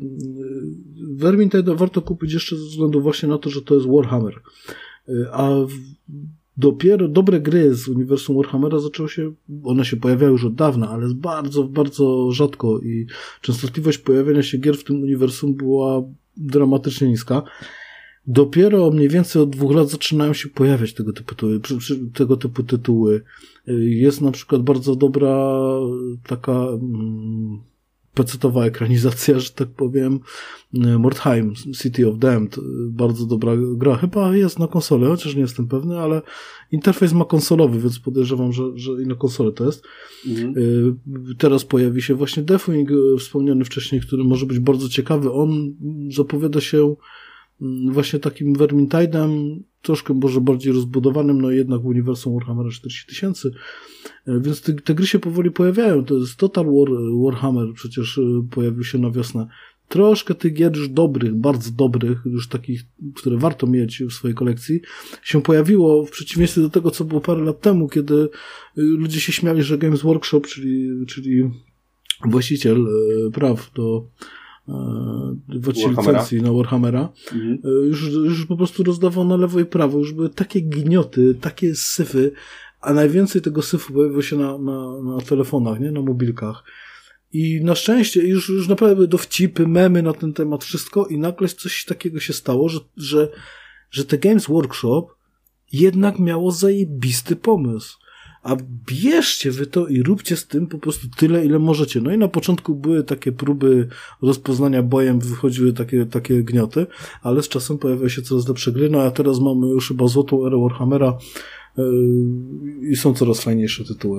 Vermintide warto kupić jeszcze ze względu właśnie na to, że to jest Warhammer. A dopiero dobre gry z uniwersum Warhammera zaczęły się, one się pojawiały już od dawna, ale bardzo, bardzo rzadko i częstotliwość pojawiania się gier w tym uniwersum była dramatycznie niska. Dopiero mniej więcej od dwóch lat zaczynają się pojawiać tego typu, tego typu tytuły. Jest na przykład bardzo dobra taka mm, pecetowa ekranizacja, że tak powiem, Mordheim, City of Damned. Bardzo dobra gra. Chyba jest na konsolę, chociaż nie jestem pewny, ale interfejs ma konsolowy, więc podejrzewam, że, że i na konsolę to jest. Mhm. Teraz pojawi się właśnie Deathwing, wspomniany wcześniej, który może być bardzo ciekawy. On zapowiada się właśnie takim Vermintide'em, troszkę może bardziej rozbudowanym, no jednak w uniwersum Warhammera czterdzieści tysięcy, więc te, te gry się powoli pojawiają. To jest Total War, Warhammer przecież pojawił się na wiosnę. Troszkę tych gier już dobrych, bardzo dobrych, już takich, które warto mieć w swojej kolekcji, się pojawiło w przeciwieństwie do tego, co było parę lat temu, kiedy ludzie się śmiali, że Games Workshop, czyli, czyli właściciel praw do w licencji na Warhammera, mhm. już, już po prostu rozdawał na lewo i prawo, już były takie gnioty, takie syfy, a najwięcej tego syfu pojawiło się na, na, na telefonach, nie, na mobilkach. I na szczęście już, już naprawdę były dowcipy, memy na ten temat, wszystko i nagle coś takiego się stało, że, że, że te Games Workshop jednak miało zajebisty pomysł. A bierzcie wy to i róbcie z tym po prostu tyle, ile możecie. No i na początku były takie próby rozpoznania bojem, wychodziły takie, takie gnioty, ale z czasem pojawiają się coraz lepsze gry, no a teraz mamy już chyba złotą erę Warhammera yy, i są coraz fajniejsze tytuły.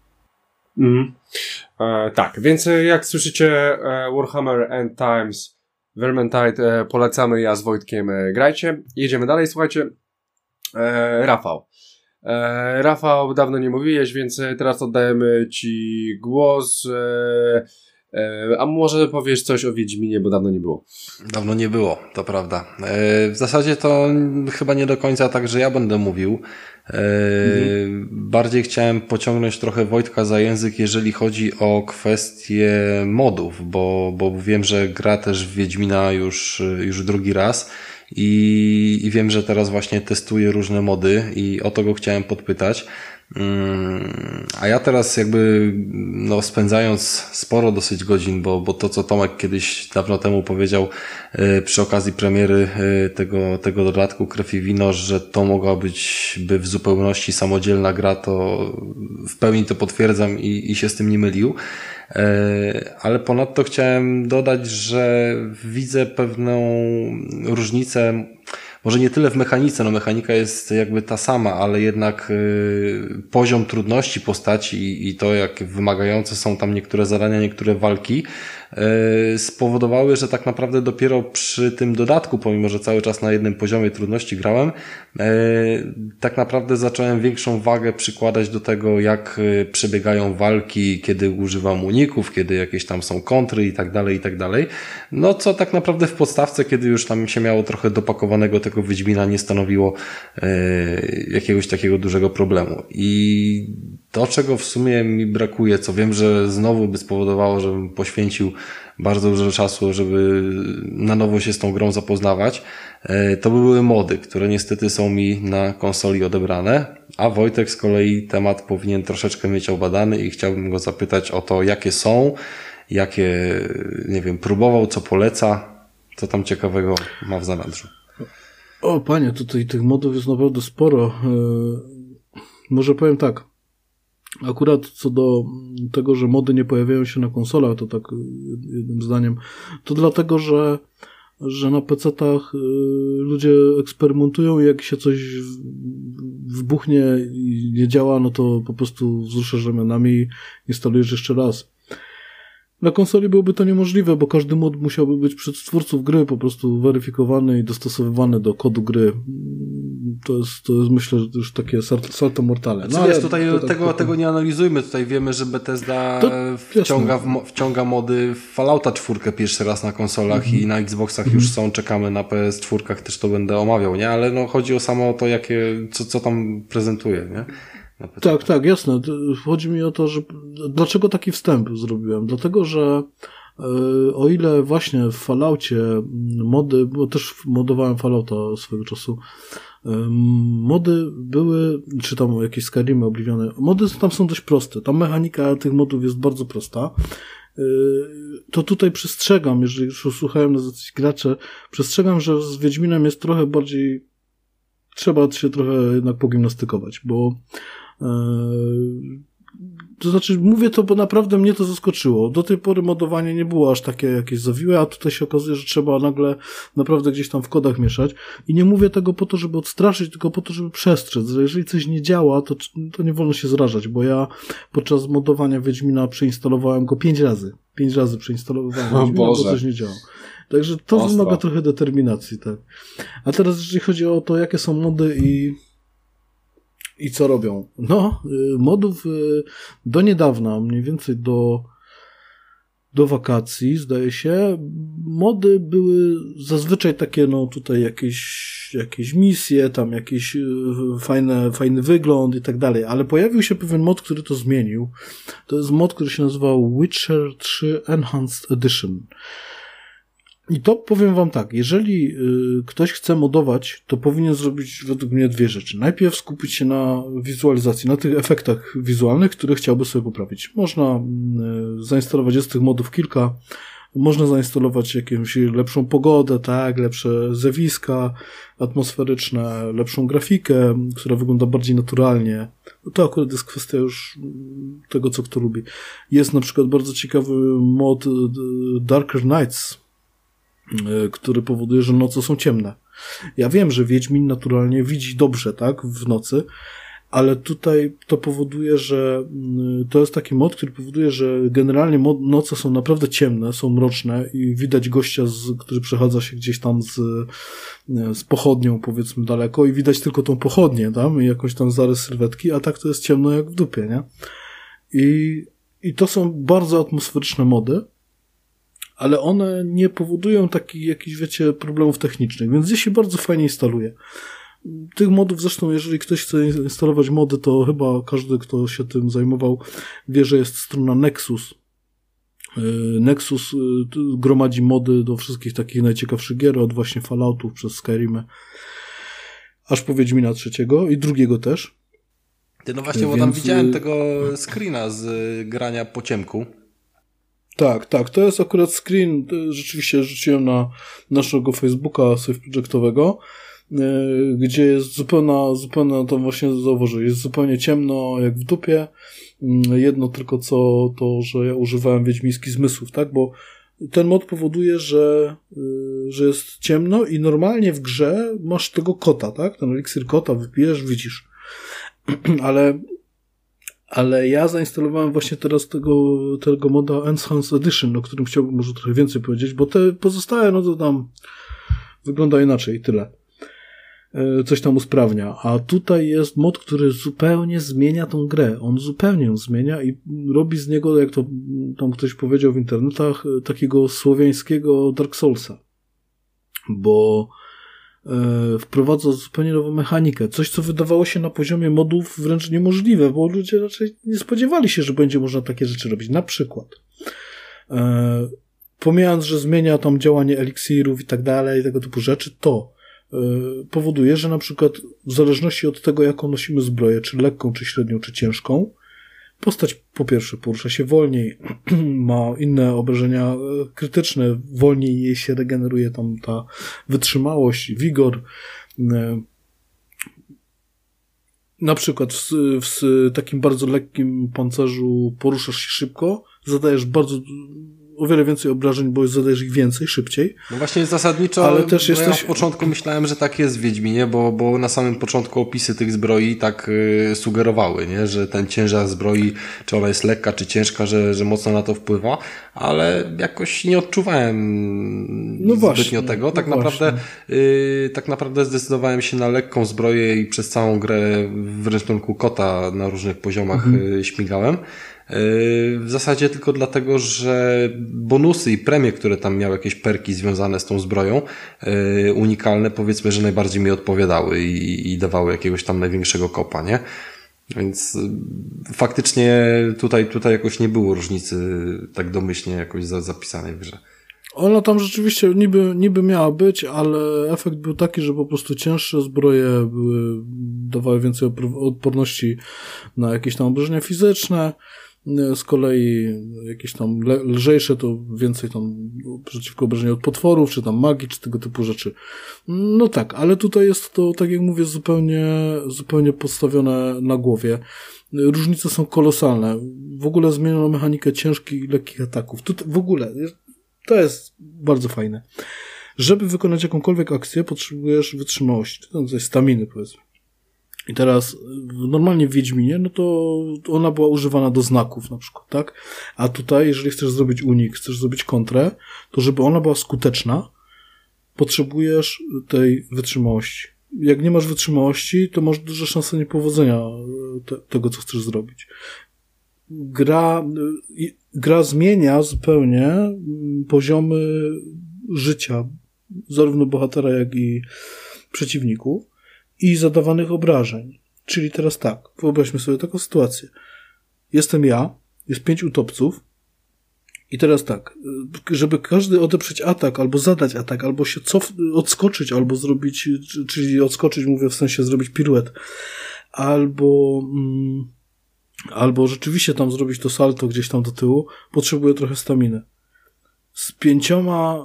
Mm. E, tak, więc jak słyszycie e, Warhammer End Times, Vermintide e, polecamy, ja z Wojtkiem e, grajcie. Jedziemy dalej, słuchajcie. E, Rafał. E, Rafał, dawno nie mówiłeś, więc teraz oddajemy Ci głos. E, e, a może powiesz coś o Wiedźminie, bo dawno nie było. Dawno nie było, to prawda. E, w zasadzie to chyba nie do końca tak, że ja będę mówił. E, mhm. Bardziej chciałem pociągnąć trochę Wojtka za język, jeżeli chodzi o kwestie modów, bo, bo wiem, że gra też w Wiedźmina już, już drugi raz. I, I wiem, że teraz właśnie testuje różne mody i o to go chciałem podpytać. A ja teraz jakby no spędzając sporo dosyć godzin, bo, bo to co Tomek kiedyś dawno temu powiedział yy, przy okazji premiery yy, tego, tego dodatku Krew i Wino, że to mogła być by w zupełności samodzielna gra, to w pełni to potwierdzam i, i się z tym nie mylił. Ale ponadto chciałem dodać, że widzę pewną różnicę, może nie tyle w mechanice, no mechanika jest jakby ta sama, ale jednak y, poziom trudności postaci i, i to, jak wymagające są tam niektóre zadania, niektóre walki, y, spowodowały, że tak naprawdę dopiero przy tym dodatku, pomimo że cały czas na jednym poziomie trudności grałem, y, tak naprawdę zacząłem większą wagę przykładać do tego, jak y, przebiegają walki, kiedy używam uników, kiedy jakieś tam są kontry i tak dalej, i tak dalej. No co tak naprawdę w podstawce, kiedy już tam się miało trochę dopakowanego tego Wiedźmina, nie stanowiło y, jakiegoś takiego dużego problemu. I to, czego w sumie mi brakuje, co wiem, że znowu by spowodowało, żebym poświęcił bardzo dużo czasu, żeby na nowo się z tą grą zapoznawać, y, to by były mody, które niestety są mi na konsoli odebrane, a Wojtek z kolei temat powinien troszeczkę mieć obadany i chciałbym go zapytać o to, jakie są, jakie, nie wiem, próbował, co poleca, co tam ciekawego ma w zanadrzu. O panie, tutaj tych modów jest naprawdę sporo. Yy, może powiem tak. Akurat co do tego, że mody nie pojawiają się na konsolach, to tak jednym zdaniem, to dlatego, że że na pecetach y, ludzie eksperymentują i jak się coś wybuchnie i nie działa, no to po prostu wzruszasz ramionami i instalujesz jeszcze raz. Na konsoli byłoby to niemożliwe, bo każdy mod musiałby być przez twórców gry po prostu weryfikowany i dostosowywany do kodu gry. To jest, to jest myślę, że już takie salto mortale. No, wiesz, tutaj to tego, tak, tego nie analizujmy. Tutaj wiemy, że Bethesda to, wciąga, w, wciąga mody w Fallouta czwórkę pierwszy raz na konsolach mhm. i na Xboxach mhm. już są, czekamy na P S cztery, też to będę omawiał, nie? Ale no chodzi o samo to, jakie, co, co tam prezentuje, nie? Tak, tak, jasne. Chodzi mi o to, że dlaczego taki wstęp zrobiłem? Dlatego, że yy, o ile właśnie w Falloutie mody, bo też modowałem Fallouta swego czasu, yy, mody były, czy tam jakieś Skyrimy Oblivione, mody tam są dość proste. Ta mechanika tych modów jest bardzo prosta. Yy, to tutaj przestrzegam, jeżeli już słuchałem na jacyś gracze, przestrzegam, że z Wiedźminem jest trochę bardziej, trzeba się trochę jednak pogimnastykować, bo to znaczy, mówię to, bo naprawdę mnie to zaskoczyło. Do tej pory modowanie nie było aż takie jakieś zawiłe, a tutaj się okazuje, że trzeba nagle naprawdę gdzieś tam w kodach mieszać. I nie mówię tego po to, żeby odstraszyć, tylko po to, żeby przestrzec, że jeżeli coś nie działa, to, to nie wolno się zrażać, bo ja podczas modowania Wiedźmina przeinstalowałem go pięć razy. Pięć razy przeinstalowałem Wiedźmina, bo coś nie działa. Także to Ostro. wymaga trochę determinacji, tak. A teraz, jeżeli chodzi o to, jakie są mody i I co robią? No, modów do niedawna, mniej więcej do, do wakacji, zdaje się, mody były zazwyczaj takie, no tutaj jakieś, jakieś misje, tam jakieś fajne, fajny wygląd i tak dalej, ale pojawił się pewien mod, który to zmienił. To jest mod, który się nazywał Witcher trzy Enhanced Edition. I to powiem wam tak, jeżeli y, ktoś chce modować, to powinien zrobić według mnie dwie rzeczy. Najpierw skupić się na wizualizacji, na tych efektach wizualnych, które chciałby sobie poprawić. Można y, zainstalować, jest tych modów kilka, można zainstalować jakąś lepszą pogodę, tak, lepsze zjawiska atmosferyczne, lepszą grafikę, która wygląda bardziej naturalnie. To akurat jest kwestia już tego, co kto lubi. Jest na przykład bardzo ciekawy mod Darker Nights, który powoduje, że noce są ciemne. Ja wiem, że Wiedźmin naturalnie widzi dobrze, tak, w nocy, ale tutaj to powoduje, że to jest taki mod, który powoduje, że generalnie noce są naprawdę ciemne, są mroczne i widać gościa, z, który przechadza się gdzieś tam z, z pochodnią, powiedzmy, daleko i widać tylko tą pochodnię tam i jakąś tam zarys sylwetki, a tak to jest ciemno jak w dupie, nie? I, i to są bardzo atmosferyczne mody, ale one nie powodują takich jakichś, wiecie, problemów technicznych, więc gdzieś się bardzo fajnie instaluje. Tych modów zresztą, jeżeli ktoś chce instalować mody, to chyba każdy, kto się tym zajmował, wie, że jest strona Nexus. Nexus gromadzi mody do wszystkich takich najciekawszych gier, od właśnie Falloutów przez Skyrimy, aż po Wiedźmina trzeciego i drugiego też. Ty, no właśnie, bo tam widziałem tego screena z grania po ciemku. Tak, tak, to jest akurat screen, rzeczywiście rzuciłem na naszego Facebooka Safe Projectowego, gdzie jest zupełna, zupełna, tam właśnie zauważyłem, jest zupełnie ciemno jak w dupie. Jedno tylko co, to, że ja używałem wiedźmińskich zmysłów, tak, bo ten mod powoduje, że, że jest ciemno i normalnie w grze masz tego kota, tak, ten eliksir kota wypijesz, widzisz. Ale Ale ja zainstalowałem właśnie teraz tego, tego moda Enhanced Edition, o którym chciałbym może trochę więcej powiedzieć, bo te pozostałe, no to tam wygląda inaczej, tyle. Coś tam usprawnia. A tutaj jest mod, który zupełnie zmienia tą grę. On zupełnie ją zmienia i robi z niego, jak to tam ktoś powiedział w internetach, takiego słowiańskiego Dark Soulsa. Bo wprowadza zupełnie nową mechanikę. Coś, co wydawało się na poziomie modów wręcz niemożliwe, bo ludzie raczej nie spodziewali się, że będzie można takie rzeczy robić. Na przykład e, pomijając, że zmienia tam działanie eliksirów i tak dalej, tego typu rzeczy, to e, powoduje, że na przykład w zależności od tego, jaką nosimy zbroję, czy lekką, czy średnią, czy ciężką, postać po pierwsze porusza się wolniej, ma inne obrażenia krytyczne, wolniej jej się regeneruje tam ta wytrzymałość, wigor. na przykład w, w takim bardzo lekkim pancerzu poruszasz się szybko, zadajesz bardzo o wiele więcej obrażeń, bo zadajesz ich więcej, szybciej. No właśnie zasadniczo, ale też jesteś... ja w początku myślałem, że tak jest w Wiedźminie, bo, bo na samym początku opisy tych zbroi tak y, sugerowały, nie? Że ten ciężar zbroi, czy ona jest lekka, czy ciężka, że, że mocno na to wpływa, ale jakoś nie odczuwałem no zbytnio właśnie, tego. Tak no naprawdę y, tak naprawdę zdecydowałem się na lekką zbroję i przez całą grę w rysunku kota na różnych poziomach mhm. y, śmigałem. W zasadzie tylko dlatego, że bonusy i premie, które tam miały jakieś perki związane z tą zbroją, unikalne, powiedzmy, że najbardziej mi odpowiadały i, i dawały jakiegoś tam największego kopa, nie? Więc faktycznie tutaj, tutaj jakoś nie było różnicy tak domyślnie jakoś zapisanej w grze. Ona tam rzeczywiście niby, niby miała być, ale efekt był taki, że po prostu cięższe zbroje były, dawały więcej odporności na jakieś tam obrażenia fizyczne. Z kolei jakieś tam lżejsze to więcej tam przeciwko obrażeniu od potworów, czy tam magii, czy tego typu rzeczy. No tak, ale tutaj jest to, tak jak mówię, zupełnie, zupełnie postawione na głowie. Różnice są kolosalne. W ogóle zmieniono mechanikę ciężkich i lekkich ataków. Tutaj w ogóle to jest bardzo fajne. Żeby wykonać jakąkolwiek akcję, potrzebujesz wytrzymałości. To jest staminy, powiedzmy. I teraz normalnie w Wiedźminie, no to ona była używana do znaków na przykład, tak? A tutaj, jeżeli chcesz zrobić unik, chcesz zrobić kontrę, to żeby ona była skuteczna, potrzebujesz tej wytrzymałości. Jak nie masz wytrzymałości, to masz duże szanse niepowodzenia te, tego, co chcesz zrobić. Gra, gra zmienia zupełnie poziomy życia zarówno bohatera, jak i przeciwników i zadawanych obrażeń. Czyli teraz tak, wyobraźmy sobie taką sytuację. Jestem ja, jest pięć utopców i teraz tak, żeby każdy odeprzeć atak, albo zadać atak, albo się cof- odskoczyć, albo zrobić, czyli odskoczyć, mówię w sensie zrobić piruet, albo mm, albo rzeczywiście tam zrobić to salto gdzieś tam do tyłu, potrzebuje trochę staminy. Z pięcioma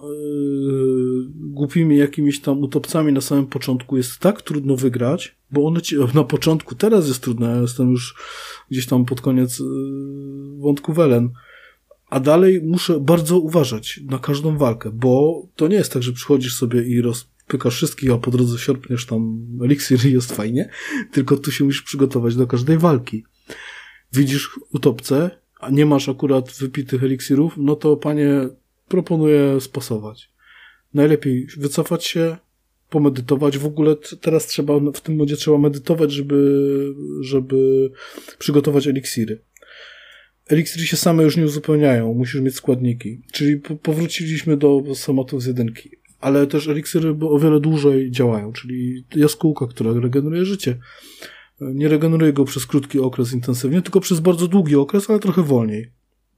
yy, głupimi jakimiś tam utopcami na samym początku jest tak trudno wygrać, bo one ci, na początku, teraz jest trudno, ja jestem już gdzieś tam pod koniec yy, wątku Welen, a dalej muszę bardzo uważać na każdą walkę, bo to nie jest tak, że przychodzisz sobie i rozpykasz wszystkich, a po drodze sierpniesz tam eliksir i jest fajnie, tylko tu się musisz przygotować do każdej walki. Widzisz utopcę, a nie masz akurat wypitych eliksirów, no to panie, proponuję spasować. Najlepiej wycofać się, pomedytować. W ogóle teraz trzeba, w tym modzie trzeba medytować, żeby, żeby przygotować eliksiry. Eliksiry się same już nie uzupełniają, musisz mieć składniki. Czyli po, powróciliśmy do schematów z jedynki. Ale też eliksiry o wiele dłużej działają, czyli jaskółka, która regeneruje życie. Nie regeneruje go przez krótki okres intensywnie, tylko przez bardzo długi okres, ale trochę wolniej.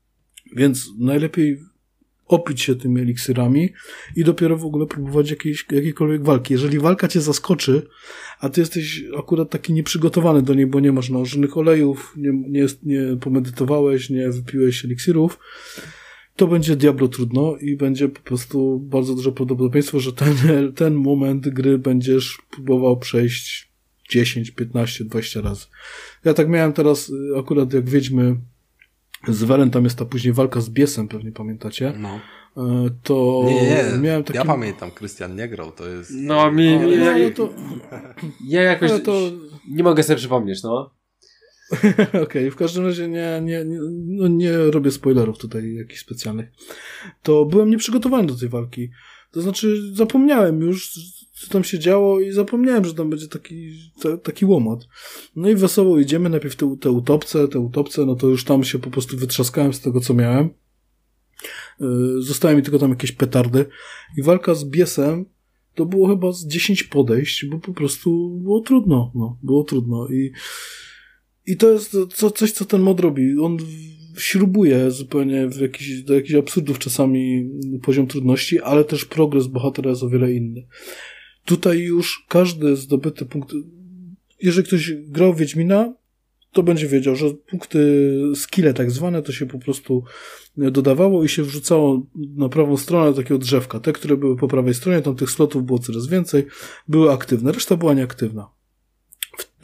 Więc najlepiej opić się tymi eliksirami i dopiero w ogóle próbować jakiejś, jakiejkolwiek walki. Jeżeli walka cię zaskoczy, a ty jesteś akurat taki nieprzygotowany do niej, bo nie masz nałożonych olejów, nie, nie, nie pomedytowałeś, nie wypiłeś eliksirów, to będzie diablo trudno i będzie po prostu bardzo duże prawdopodobieństwo, że ten, ten moment gry będziesz próbował przejść dziesięć, piętnaście, dwadzieścia razy. Ja tak miałem teraz akurat jak Wiedźmy z Welen, tam jest ta później walka z Biesem, pewnie pamiętacie. No. To nie, nie, miałem taki... ja pamiętam, Krystian nie grał, to jest... No, mi... Ale, ja, ale to... ja jakoś to... nie mogę sobie przypomnieć, no. Okej, okay, w każdym razie nie, nie, nie, no nie robię spoilerów tutaj jakichś specjalnych. To byłem nieprzygotowany do tej walki. To znaczy zapomniałem już, co tam się działo i zapomniałem, że tam będzie taki, ta, taki łomot. No i wesoło idziemy, najpierw te, te utopce, te utopce, no to już tam się po prostu wytrzaskałem z tego, co miałem. Yy, zostały mi tylko tam jakieś petardy. I walka z Biesem to było chyba z dziesięć podejść, bo po prostu było trudno, no, było trudno. I, i to jest co, coś, co ten mod robi. On śrubuje zupełnie w jakiś, do jakichś absurdów czasami poziom trudności, ale też progres bohatera jest o wiele inny. Tutaj już każdy zdobyty punkt, jeżeli ktoś grał w Wiedźmina, to będzie wiedział, że punkty skille tak zwane to się po prostu dodawało i się wrzucało na prawą stronę takiego drzewka. Te, które były po prawej stronie, tam tych slotów było coraz więcej, były aktywne, reszta była nieaktywna.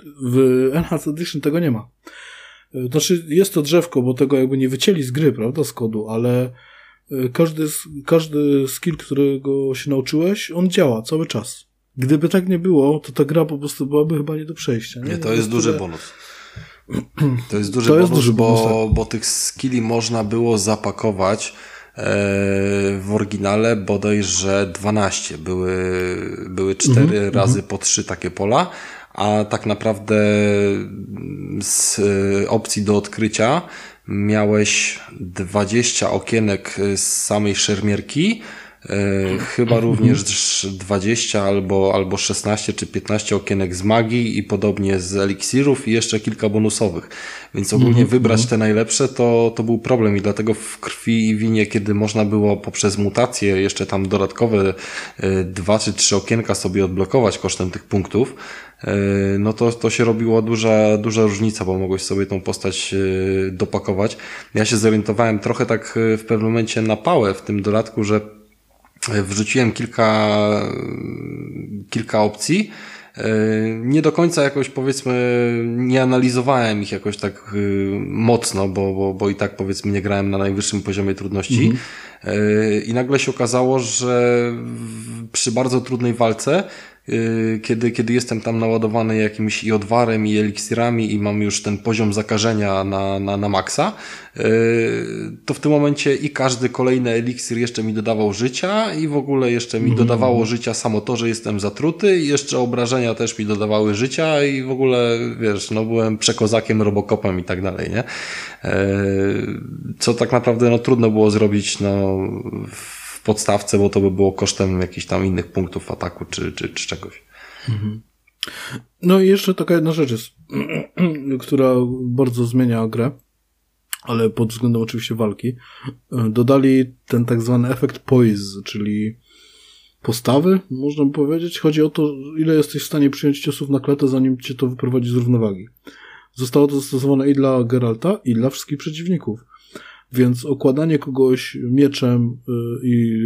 w Enhanced Edition tego nie ma. Znaczy, jest to drzewko, bo tego jakby nie wycięli z gry, prawda, z kodu, ale każdy, każdy skill, którego się nauczyłeś, on działa cały czas. Gdyby tak nie było, to ta gra po prostu byłaby chyba nie do przejścia. Nie, nie to nie jest duży tyle... bonus. To jest duży to bonus, jest duży bo, bonus, tak. bo tych skilli można było zapakować e, w oryginale bodajże dwanaście. Były, były cztery mm-hmm. razy po trzy takie pola, a tak naprawdę z opcji do odkrycia miałeś dwadzieścia okienek z samej szermierki, Yy, chyba również dwadzieścia albo, albo szesnaście czy piętnaście okienek z magii i podobnie z eliksirów i jeszcze kilka bonusowych. Więc ogólnie wybrać te najlepsze to, to był problem i dlatego w Krwi i Winie, kiedy można było poprzez mutacje jeszcze tam dodatkowe yy, dwa czy trzy okienka sobie odblokować kosztem tych punktów, yy, no to, to się robiła duża, duża różnica, bo mogłeś sobie tą postać yy, dopakować. Ja się zorientowałem trochę tak w pewnym momencie na pałę w tym dodatku, że wrzuciłem kilka, kilka opcji. Nie do końca jakoś powiedzmy nie analizowałem ich jakoś tak mocno, bo, bo, bo i tak powiedzmy nie grałem na najwyższym poziomie trudności. Mhm. I nagle się okazało, że przy bardzo trudnej walce, kiedy, kiedy jestem tam naładowany jakimś i odwarem, i eliksirami i mam już ten poziom zakażenia na, na, na maksa, to w tym momencie i każdy kolejny eliksir jeszcze mi dodawał życia i w ogóle jeszcze mi dodawało mm. życia samo to, że jestem zatruty i jeszcze obrażenia też mi dodawały życia i w ogóle, wiesz, no byłem przekozakiem, robokopem i tak dalej, nie? Co tak naprawdę no trudno było zrobić, no w podstawce, bo to by było kosztem jakichś tam innych punktów ataku czy, czy, czy czegoś. Mhm. No i jeszcze taka jedna rzecz jest, która bardzo zmienia grę, ale pod względem oczywiście walki. Dodali ten tak zwany efekt poise, czyli postawy, można by powiedzieć. Chodzi o to, ile jesteś w stanie przyjąć ciosów na klatę, zanim cię to wyprowadzi z równowagi. Zostało to zastosowane i dla Geralta, i dla wszystkich przeciwników. Więc okładanie kogoś mieczem i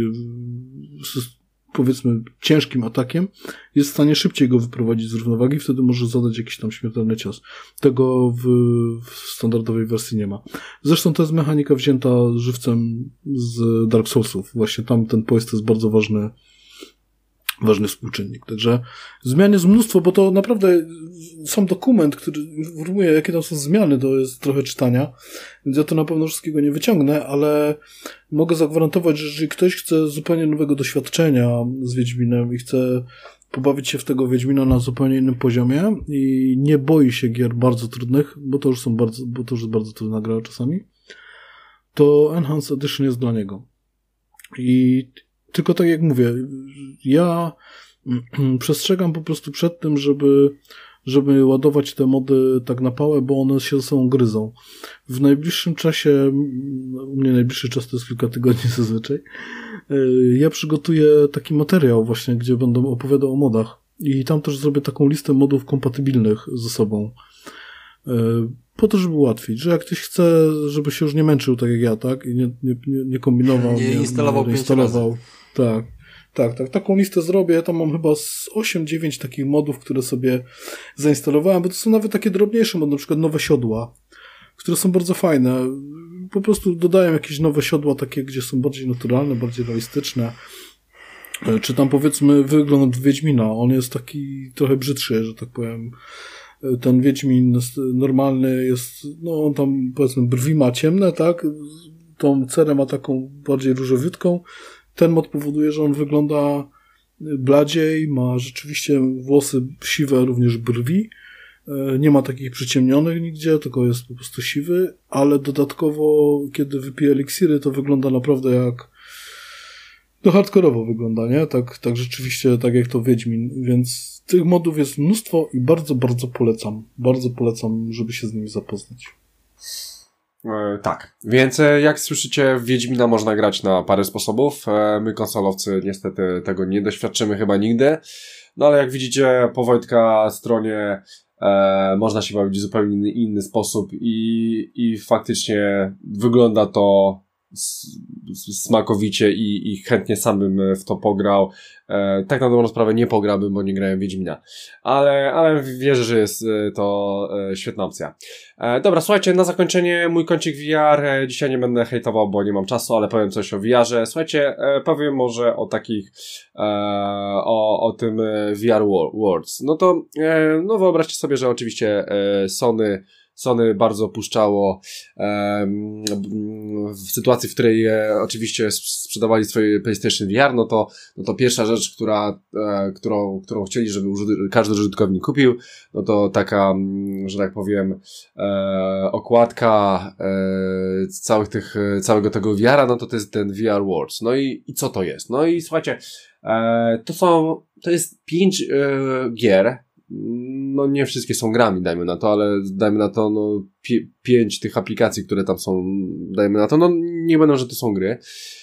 powiedzmy ciężkim atakiem jest w stanie szybciej go wyprowadzić z równowagi, wtedy może zadać jakiś tam śmiertelny cios. Tego w, w standardowej wersji nie ma. Zresztą to jest mechanika wzięta żywcem z Dark Soulsów. Właśnie tam ten poise to jest bardzo ważny ważny współczynnik. Także zmian jest mnóstwo, bo to naprawdę sam dokument, który informuje, jakie tam są zmiany, to jest trochę czytania, więc ja to na pewno wszystkiego nie wyciągnę, ale mogę zagwarantować, że jeżeli ktoś chce zupełnie nowego doświadczenia z Wiedźminem i chce pobawić się w tego Wiedźmina na zupełnie innym poziomie i nie boi się gier bardzo trudnych, bo to już są bardzo, bo to już jest bardzo trudna gra czasami, to Enhanced Edition jest dla niego. I tylko tak jak mówię, ja przestrzegam po prostu przed tym, żeby, żeby ładować te mody tak na pałę, bo one się ze sobą gryzą. W najbliższym czasie, u mnie najbliższy czas to jest kilka tygodni zazwyczaj, ja przygotuję taki materiał właśnie, gdzie będę opowiadał o modach i tam też zrobię taką listę modów kompatybilnych ze sobą. Po to, żeby ułatwić, że jak ktoś chce, żeby się już nie męczył tak jak ja, tak? I nie, nie, nie kombinował, nie, nie instalował, nie instalował. Tak, tak, tak. Taką listę zrobię. Ja tam mam chyba z osiem dziewięć takich modów, które sobie zainstalowałem, bo to są nawet takie drobniejsze mody, na przykład nowe siodła, które są bardzo fajne. Po prostu dodaję jakieś nowe siodła, takie, gdzie są bardziej naturalne, bardziej realistyczne. Czy tam powiedzmy wygląd Wiedźmina. On jest taki trochę brzydszy, że tak powiem. Ten Wiedźmin normalny jest, no on tam powiedzmy brwi ma ciemne, tak? Tą cerę ma taką bardziej różowiutką. Ten mod powoduje, że on wygląda bladziej, ma rzeczywiście włosy siwe, również brwi. Nie ma takich przyciemnionych nigdzie, tylko jest po prostu siwy, ale dodatkowo, kiedy wypije eliksiry, to wygląda naprawdę jak no hardkorowo wygląda, nie? Tak, tak rzeczywiście, tak jak to Wiedźmin, więc tych modów jest mnóstwo i bardzo, bardzo polecam. Bardzo polecam, żeby się z nimi zapoznać. E, tak, więc e, jak słyszycie, w Wiedźmina można grać na parę sposobów. E, my konsolowcy niestety tego nie doświadczymy chyba nigdy. No ale jak widzicie po Wojtka stronie e, można się bawić w zupełnie inny, inny sposób i, i faktycznie wygląda to smakowicie i, i chętnie sam bym w to pograł. E, tak na dobrą sprawę nie pograłbym, bo nie grałem w Wiedźmina. Ale, ale wierzę, że jest to e, świetna opcja. E, dobra, słuchajcie, na zakończenie mój kącik V R. E, dzisiaj nie będę hejtował, bo nie mam czasu, ale powiem coś o V R-ze. Słuchajcie, e, powiem może o takich e, o, o tym V R Worlds. No to e, no wyobraźcie sobie, że oczywiście e, Sony Sony bardzo puszczało um, w sytuacji, w której e, oczywiście sprzedawali swoje PlayStation V R, no to, no to pierwsza rzecz, która, e, którą, którą chcieli, żeby użyt- każdy użytkownik kupił, no to taka, że tak powiem, e, okładka e, całych tych, całego tego V R-a, no to to jest ten V R Worlds. No i, i co to jest? No i słuchajcie, e, to są, to jest pięć e, gier. No nie wszystkie są grami, dajmy na to, ale dajmy na to, no pi- pięć tych aplikacji, które tam są, dajmy na to, no nie będą, że to są gry,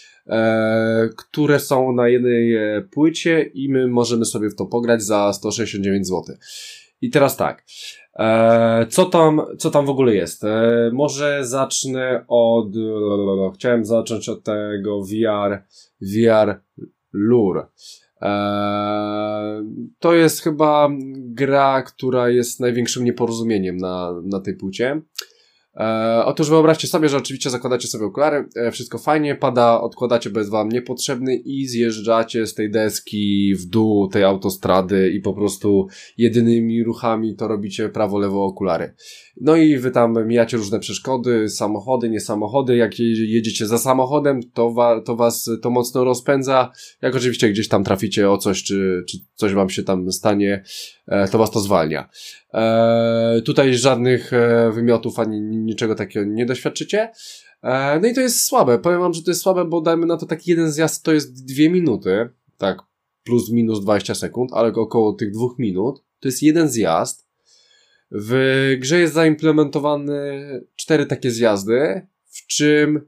e, które są na jednej płycie i my możemy sobie w to pograć za sto sześćdziesiąt dziewięć złotych. I teraz tak, e, co tam, co tam w ogóle jest? E, może zacznę od, chciałem zacząć od tego V R, V R Lure. Eee, to jest chyba gra, która jest największym nieporozumieniem na, na tej płycie. Eee, otóż wyobraźcie sobie, że oczywiście zakładacie sobie okulary, e, wszystko fajnie, pada, odkładacie, bo jest wam niepotrzebny i zjeżdżacie z tej deski w dół tej autostrady i po prostu jedynymi ruchami to robicie prawo, lewo okulary. No i wy tam mijacie różne przeszkody, samochody, nie samochody, jak jedziecie za samochodem, to, wa- to was to mocno rozpędza, jak oczywiście gdzieś tam traficie o coś, czy, czy coś wam się tam stanie, e, to was to zwalnia. E, tutaj żadnych e, wymiotów ani niczego takiego nie doświadczycie. E, no i to jest słabe, powiem wam, że to jest słabe, bo dajmy na to taki jeden zjazd to jest dwie minuty, tak, plus minus dwadzieścia sekund, ale około tych dwóch minut, to jest jeden zjazd. W grze jest zaimplementowane cztery takie zjazdy, w czym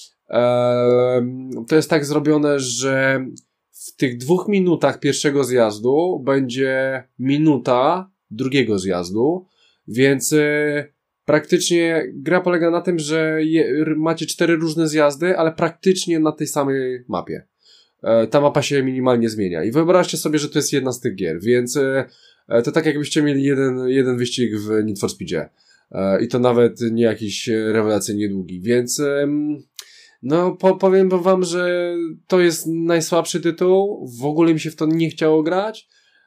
e, to jest tak zrobione, że w tych dwóch minutach pierwszego zjazdu będzie minuta drugiego zjazdu, więc e, praktycznie gra polega na tym, że je, macie cztery różne zjazdy, ale praktycznie na tej samej mapie. E, ta mapa się minimalnie zmienia i wyobraźcie sobie, że to jest jedna z tych gier, więc e, to tak jakbyście mieli jeden, jeden wyścig w Need for Speedzie. I to nawet nie jakiś rewelacyjnie długi. Więc no po, powiem wam, że to jest najsłabszy tytuł. W ogóle mi się w to nie chciało grać.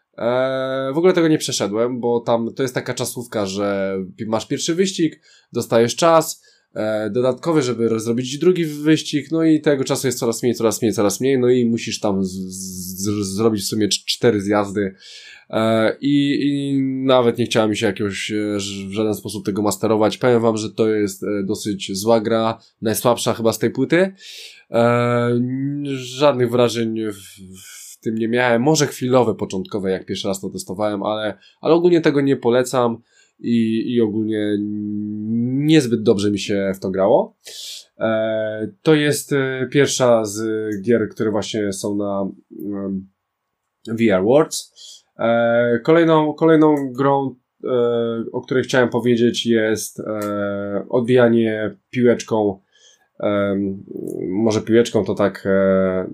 W ogóle tego nie przeszedłem, bo tam to jest taka czasówka, że masz pierwszy wyścig, dostajesz czas dodatkowy, żeby zrobić drugi wyścig, no i tego czasu jest coraz mniej, coraz mniej, coraz mniej, no i musisz tam z, z, zrobić w sumie cztery zjazdy. I, i nawet nie chciałem mi się jakoś w żaden sposób tego masterować. Powiem wam, że to jest dosyć zła gra, najsłabsza chyba z tej płyty. E, żadnych wrażeń w, w tym nie miałem. Może chwilowe, początkowe, jak pierwszy raz to testowałem, ale, ale ogólnie tego nie polecam i, i ogólnie niezbyt dobrze mi się w to grało. E, to jest pierwsza z gier, które właśnie są na um, V R Worlds. E, kolejną, kolejną grą, e, o której chciałem powiedzieć, jest e, odbijanie piłeczką. E, może piłeczką to tak. E,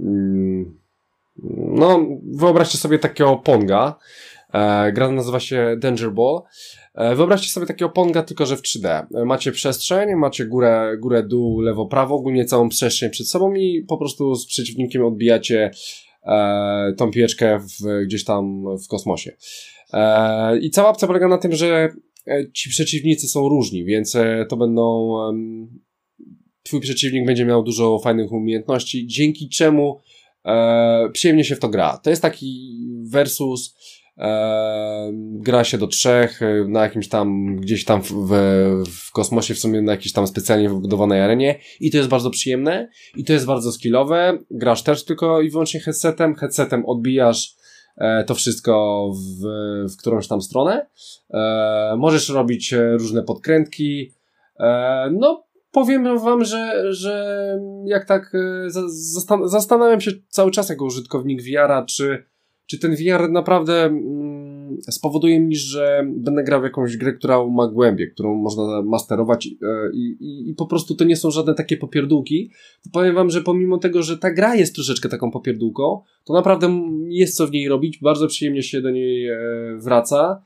no, wyobraźcie sobie takiego ponga. E, gra nazywa się Danger Ball. E, wyobraźcie sobie takiego ponga, tylko że w trzy D. E, macie przestrzeń, macie górę, górę, dół, lewo, prawo, ogólnie całą przestrzeń przed sobą i po prostu z przeciwnikiem odbijacie E, tą piłeczkę w, gdzieś tam w kosmosie. E, I cała opcja polega na tym, że ci przeciwnicy są różni, więc to będą um, twój przeciwnik będzie miał dużo fajnych umiejętności, dzięki czemu e, przyjemnie się w to gra. To jest taki versus e, gra się do trzech na jakimś tam, gdzieś tam w, w kosmosie, w sumie na jakiejś tam specjalnie wybudowanej arenie i to jest bardzo przyjemne i to jest bardzo skillowe. Grasz też tylko i wyłącznie headsetem, headsetem odbijasz e, to wszystko w, w którąś tam stronę. E, możesz robić różne podkrętki. E, no, powiem wam, że, że jak tak zastan- zastanawiam się cały czas jako użytkownik V R a, czy Czy ten V R naprawdę mm, spowoduje mi, że będę grał w jakąś grę, która ma głębię, którą można masterować i, i, i po prostu to nie są żadne takie popierdółki. To powiem wam, że pomimo tego, że ta gra jest troszeczkę taką popierdółką, to naprawdę jest co w niej robić, bardzo przyjemnie się do niej e, wraca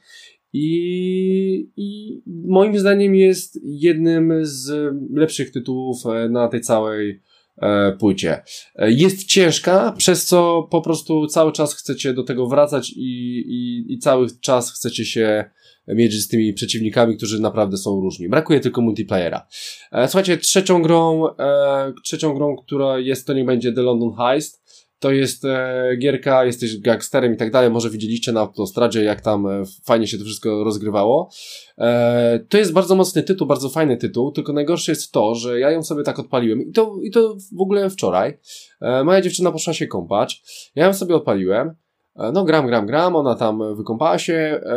i, i moim zdaniem jest jednym z lepszych tytułów na tej całej płycie. Jest ciężka, przez co po prostu cały czas chcecie do tego wracać i, i, i cały czas chcecie się mierzyć z tymi przeciwnikami, którzy naprawdę są różni. Brakuje tylko multiplayera. Słuchajcie, trzecią grą, trzecią grą, która jest, to niech będzie The London Heist. To jest e, gierka, jesteś gangsterem i tak dalej, może widzieliście na autostradzie, jak tam e, fajnie się to wszystko rozgrywało. E, to jest bardzo mocny tytuł, bardzo fajny tytuł, tylko najgorsze jest to, że ja ją sobie tak odpaliłem i to, i to w ogóle wczoraj. E, moja dziewczyna poszła się kąpać, ja ją sobie odpaliłem, e, no gram, gram, gram, ona tam wykąpała się, e,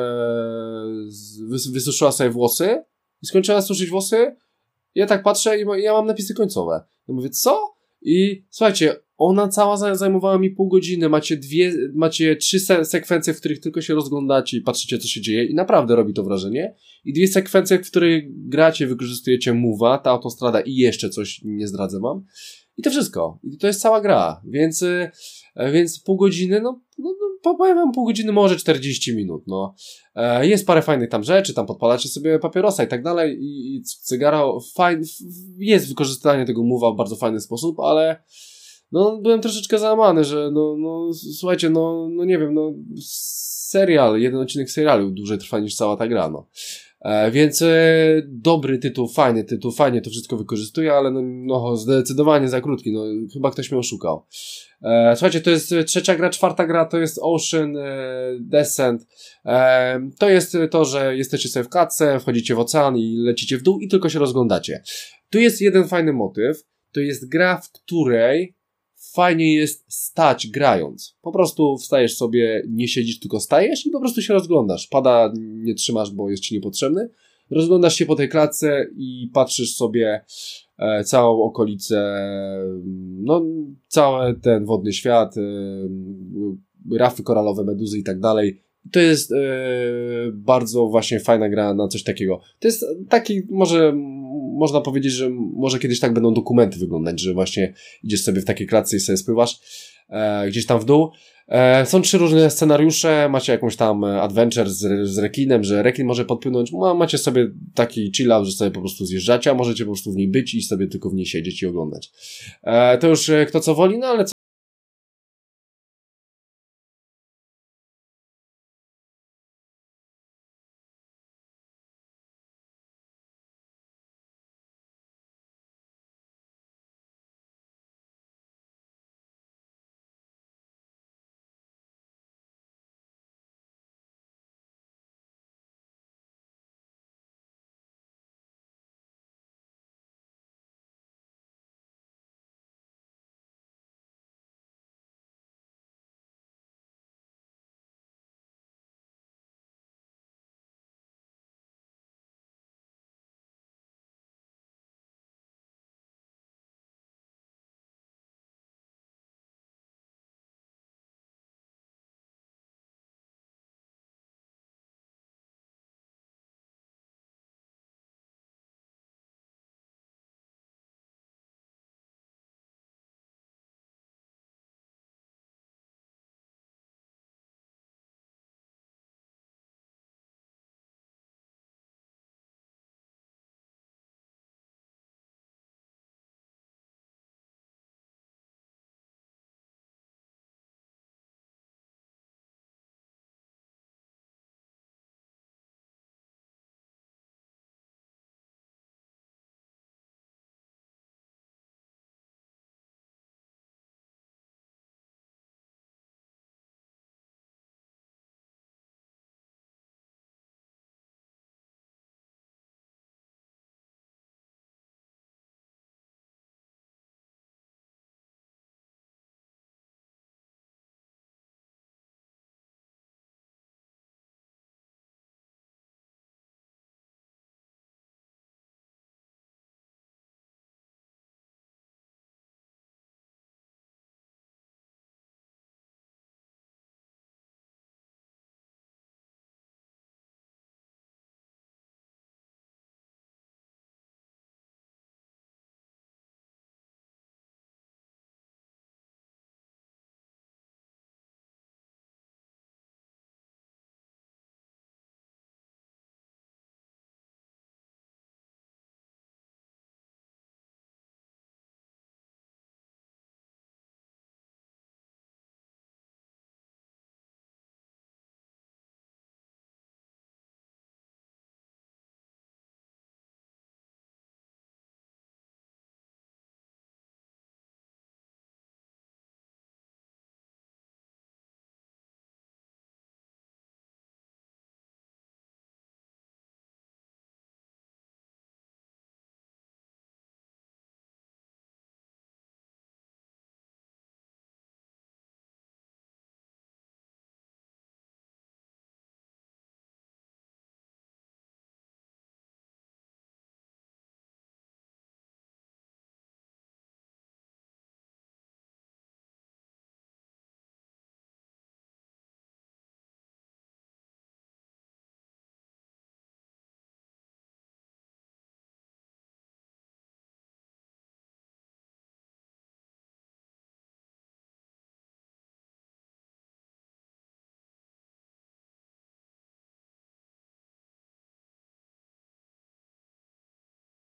wys, wysuszyła sobie włosy i skończyła suszyć włosy. Ja tak patrzę i ja mam napisy końcowe. No mówię, co? I słuchajcie, ona cała zajmowała mi pół godziny, macie dwie, macie trzy se- sekwencje, w których tylko się rozglądacie i patrzycie, co się dzieje i naprawdę robi to wrażenie. I dwie sekwencje, w których gracie, wykorzystujecie move'a, ta autostrada i jeszcze coś, nie zdradzę wam. I to wszystko. I to jest cała gra. Więc, więc pół godziny, no, no, no powiem wam pół godziny, może czterdzieści minut, no. Jest parę fajnych tam rzeczy, tam podpalacie sobie papierosa i tak dalej i, i cygara, fajn, jest wykorzystanie tego move'a w bardzo fajny sposób, ale no, byłem troszeczkę załamany, że no, no, słuchajcie, no, no nie wiem, no, serial, jeden odcinek serialu dłużej trwa niż cała ta gra, no. E, więc e, dobry tytuł, fajny tytuł, fajnie to wszystko wykorzystuje, ale no, no zdecydowanie za krótki, no, chyba ktoś mnie oszukał. E, słuchajcie, to jest trzecia gra, czwarta gra, to jest Ocean e, Descent. E, to jest to, że jesteście sobie w klatce, wchodzicie w ocean i lecicie w dół i tylko się rozglądacie. Tu jest jeden fajny motyw, to jest gra, w której fajnie jest stać grając. Po prostu wstajesz sobie, nie siedzisz, tylko stajesz i po prostu się rozglądasz. Pada nie trzymasz, bo jest ci niepotrzebny. Rozglądasz się po tej klatce i patrzysz sobie e, całą okolicę, no cały ten wodny świat, e, rafy koralowe, meduzy i tak dalej. To jest e, bardzo właśnie fajna gra na coś takiego. To jest taki, może można powiedzieć, że może kiedyś tak będą dokumenty wyglądać, że właśnie idziesz sobie w takiej klatce i sobie spływasz e, gdzieś tam w dół. E, są trzy różne scenariusze, macie jakąś tam adventure z, z rekinem, że rekin może podpłynąć, Ma, macie sobie taki chill out, że sobie po prostu zjeżdżacie, a możecie po prostu w niej być i sobie tylko w niej siedzieć i oglądać. E, to już kto co woli, no ale co